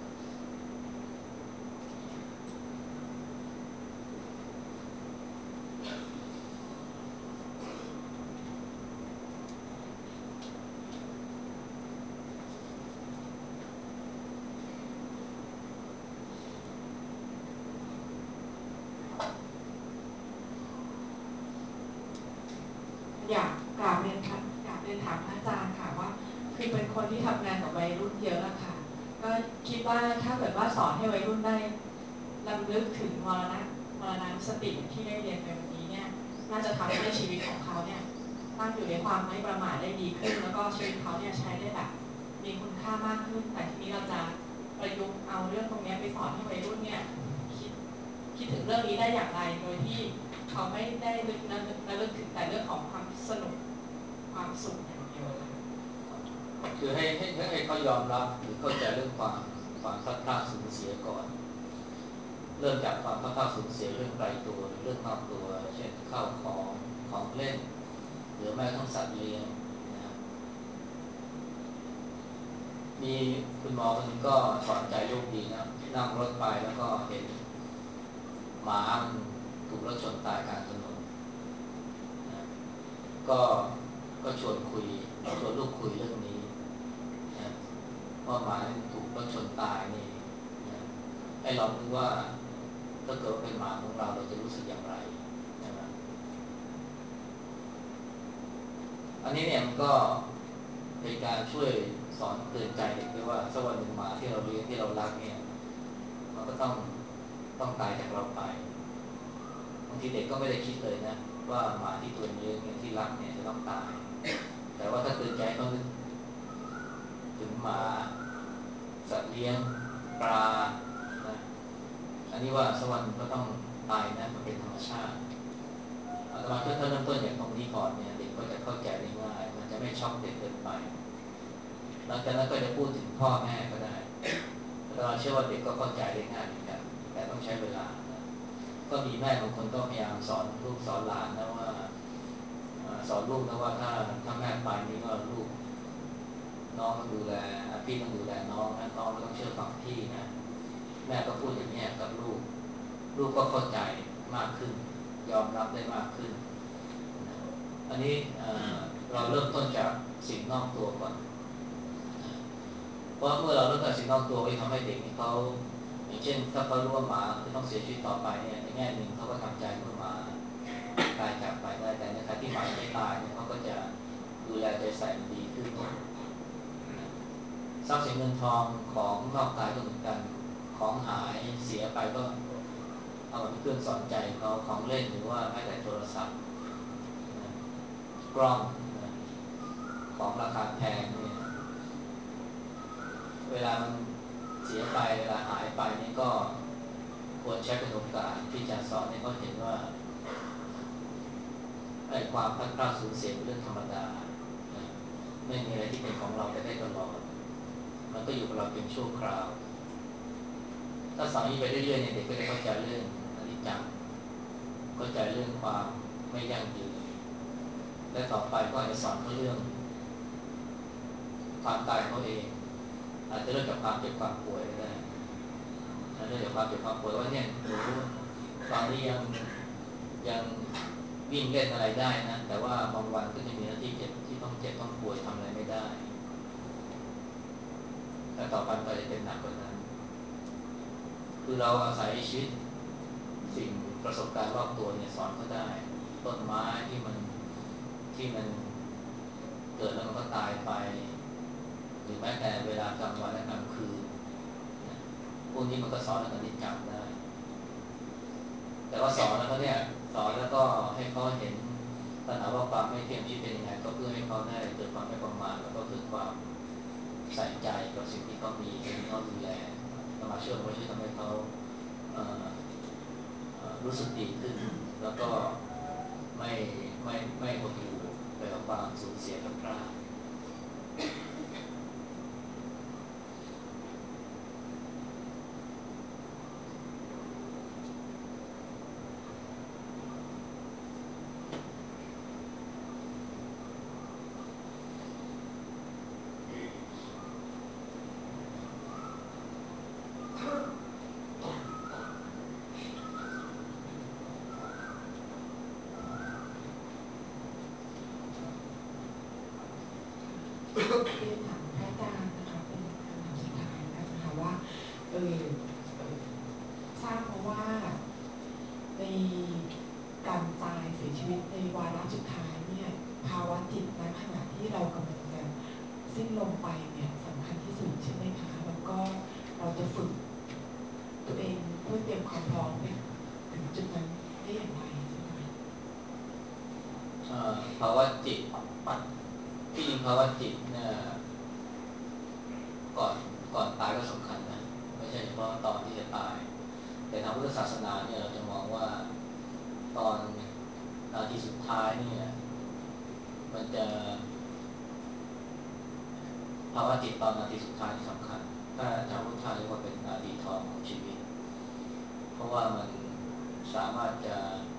อยากกราบเรียนถามอยากเรียนถามพระอาจารย์ค่ะว่าคือเป็นคนที่ทำงานกับวัยรุ่นเยอะอะค่ะก็คิดว่าถ้าเกิดว่าสอนให้วัยรุ่นได้รำลึกถึงมรณะมรณะสติที่ได้เรียนไปวันนี้เนี่ยน่าจะทำให้ชีวิตของเขาเนี่ยตั้งอยู่ในความไม่ประมาทได้ดีขึ้นแล้วก็ชีวิตเขาเนี่ยใช้ได้แบบมีคุณค่ามากขึ้นแต่ทีนี้เราจะประยุกต์เอาเรื่องตรงนี้ไปสอนให้วัยรุ่นเนี่ยคิดคิดถึงเรื่องนี้ได้อย่างไรโดยที่เขาไม่ได้ลึกระลึกระลึกถึงแต่เรื่องของความสนุกความสุขอย่างเดียวค่ะคือให้ให้ให้เขายอมรับหรือเข้าใจเรื่องความความพลาดพลาดสูญเสียก่อนเริ่มจากความพลาดพลาดสูญเสียเรื่องไกลตัวหรือเรื่องนอกตัวเช่นข้าวของของเล่นหรือแม้ทั้งสัตว์เลี้ยงนะมีคุณหมอคนนึงก็สอนใจลูกดีนะนั่งรถไปแล้วก็เห็นหมามันถูกรถชนตายกลางถนนนะก็ก็ชวนคุยชวนลูกคุยเรื่องนี้นะว่าหมาถูกรถชนตายนี่นะให้ลองดูว่าถ้าเกิดเป็นหมาของเราเราจะรู้สึกอย่างไรนะอันนี้เนี่ยมันก็เป็นการช่วยสอนเตือนใจเด็กด้วยว่าสักวันหนึ่งหมาที่เราเลี้ยงที่เรารักเนี่ยมันก็ต้องต้องตายจากเราไปบางทีเด็กก็ไม่ได้คิดเลยนะว่าหมาที่ตัวเลี้ยงเนี่ยที่รักเนี่ยจะต้องตายแต่ว่าถ้าเตือนใจเขานึกถึงหมาสัตว์เลี้ยงปลานะอันนี้ว่าสักวันก็ต้องตายนะมันเป็นธรรมชาติอาตมาเพื่อเริ่มต้นอย่างตรงนี้ก่อนเนี่ยเด็กก็จะเข้าใจได้ง่ายมันจะไม่ช็อกเด็กเกินไปหลังจากนั้นก็จะพูดถึงพ่อแม่ก็ได้อาตมาเชื่อว่าเด็กก็เข้าใจได้ง่ายเหมือนกันแต่ต้องใช้เวลานะก็มีแม่บางคนก็พยายามสอนลูกสอนหลานนะว่าสอนลูกนะว่าถ้าถ้าแม่ไปนี่ก็ลูกน้องต้องดูแลพี่ต้องดูแลน้องนะน้องก็ต้องเชื่อฟังพี่นะแม่ก็พูดอย่างนี้กับลูกลูกก็เข้าใจมากขึ้นยอมรับได้มากขึ้นนะอันนี้เราเริ่มต้นจากสิ่งนอกตัวก่อนเพราะเมื่อเราเริ่มจากสิ่งนอกตัวไปทำให้เด็กเขาอย่างเช่นถ้าเขารู้ว่าหมาจะต้องเสียชีวิตต่อไปเนี่ยในแง่หนึ่งเขาก็ทำใจเมื่อหมาตายจากไปได้แต่ในขณะที่หมาไม่ตายเนี่ยเขาก็จะดูแลใจใส่มันดีขึ้นทรัพย์สินเงินทองของนอกกายก็เหมือนกันของหายเสียไปก็เอาเป็นเครื่องสอนใจเขาของเล่นหรือว่าแม้แต่โทรศัพท์กล้องของราคาแพงเนี่ยเวลามันเสียไปเวลาหายไปนี่ก็ควรใช้เป็นโอกาสที่จะสอนให้เขาเห็นว่าไอ้ความพลาดพลาดสูญเสียเป็นเรื่องธรรมดาไม่มีอะไรที่เป็นของเราไปได้ตลอดมันก็อยู่กับเราเป็นชั่วคราวถ้าสอนนี้ไปเรื่อยๆเนี่ยเด็กก็จะเข้าใจเรื่องอนิจจังเข้าใจเรื่องความไม่ยั่งยืนและต่อไปก็อาจจะสอนเขาเรื่องความตายเขาเองอาจจะเริ่มจากความเจ็บความป่วยก็ได้เริ่มจากความเจ็บความป่วยว่าเนี่ยหนูตอนนี้ยังยังวิ่งเล่นอะไรได้นะแต่ว่าบางวันก็จะมีหน้าที่เจ็บที่ต้องเจ็บต้องป่วยทำอะไรไม่ได้แต่ต่อไปก็จะเป็นหนักกว่านั้นคือเราอาศัยชีวิตสิ่งประสบการณ์รอบตัวเนี่ยสอนเขาได้ต้นไม้ที่มันที่มันเกิดแล้วมันก็ตายไปหรือแม้แต่เวลากลางวันและกลางคืนพวกนี้มันก็สอนเรื่องอนิจจังได้แต่ว่าสอนแล้วก็เนี่ยสอนแล้วก็ให้เขาเห็นปัญหาว่าความไม่เที่ยงชีวิตเป็นยังไงก็เพื่อให้เขาได้เกิดความไม่ประมาทแล้วก็เกิดความใส่ใจกับสิ่งที่เขามีสิ่งที่เขาดูแลเรามาเชื่อว่าช่วยทำให้เขารู้สึกดีขึ้นแล้วก็ไม่ไม่ไม่หดหู่ไปกับความสูญเสียกับพลาดรียนถามพระอาจารย์นะคะเป็นคำถามสุดท้ายแล้วนะคะว่าเออทราบมาว่าในการตายเสียชีวิตในวาระสุดท้ายเนี่ยภาวะจิตณขณะที่เรากำลังจะสิ้นลมไปเนี่ยสำคัญที่สุดใช่ไหมคะแล้วก็เราจะฝึกตัวเองเพื่อเตรียมความพร้อมไปถึงจุดนั้นได้อย่างไรใช่ไหมคะภาวะจิตที่จริงภาวะจิตเนี่ยก่อนก่อนตายก็สำคัญนะไม่ใช่เฉพาะตอนที่จะตายแต่ทางพุทธศาสนาเนี่ยเราจะมองว่าตอนนาทีสุดท้ายเนี่ยมันจะภาวะจิตตอนนาทีสุดท้ายที่สำคัญถ้าทางพุทธะเรียกว่าเป็นนาทีทองของชีวิตเพราะว่ามันสามารถจะ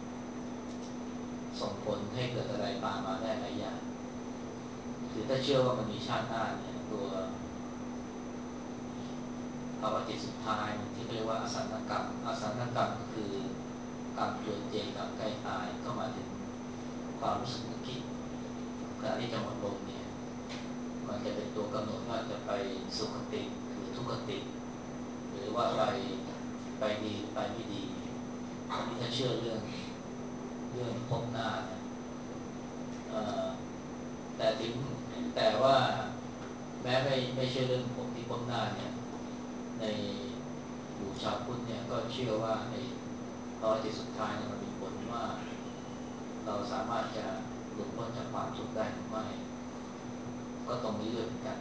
ส่งผลให้เกิดอะไรตามมาได้หลายอย่างคือถ้าเชื่อว่ามันมีชาติหน้าเนี่ยตัวภาวะจิตสุดท้ายที่เรียกว่าอสันกรรมอสันกรรมก็คือกรรมตัวเจกรรมใกล้ตายก็มาถึงความรู้สึกนึกคิดขณะที่จะหมดลมเนี่ยมันจะเป็นตัวกำหนดว่าจะไปสุขติหรือทุกขติหรือว่าไปไปดีไปไม่ดีอันนี้ถ้าเชื่อเรื่องเรื่องพบหน้านะแต่ถึงแต่ว่าแม้ไม่ไม่เชื่อเรื่องพบที่พบหน้าเนี่ยในหมู่ชาวพุทธเนี่ยก็เชื่อว่าในภาวะจิตสุดท้ายเนี่ยมันมีผลว่าเราสามารถจะหลุดพ้นจากความทุกข์ได้หรือไม่ก็ตรงนี้ด้วยเหมือนกัน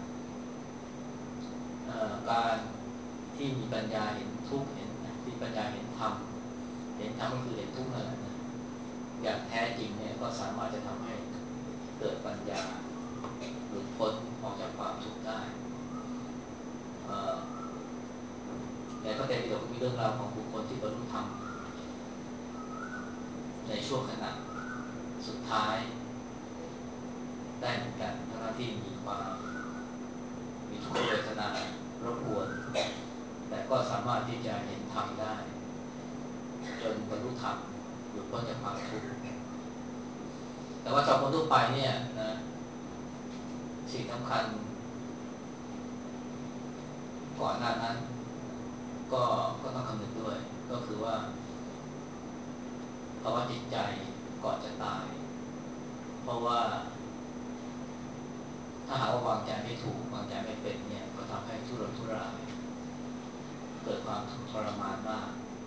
การที่มีปัญญาเห็นทุกข์เห็นที่ปัญญาเห็นธรรมเห็นธรรมก็คือเห็นทุกข์นั่นแหละนะอย่างแท้จริงเนี่ยก็สามารถจะทำให้เกิดปัญญาหลุดพ้นออกจากความทุกข์ได้ในพระไตรปิฎกมีเรื่องราวของบุคคลที่บรรลุธรรมในช่วงขณะสุดท้ายได้เหมือนกันทั้งที่มีความมีทุกขเวทนารบกวนแต่ก็สามารถที่จะเห็นธรรมได้จนบรรลุธรรมหลุดพ้นจากความทุกข์แต่ว่าสำหรับคนทั่วไปเนี่ยนะสิ่งสำคัญก่อนหน้านั้นก็ก็ต้องคำนึงด้วยก็คือว่าภาวะจิตใจก่อนจะตายเพราะว่าถ้าหากว่าวางใจไม่ถูกวางใจไม่เป็นเนี่ยก็ทำให้ทุรนทุรายเกิดความทุกข์ทรมานมาก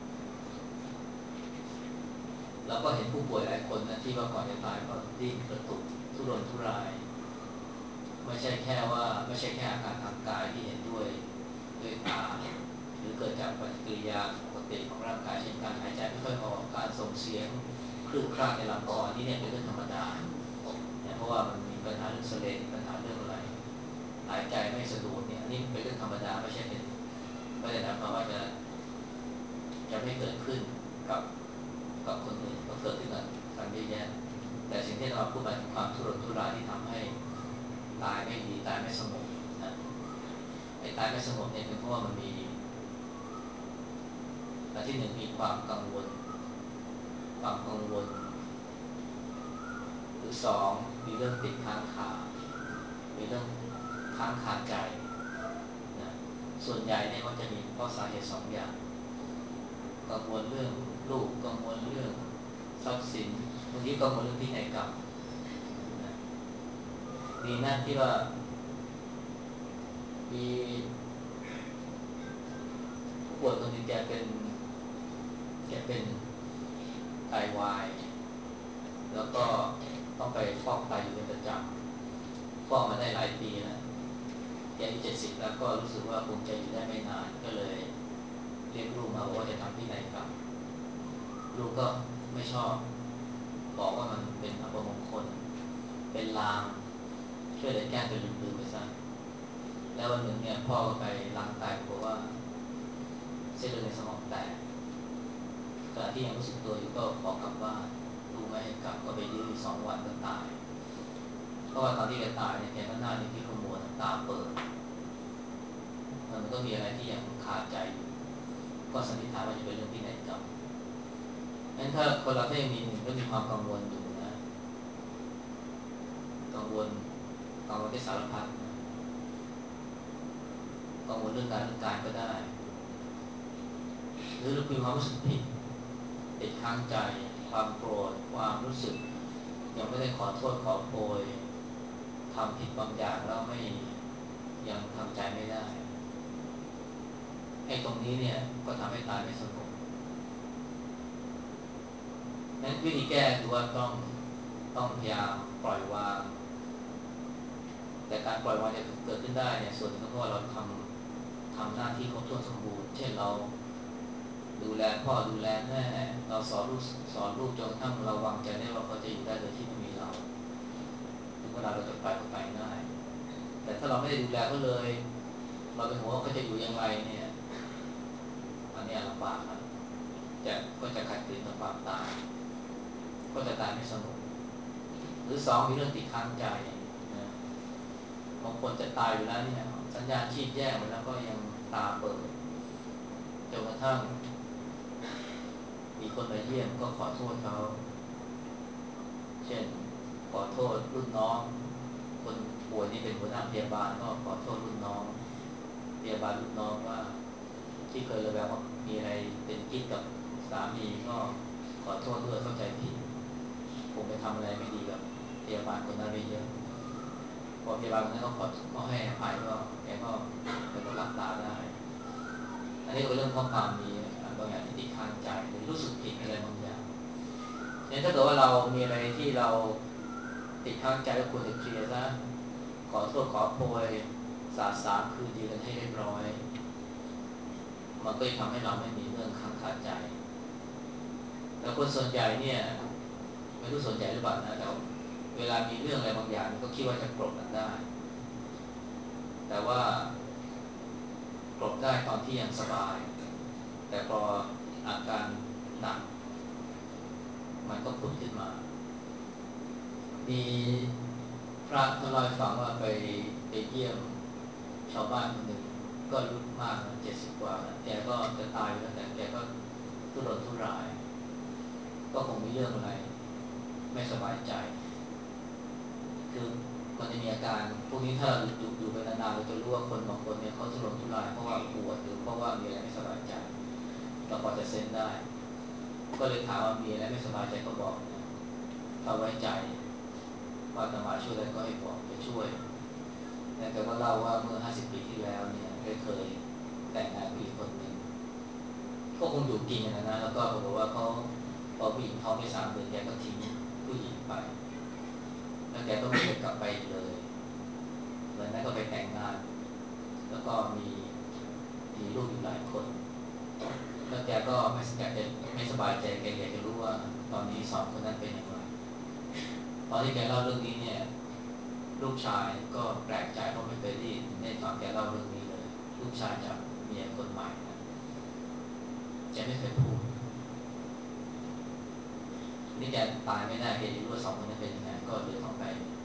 แล้วก็เห็นผู้ป่วยหลายคนนะที่ว่าก่อนจะตายก็ดิ้นกระตุกทุรนทุรายไม่ใช่แค่ว่าไม่ใช่แค่อาการทางกายที่เห็นด้วยด้วยตาหรือเกิดจากปฏิกิริยาปกติของร่างกายเช่นการหายใจไม่ค่อยออกการส่งเสียงคลื่นคลั่งในลำคอนี่เนี่ยเป็นเรื่องธรรมดาเนี่ยเพราะว่ามันมีปัญหาเรื่องเสลดปัญหาเรื่องอะไรหายใจไม่สะดวกเนี่ยนี่เป็นเรื่องธรรมดาไม่ใช่เป็นไม่ได้หมายความว่าจะจะไม่เกิดขึ้นกับกับคนอื่นก็เกิดขึ้นกันกันเยอะแยะแต่สิ่งที่เราพูดไปถึงความทุรนทุรายที่ทำให้ตายไม่ดีตายไม่สงบนะไอ้ตายไม่สงบเนี่ยเป็นเพราะว่ามันมีอันที่หนึ่งมีความกังวลความกังวลหรือสองมีเรื่องติดค้างคามีเรื่องค้างคาใจนะส่วนใหญ่เนี่ยมันจะมีเพราะสาเหตุสองอย่างกังวลเรื่องลูกกังวลเรื่องทรัพย์สินบางทีกังวลเรื่องพินัยกรรมนะดีนะที่ว่ามีผู้ป่วยคนนึงแกเป็นแกเป็นไตวายแล้วก็ต้องไปฟอกไตอยู่เป็นประจำฟอกมาได้หลายปีแล้วแกอายุเจ็ดสิบแล้วก็รู้สึกว่าคงจะอยู่ได้ไม่นานก็เลยเรียกลูกมาบอกว่าจะทำพินัยกรรมลูกก็ไม่ชอบบอกว่ามันเป็นอัปมงคลเป็นลางช่วยเลยแก้เป็นลืมๆไปซะแล้ววันหนึ่งเนี่ยพ่อก็ไปล้างไตบอกว่าเส้นเลือดในสมองแตกขณะที่ยังรู้สึกตัวอยู่ก็ขอกลับบ้านลูกไม่ให้กลับก็ไปยื้ออยู่สองวันก็ตายเพราะว่าตอนที่แกตายเนี่ยแกก็หน้านี่ที่ขมวดตาเปิดมันก็มีอะไรที่ยังคาใจอยู่ก็สันนิษฐานว่าจะเป็นเรื่องพินัยกรรมงั้นถ้าคนเราถ้ายังมีหนึ่งก็มีความกังวลอยู่นะกังวลกังวลที่สารพัดนะกังวลเรื่องการเรื่องการก็ได้หรือเรามีความรู้สึกผิดติดค้างใจความโกรธความรู้สึกยังไม่ได้ขอโทษขอโพยทำผิดบางอย่างแล้วไม่ยังทำใจไม่ได้ไอ้ตรงนี้เนี่ยก็ทำให้ตายไม่สงบงั้นวิธีแก้คือว่าต้องต้องพยายามปล่อยวางแต่การปล่อยวางจะเกิดขึ้นได้เนี่ยส่วนหนึ่งก็เพราะว่าเราทำทำหน้าที่ครบถ้วนสมบูรณ์เช่นเราดูแลพ่อดูแลแม่เราสอนลูกสอนลูกจนกระทั่งเราวางใจได้ว่าเขาจะอยู่ได้โดยที่ไม่มีเราถึงเวลาเราจะไปก็ไปได้แต่ถ้าเราไม่ได้ดูแลเขาเลยเราเป็นห่วงว่าเขาจะอยู่ยังไงเนี่ยอันนี้ลำบากนะจะก็จะขัดขืนต่อความตายก็จะตายไม่สงบหรือสองมีเรื่องติดค้างใจนะบางคนจะตายอยู่แล้วเนี่ยสัญญาณชีพแย่หมดแล้วก็ยังตาเปิดจนกระทั่งมีคนมาเยี่ยมก็ขอโทษเขาเช่นขอโทษรุ่นน้องคนป่วยนี่เป็นหัวหน้าพยาบาลก็ขอโทษรุ่นน้องพยาบาลรุ่นน้องว่าที่เคยระแวงว่ามีอะไรเป็นกิ๊กกับสามีก็ขอโทษด้วยเข้าใจผิดคงไปทำอะไรไม่ดีกับพยาบาลคนนั้นไปเยอะพอพยาบาลคนนั้นก็ขอก็ให้อภัยก็แกก็แกก็หลับตาได้อันนี้ก็เป็นเรื่องข้อความมีบางอย่างที่ติดค้างใจหรือรู้สึกผิดอะไรบางอย่างเนี่ยถ้าเกิดว่าเรามีอะไรที่เราติดค้างใจก็ควรจะเคลียร์ซะขอโทษขอโพยสาสางคืนดีกันให้เรียบร้อยมันก็จะทำให้เราไม่มีเรื่องค้างคาใจแล้วคนส่วนใหญ่เนี่ยไม่รู้ส่วนใหญ่หรือเปล่านะแต่เวลามีเรื่องอะไรบางอย่างก็คิดว่าจะกลบกันได้แต่ว่ากลบได้ตอนที่ยังสบายแต่พออาการหนักมันก็ผุดขึ้นมามีพระท่านเล่าให้ฟังว่าไปไปเยี่ยมชาวบ้านคนหนึ่งก็อายุมากนะเจ็ดสิบกว่าแล้วแกก็จะตายแล้วแต่แกก็ทุรนทุรายก็คงมีเรื่องอะไรไม่สบายใจคือมันจะมีอาการพวกนี้ถ้าเราอยู่อยู่ไปนานๆเราจะรู้ว่าคนบางคนเนี่ยเขาทุรนทุรายเพราะว่าปวดหรือเพราะว่ามีอะไรไม่สบายใจเราพอจะเซนได้ก็เลยถามว่ามีอะไรไม่สบายใจก็บอกนะถ้าไว้ใจว่าจะมาช่วยอะไรก็ให้บอกจะช่วยแต่แกก็เล่าว่าเมื่อห้าสิบปีที่แล้วเนี่ยได้เคยแต่งงานผู้หญิงคนหนึ่งก็คงอยู่กินกันนะแล้วก็บอกว่าเขาพอผู้หญิงท้องได้สามเดือนแกก็ทิ้งผู้หญิงไปแล้วแกก็ไม่เคยกลับไปอีกเลยหลังนั้นก็ไปแต่งงานแล้วก็มีมีลูกอยู่หลายคนแล้วแกก็ไม่แกจะไม่สบายใจแกอยากจะรู้ว่าตอนนี้สองคนนั้นเป็นอย่างไรตอนที่แกเล่าเรื่องนี้เนี่ยลูกชายก็แปลกใจเพราะไม่เคยได้ได้ฟังแกเล่าเรื่องนี้เลยลูกชายจากเมียคนใหม่นะแกไม่เคยพูดนี่แกตายไม่ได้แกจะรู้ว่าสองคนนั้นเป็นยังไงก็เลยต้องไป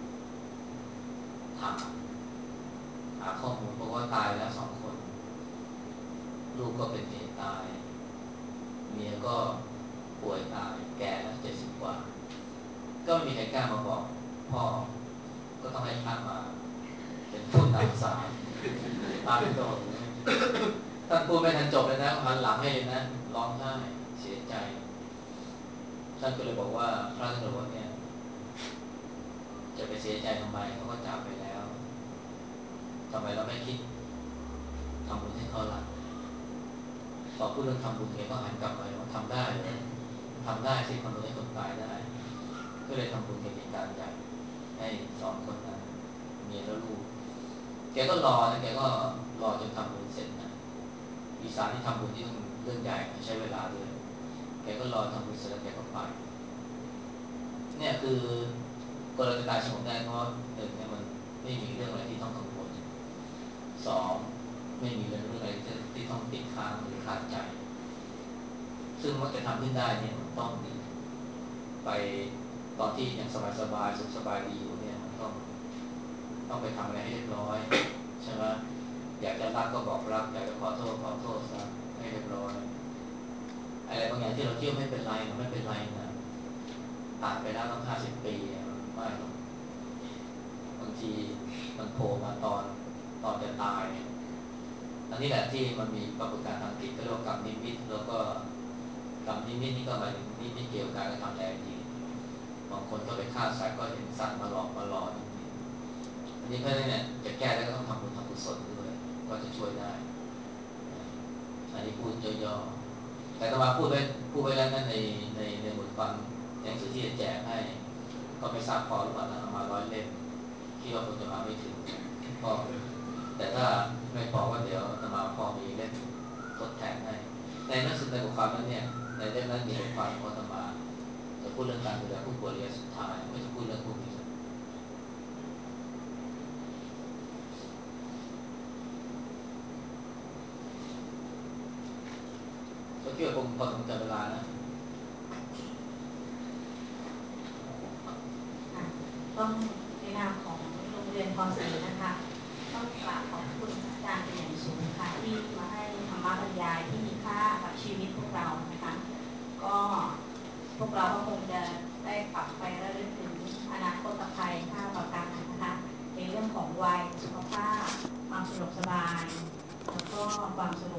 ถามหาข้อมูลเพราะว่าตายแล้วสองคนลูกก็เป็นเหตุตายเมียก็ป่วยตายแก่แล้วเจ็ดสิบกว่าก็ไม่มีใครกล้ามาบอกพ่อก็ต้องให้ท่านมาเป็นผู้นำสารตามโดนท่านพูดไม่ทันจบเลยนะหันหลังให้เลยนะร้องไห้เสียใจท่านก็เลยบอกว่าพระท่านบอกว่าเนี่ยจะไปเสียใจทำไมเขาก็จากไปแล้วทำไมเราไม่คิดทำบุญให้เขาล่ะพอพูดเรื่องทำบุญเนี่ยก็หันกลับไปว่าทำได้เลยทำได้สิทำบุญให้คนตายได้ก็เลยทำบุญเป็นเหตุการณ์ใหญ่ให้สองคนนั้นเมียและลูกแกก็รอนะแกก็รอจนทำบุญเสร็จนะอีสานที่ทำบุญที่ต้องเรื่องใหญ่ใช้เวลาด้วยแกก็รอทำบุญเสร็จแล้วแกก็ไปเนี่ยคือกรณีตายสงบได้เพราะหนึ่งเนี่ยมันไม่มีเรื่องอะไรที่ต้องกังวลสองไม่มีเรื่องอะไรที่ต้องติดค้างหรือขาดใจซึ่งว่าจะทำขึ้นได้เนี่ยมันต้องไปตอนที่ยังสบายๆสุขสบายดีอยู่เนี่ยมันต้องต้องไปทำอะไรให้เรียบร้อยใช่ไหมอยากจะรักก็บอกรักอยากจะขอโทษขอโทษซะให้เรียบร้อยอะไรบางอย่างที่เราเที่ยวไม่เป็นไรมันไม่เป็นไรนะผ่านไปแล้วตั้งห้าสิบปีไม่หรอกบางทีมันโผล่มาตอนตอนจะตายอันนี้แหละที่มันมีปรากฏการณ์ทางจิตก็เรียกว่ากรรมนิมิตแล้วก็กรรมนิมิตนี่ก็หมายถึงนิมิตเกี่ยวกับการกระทำในอดีตบางคนก็ไปฆ่าสัตว์ก็เห็นสัตว์มาหลอกมาหลอนอันนี้เพราะฉะนั้นเนี่ยจะแก้แล้วก็ต้องทำบุญทำกุศลด้วยก็จะช่วยได้อันนี้พูดย่อๆแต่ถ้ามาพูดไว้พูดไว้แล้วนั่นในในในบทความหนังสือที่จะแจกให้ก็ไม่ทราบพอหรือเปล่านะเอามาร้อยเล่มคิดว่าคงจะมาไม่ถึงพอแต่ถ้าไม่พอว่าเดี๋ยวจะมาพอมีเล่มทดแทนให้ในหนังสือในบทความนั้นเนี่ยในเล่มนั้นมีบทความของอาตมาจะพูดเรื่องการดูแลผู้ป่วยระยะสุดท้ายไม่จะพูดเรื่องพวกนี้ก็คิดว่าคงพอสมควรเวลานะต้องในนามของโรงเรียนพอสีนะคะต้องกราบขอบคุณอาจารย์เป็นอย่างสูงค่ะที่มาให้ธรรมบรรยายที่มีค่ากับชีวิตพวกเรานะคะก็พวกเราก็คงจะได้กลับไประลึกถึงอนาคตภัยค่าประกันนะคะในเรื่องของวัยสุขภาพความสะดวกสบายแล้วก็ความสะดวก